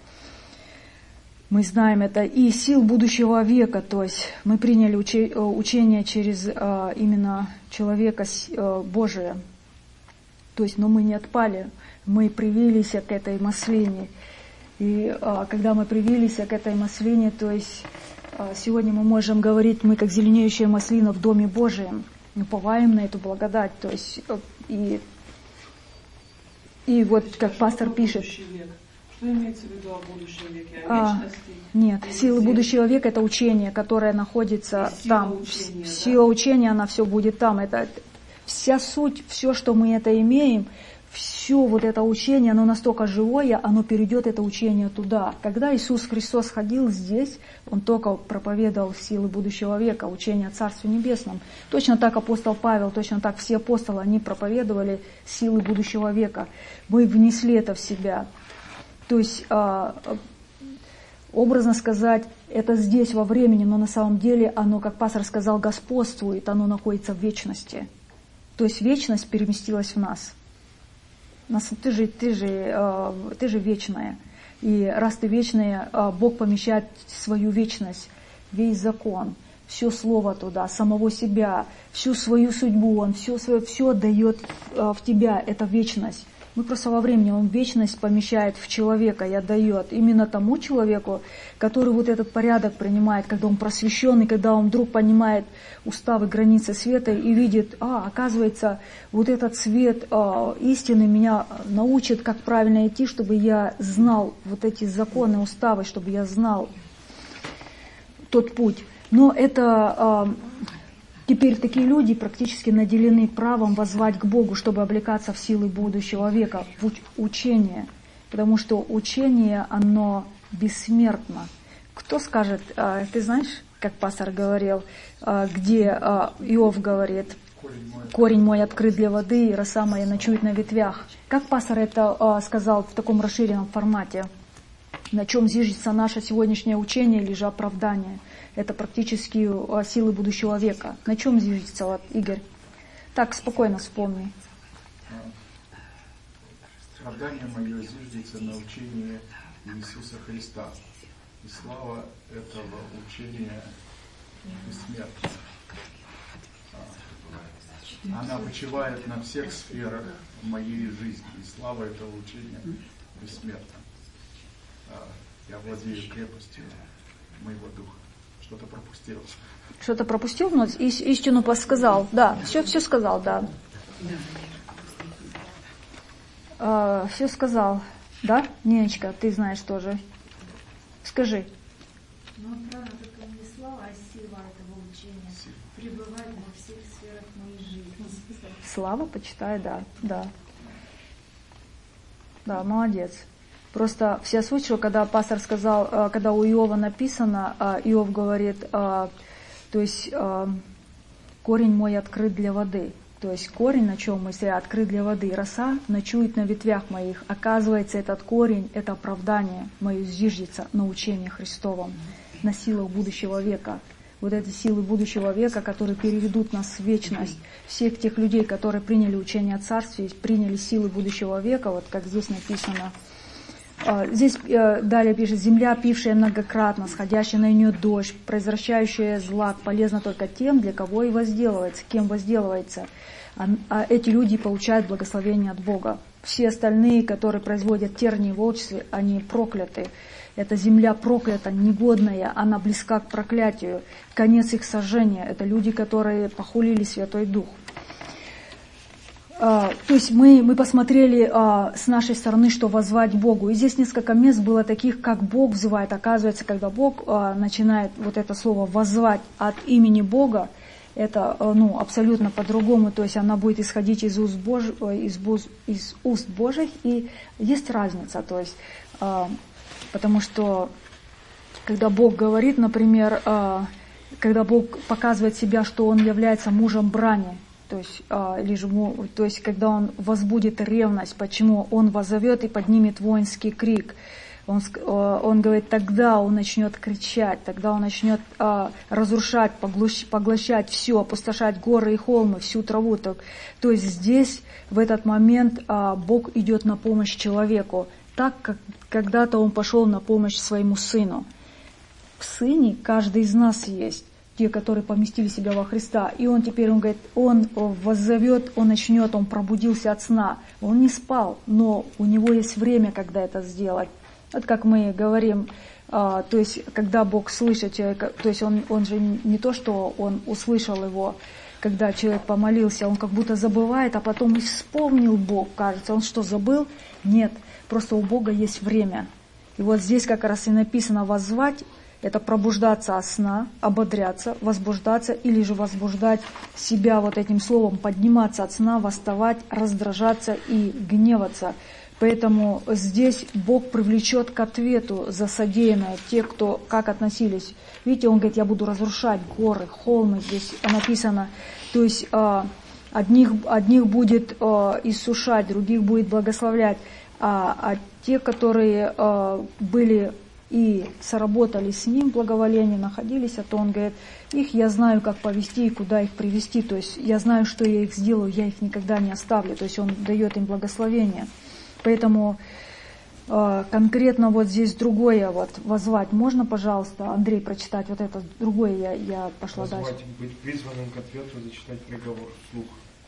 A: Мы знаем это и сил будущего века, то есть мы приняли учение через а, именно человека а, Божия. То есть, но мы не отпали, мы привились к этой маслине. И а, когда мы привились к этой маслине, то есть а, сегодня мы можем говорить, мы как зеленеющая маслина в Доме Божием, уповаем на эту благодать. То есть и, и вот как пастор пишет.
G: Что имеется в виду о будущем веке? О
A: А,
G: вечности?
A: нет,
G: Или
A: сила
G: свет?
A: будущего века — это учение, которое находится
G: И сила
A: там.
G: учения, да?
A: Сила учения, она все будет там. Это вся суть, все, что мы это имеем, все вот это учение, оно настолько живое, оно перейдет это учение туда. Когда Иисус Христос ходил здесь, Он только проповедовал силы будущего века, учение о Царстве Небесном. Точно так апостол Павел, точно так все апостолы, они проповедовали силы будущего века. Мы внесли это в себя. То есть, образно сказать, это здесь во времени, но на самом деле оно, как пастор сказал, господствует, оно находится в вечности. То есть вечность переместилась в нас. Ты же, ты же, ты же вечная. И раз ты вечная, Бог помещает свою вечность, весь закон, все слово туда, самого себя, всю свою судьбу, Он все, свое, все дает в тебя, это вечность. Мы просто во времени, Он вечность помещает в человека и отдает именно тому человеку, который вот этот порядок принимает, когда он просвещенный, когда он вдруг понимает уставы, границы света и видит, а, оказывается, вот этот свет а, истины меня научит, как правильно идти, чтобы я знал вот эти законы, уставы, чтобы я знал тот путь. Но это... А, Теперь такие люди практически наделены правом воззвать к Богу, чтобы облекаться в силы будущего века, в уч- учение. Потому что учение, оно бессмертно. Кто скажет, а, ты знаешь, как пастор говорил, а, где а, Иов говорит, корень мой открыт для воды, и роса моя ночует на ветвях. Как пастор это а, сказал в таком расширенном формате? На чем зиждется наше сегодняшнее учение или же оправдание? Это практически силы будущего века. На чем зиждется, вот, Игорь? Так, спокойно вспомни.
D: Оправдание мое зиждется на учении Иисуса Христа. И слава этого учения бессмертна. Она почивает на всех сферах моей жизни. И слава этого учения бессмертна. Я владею крепостью моего духа. Что-то пропустил.
A: Что-то пропустил? Но истину подсказал. Да, все, все сказал, да. А, все сказал. Да, Ниночка, ты знаешь тоже. Скажи.
L: Ну, правда, только не слава, а сила этого учения. Пребывает во всех сферах моей жизни.
A: Слава, почитай, да, да. Да, молодец. Просто вся суть, что когда пастор сказал, когда у Иова написано, Иов говорит, то есть корень мой открыт для воды. То есть корень, на чем мы стоим, открыт для воды. Роса ночует на ветвях моих. Оказывается, этот корень – это оправдание мое зиждется на учении Христовом, на силах будущего века. Вот эти силы будущего века, которые переведут нас в вечность. Всех тех людей, которые приняли учение о Царстве, приняли силы будущего века, вот как здесь написано. Здесь далее пишет: земля, пившая многократно, сходящая на нее дождь, произвращающая злак, полезна только тем, для кого и возделывается, кем возделывается. А эти люди получают благословение от Бога. Все остальные, которые производят тернии и волчцы, они прокляты. Эта земля проклята, негодная, она близка к проклятию. Конец их сожжения – это люди, которые похулили Святой Дух. Uh, то есть мы, мы посмотрели uh, с нашей стороны, что воззвать Богу. И здесь несколько мест было таких, как Бог взывает. Оказывается, когда Бог uh, начинает вот это слово воззвать от имени Бога, это uh, ну, абсолютно по-другому. То есть она будет исходить из уст, Бож... из, Бож... из уст Божьих. И есть разница. То есть, uh, потому что когда Бог говорит, например, uh, когда Бог показывает себя, что Он является мужем брани, То есть, а, лишь, то есть, когда он возбудит ревность, почему он воззовет и поднимет воинский крик. Он, он говорит, тогда он начнет кричать, тогда он начнет а, разрушать, поглощ, поглощать все, опустошать горы и холмы, всю траву. То, то есть здесь, в этот момент, а, Бог идет на помощь человеку, так как когда-то он пошел на помощь своему сыну. В сыне каждый из нас есть. Те, которые поместили себя во Христа. И он теперь, он говорит, он воззовет, он начнет, он пробудился от сна. Он не спал, но у него есть время, когда это сделать. Вот как мы говорим, а, то есть, когда Бог слышит человека, то есть он, он же не то, что он услышал его, когда человек помолился, он как будто забывает, а потом и вспомнил Бог, кажется. Он что, забыл? Нет, просто у Бога есть время. И вот здесь как раз и написано воззвать. Это пробуждаться от сна, ободряться, возбуждаться или же возбуждать себя вот этим словом, подниматься от сна, восставать, раздражаться и гневаться. Поэтому здесь Бог привлечет к ответу за содеянное те, кто как относились. Видите, Он говорит, я буду разрушать горы, холмы, здесь написано. То есть одних, одних будет иссушать, других будет благословлять, а, а те, которые были и соработали с ним, благоволение находились, а то он говорит, их я знаю, как повести и куда их привести, то есть я знаю, что я их сделаю, я их никогда не оставлю, то есть он дает им благословение. Поэтому э, конкретно вот здесь другое, вот, воззвать, можно, пожалуйста, Андрей, прочитать вот это другое, я, я пошла
B: воззвать,
A: дальше.
B: Быть призванным к ответу, зачитать приговор вслух.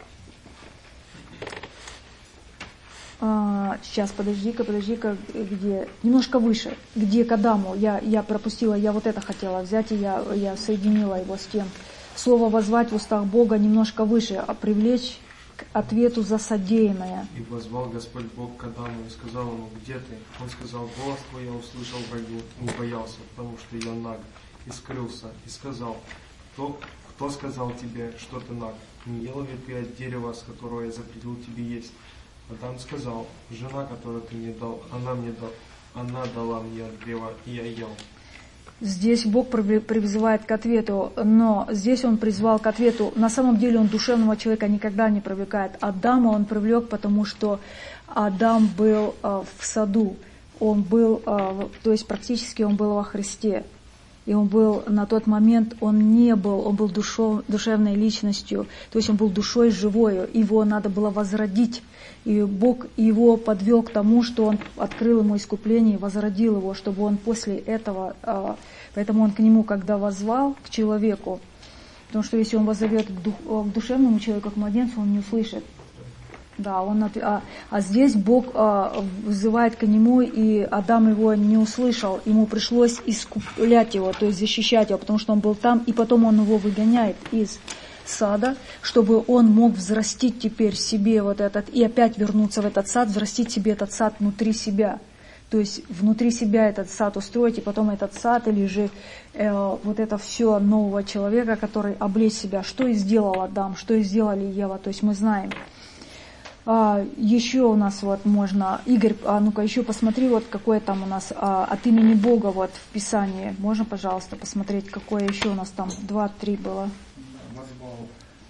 A: А, сейчас, подожди-ка, подожди-ка, где, немножко выше, где к Адаму, я, я пропустила, я вот это хотела взять, и я, я соединила его с тем. Слово «воззвать» в устах Бога немножко выше, а привлечь к ответу за содеянное.
B: И воззвал Господь Бог к Адаму и сказал ему, где ты? Он сказал, голос твой я услышал в раю, не боялся, потому что я наг, и скрылся, и сказал, кто, кто сказал тебе, что ты наг? Не ел ли ты от дерева, с которого я запретил тебе есть? Адам сказал, жена, которую ты мне дал, она мне дал, она дала мне от древа, и я ел.
A: Здесь Бог призывает к ответу, но здесь Он призвал к ответу. На самом деле Он душевного человека никогда не привлекает. Адама Он привлек, потому что Адам был э, в саду, он был, э, то есть практически он был во Христе. И он был на тот момент, он не был, он был душев, душевной личностью, то есть он был душой живой, его надо было возродить. И Бог его подвел к тому, что Он открыл ему искупление и возродил его, чтобы он после этого, поэтому он к нему, когда воззвал, к человеку, потому что если он воззовет к, дух, к душевному человеку, к младенцу, он не услышит. Да, он, а, а здесь Бог а, вызывает к нему, и Адам его не услышал. Ему пришлось искуплять его, то есть защищать его, потому что он был там, и потом он его выгоняет из сада, чтобы он мог взрастить теперь себе вот этот, и опять вернуться в этот сад, взрастить себе этот сад внутри себя. То есть внутри себя этот сад устроить, и потом этот сад, или же э, вот это все нового человека, который облечь себя. Что и сделал Адам, что и сделали Ева, то есть мы знаем. А, еще у нас вот можно, Игорь, а ну-ка еще посмотри, вот какое там у нас а, от имени Бога вот в Писании. Можно, пожалуйста, посмотреть, какое еще у нас там два-три было?
D: Возвал.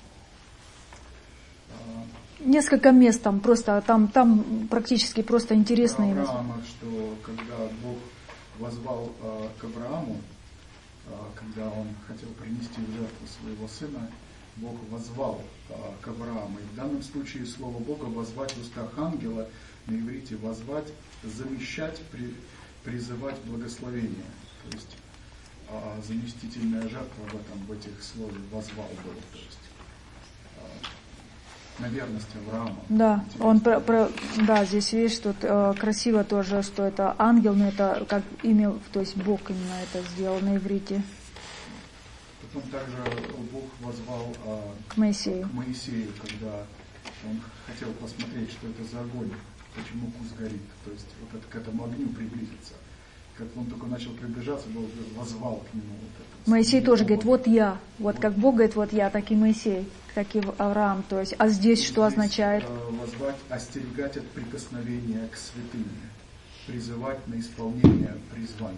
A: Несколько мест там просто, там, там практически просто интересные места.
D: Авраама, что когда Бог возвал э, к Аврааму, э, когда он хотел принести в жертву своего сына, Бог возвал э, к Аврааму. И в данном случае слово Бога возвать в устах ангела, на иврите возвать, замещать, при, призывать благословение. То есть э, заместительная жертва в этом, в этих словах возвал был. То есть, э, на верность Авраама.
A: Да, он про, про, да, здесь видишь, тут э, красиво тоже, что это ангел, но это как имя, то есть Бог именно это сделал на иврите.
D: Потом также Бог возвал э,
A: к Моисею.
D: к Моисею, когда он хотел посмотреть, что это за огонь, почему кус горит, то есть вот это, к этому огню приблизиться. Как он только начал приближаться, Бог возвал к нему. Вот это,
A: Моисей тоже говорит, вот я, вот, вот как Бог говорит, вот я, так и Моисей, так и Авраам, то есть, а здесь, здесь что означает?
D: Возвать, остерегать от прикосновения к святыне, призывать на исполнение призвания.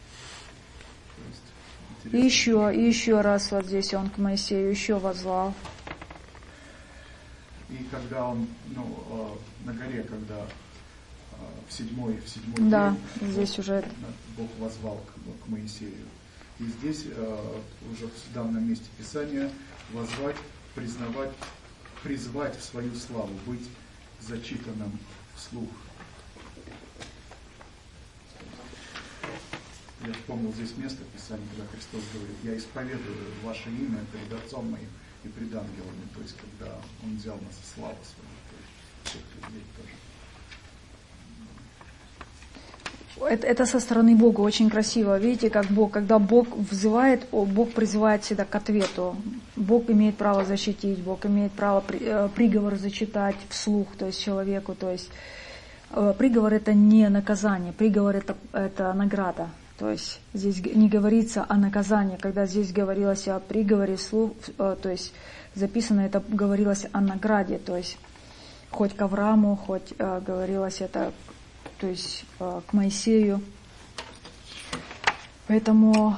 A: И еще, и еще раз вот здесь он к Моисею еще возвал.
D: И когда он, ну, на горе, когда в седьмой, в седьмой
A: да,
D: день
A: здесь
D: Бог,
A: уже
D: Бог возвал к, к Моисею. И здесь уже в данном месте Писания возвать, признавать, призвать в свою славу, быть зачитанным вслух. Я вспомнил здесь место Писания, когда Христос говорит, я исповедую ваше имя перед Отцом моим и пред ангелами, то есть когда Он взял нас в славу свою, то есть всех людей тоже.
A: Это, это со стороны Бога очень красиво. Видите, как Бог, когда Бог взывает, Бог призывает всегда к ответу. Бог имеет право защитить, Бог имеет право приговор зачитать вслух, то есть человеку. То есть приговор это не наказание, приговор это, это награда. То есть здесь не говорится о наказании, когда здесь говорилось о приговоре вслух, то есть записано это говорилось о награде, то есть хоть к Аврааму, хоть говорилось это, то есть к Моисею. Поэтому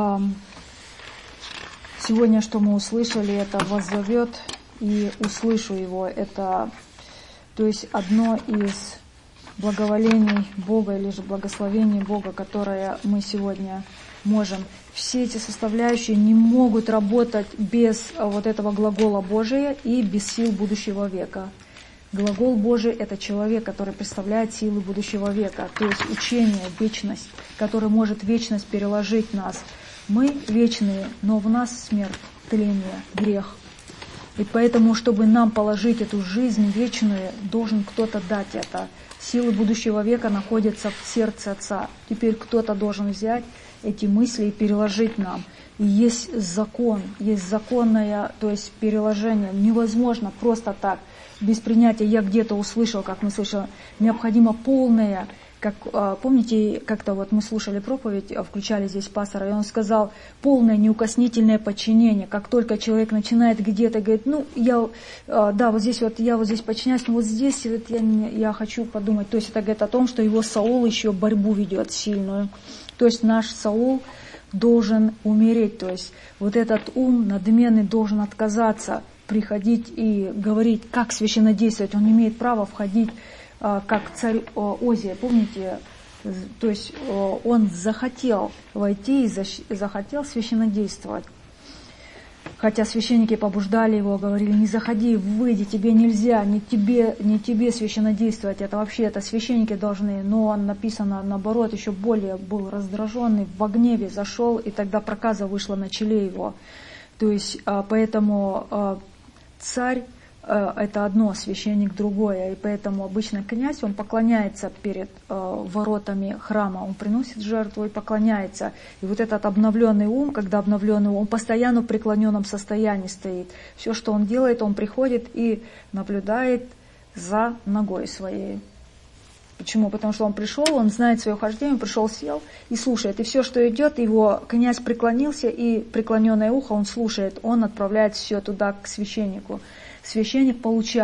A: сегодня, что мы услышали, это воззовет и услышу его. Это, то есть одно из благоволений Бога или же благословений Бога, которое мы сегодня можем. Все эти составляющие не могут работать без вот этого глагола Божия и без сил будущего века. Глагол Божий – это человек, который представляет силы будущего века, то есть учение, вечность, который может вечность переложить нас. Мы вечные, но в нас смерть, тление, грех. И поэтому, чтобы нам положить эту жизнь вечную, должен кто-то дать это. Силы будущего века находятся в сердце Отца. Теперь кто-то должен взять эти мысли и переложить нам. И есть закон, есть законное, то есть переложение. Невозможно просто так, без принятия. Я где-то услышал, как мы слышали, необходимо полное, как, помните, как-то вот мы слушали проповедь, включали здесь пастора, и он сказал, полное неукоснительное подчинение. Как только человек начинает где-то, говорит, ну, я, да, вот здесь вот, я вот здесь подчиняюсь, но вот здесь вот я, я хочу подумать. То есть это говорит о том, что его Саул еще борьбу ведет сильную. То есть наш Саул должен умереть. То есть вот этот ум надменный должен отказаться, приходить и говорить, как священнодействовать. Он имеет право входить, как царь Озия, помните, то есть он захотел войти и захотел священнодействовать. Хотя священники побуждали его, говорили, не заходи, выйди, тебе нельзя, не тебе, не тебе священнодействовать, это вообще, это священники должны. Но он, написано, наоборот, еще более был раздраженный, в гневе зашел, и тогда проказа вышла на челе его. То есть, поэтому царь, это одно, священник другое, и поэтому обычно князь, он поклоняется перед э, воротами храма, он приносит жертву и поклоняется. И вот этот обновленный ум, когда обновленный ум, он постоянно в преклоненном состоянии стоит. Все, что он делает, он приходит и наблюдает за ногой своей. Почему? Потому что он пришел, он знает свое хождение, он пришел, сел и слушает. И все, что идет, его князь преклонился, и преклоненное ухо он слушает, он отправляет все туда к священнику. Священник получает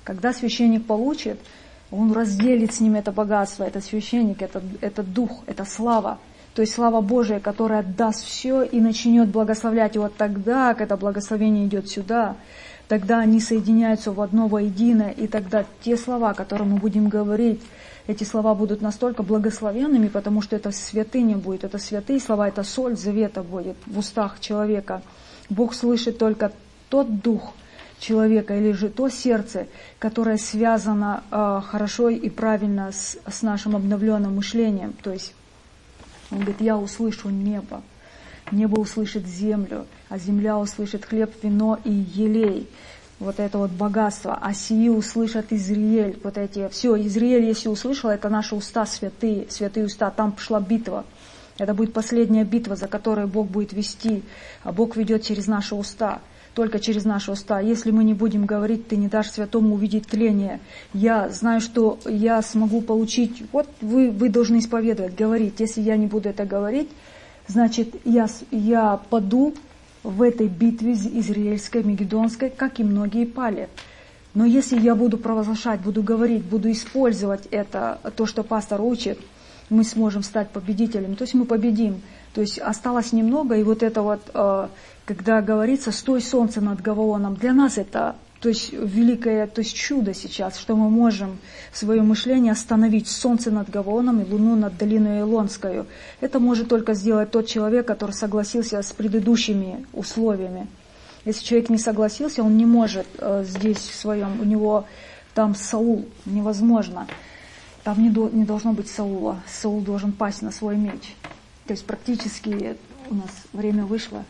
A: Когда священник получит, он разделит с ним это богатство, это священник, это, это дух, это слава. То есть слава Божия, которая отдаст все и начнет благословлять. И вот тогда, когда благословение идет сюда, тогда они соединяются в одно воедино, и тогда те слова, которые мы будем говорить, эти слова будут настолько благословенными, потому что это святыня будет, это святые слова, это соль завета будет в устах человека. Бог слышит только тот дух человека или же то сердце, которое связано э, хорошо и правильно с, с нашим обновленным мышлением. То есть он говорит, я услышу небо, небо услышит землю, а земля услышит хлеб, вино и елей. Вот это вот богатство. А сии услышат Израиль. Вот эти, все, Израиль, если услышал, это наши уста святые, святые уста. Там пошла битва. Это будет последняя битва, за которой Бог будет вести. А Бог ведет через наши уста. Только через наши уста. Если мы не будем говорить, ты не дашь святому увидеть тление. Я знаю, что я смогу получить. Вот вы, вы должны исповедовать, говорить. Если я не буду это говорить, значит, я, я паду в этой битве израильской, мегидонской, как и многие пали. Но если я буду провозглашать, буду говорить, буду использовать это, то, что пастор учит, мы сможем стать победителями. То есть мы победим. То есть осталось немного, и вот это вот, когда говорится, стой, солнце над Гаваоном, для нас это, то есть великое, то есть чудо сейчас, что мы можем свое мышление остановить, солнце над Гаваоном и луну над долиной Илонскою. Это может только сделать тот человек, который согласился с предыдущими условиями. Если человек не согласился, он не может э, здесь в своем, у него там Саул, невозможно. Там не, до, не должно быть Саула, Саул должен пасть на свой меч. То есть практически у нас время вышло,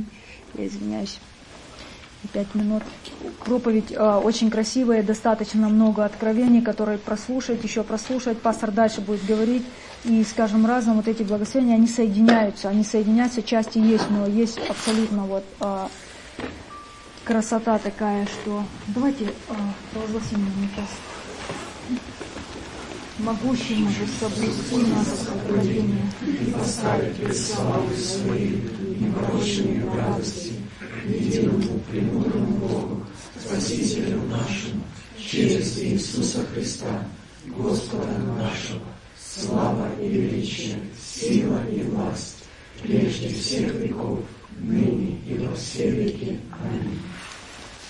A: я извиняюсь, пять минут. Проповедь э, очень красивая, достаточно много откровений, которые прослушать, еще прослушать. Пастор дальше будет говорить, и, скажем, разом вот эти благословения, они соединяются, они соединяются, части есть, но есть абсолютно вот э, красота такая, что... Давайте э, провозгласим мне сейчас. Могущим же соблюсти нас откровение и поставить пред славой своей непорочной радости, единому премудрому Богу, Спасителю нашему, через Иисуса Христа, Господа нашего, слава и величие, сила и власть, прежде всех веков, ныне и во все веки. Аминь.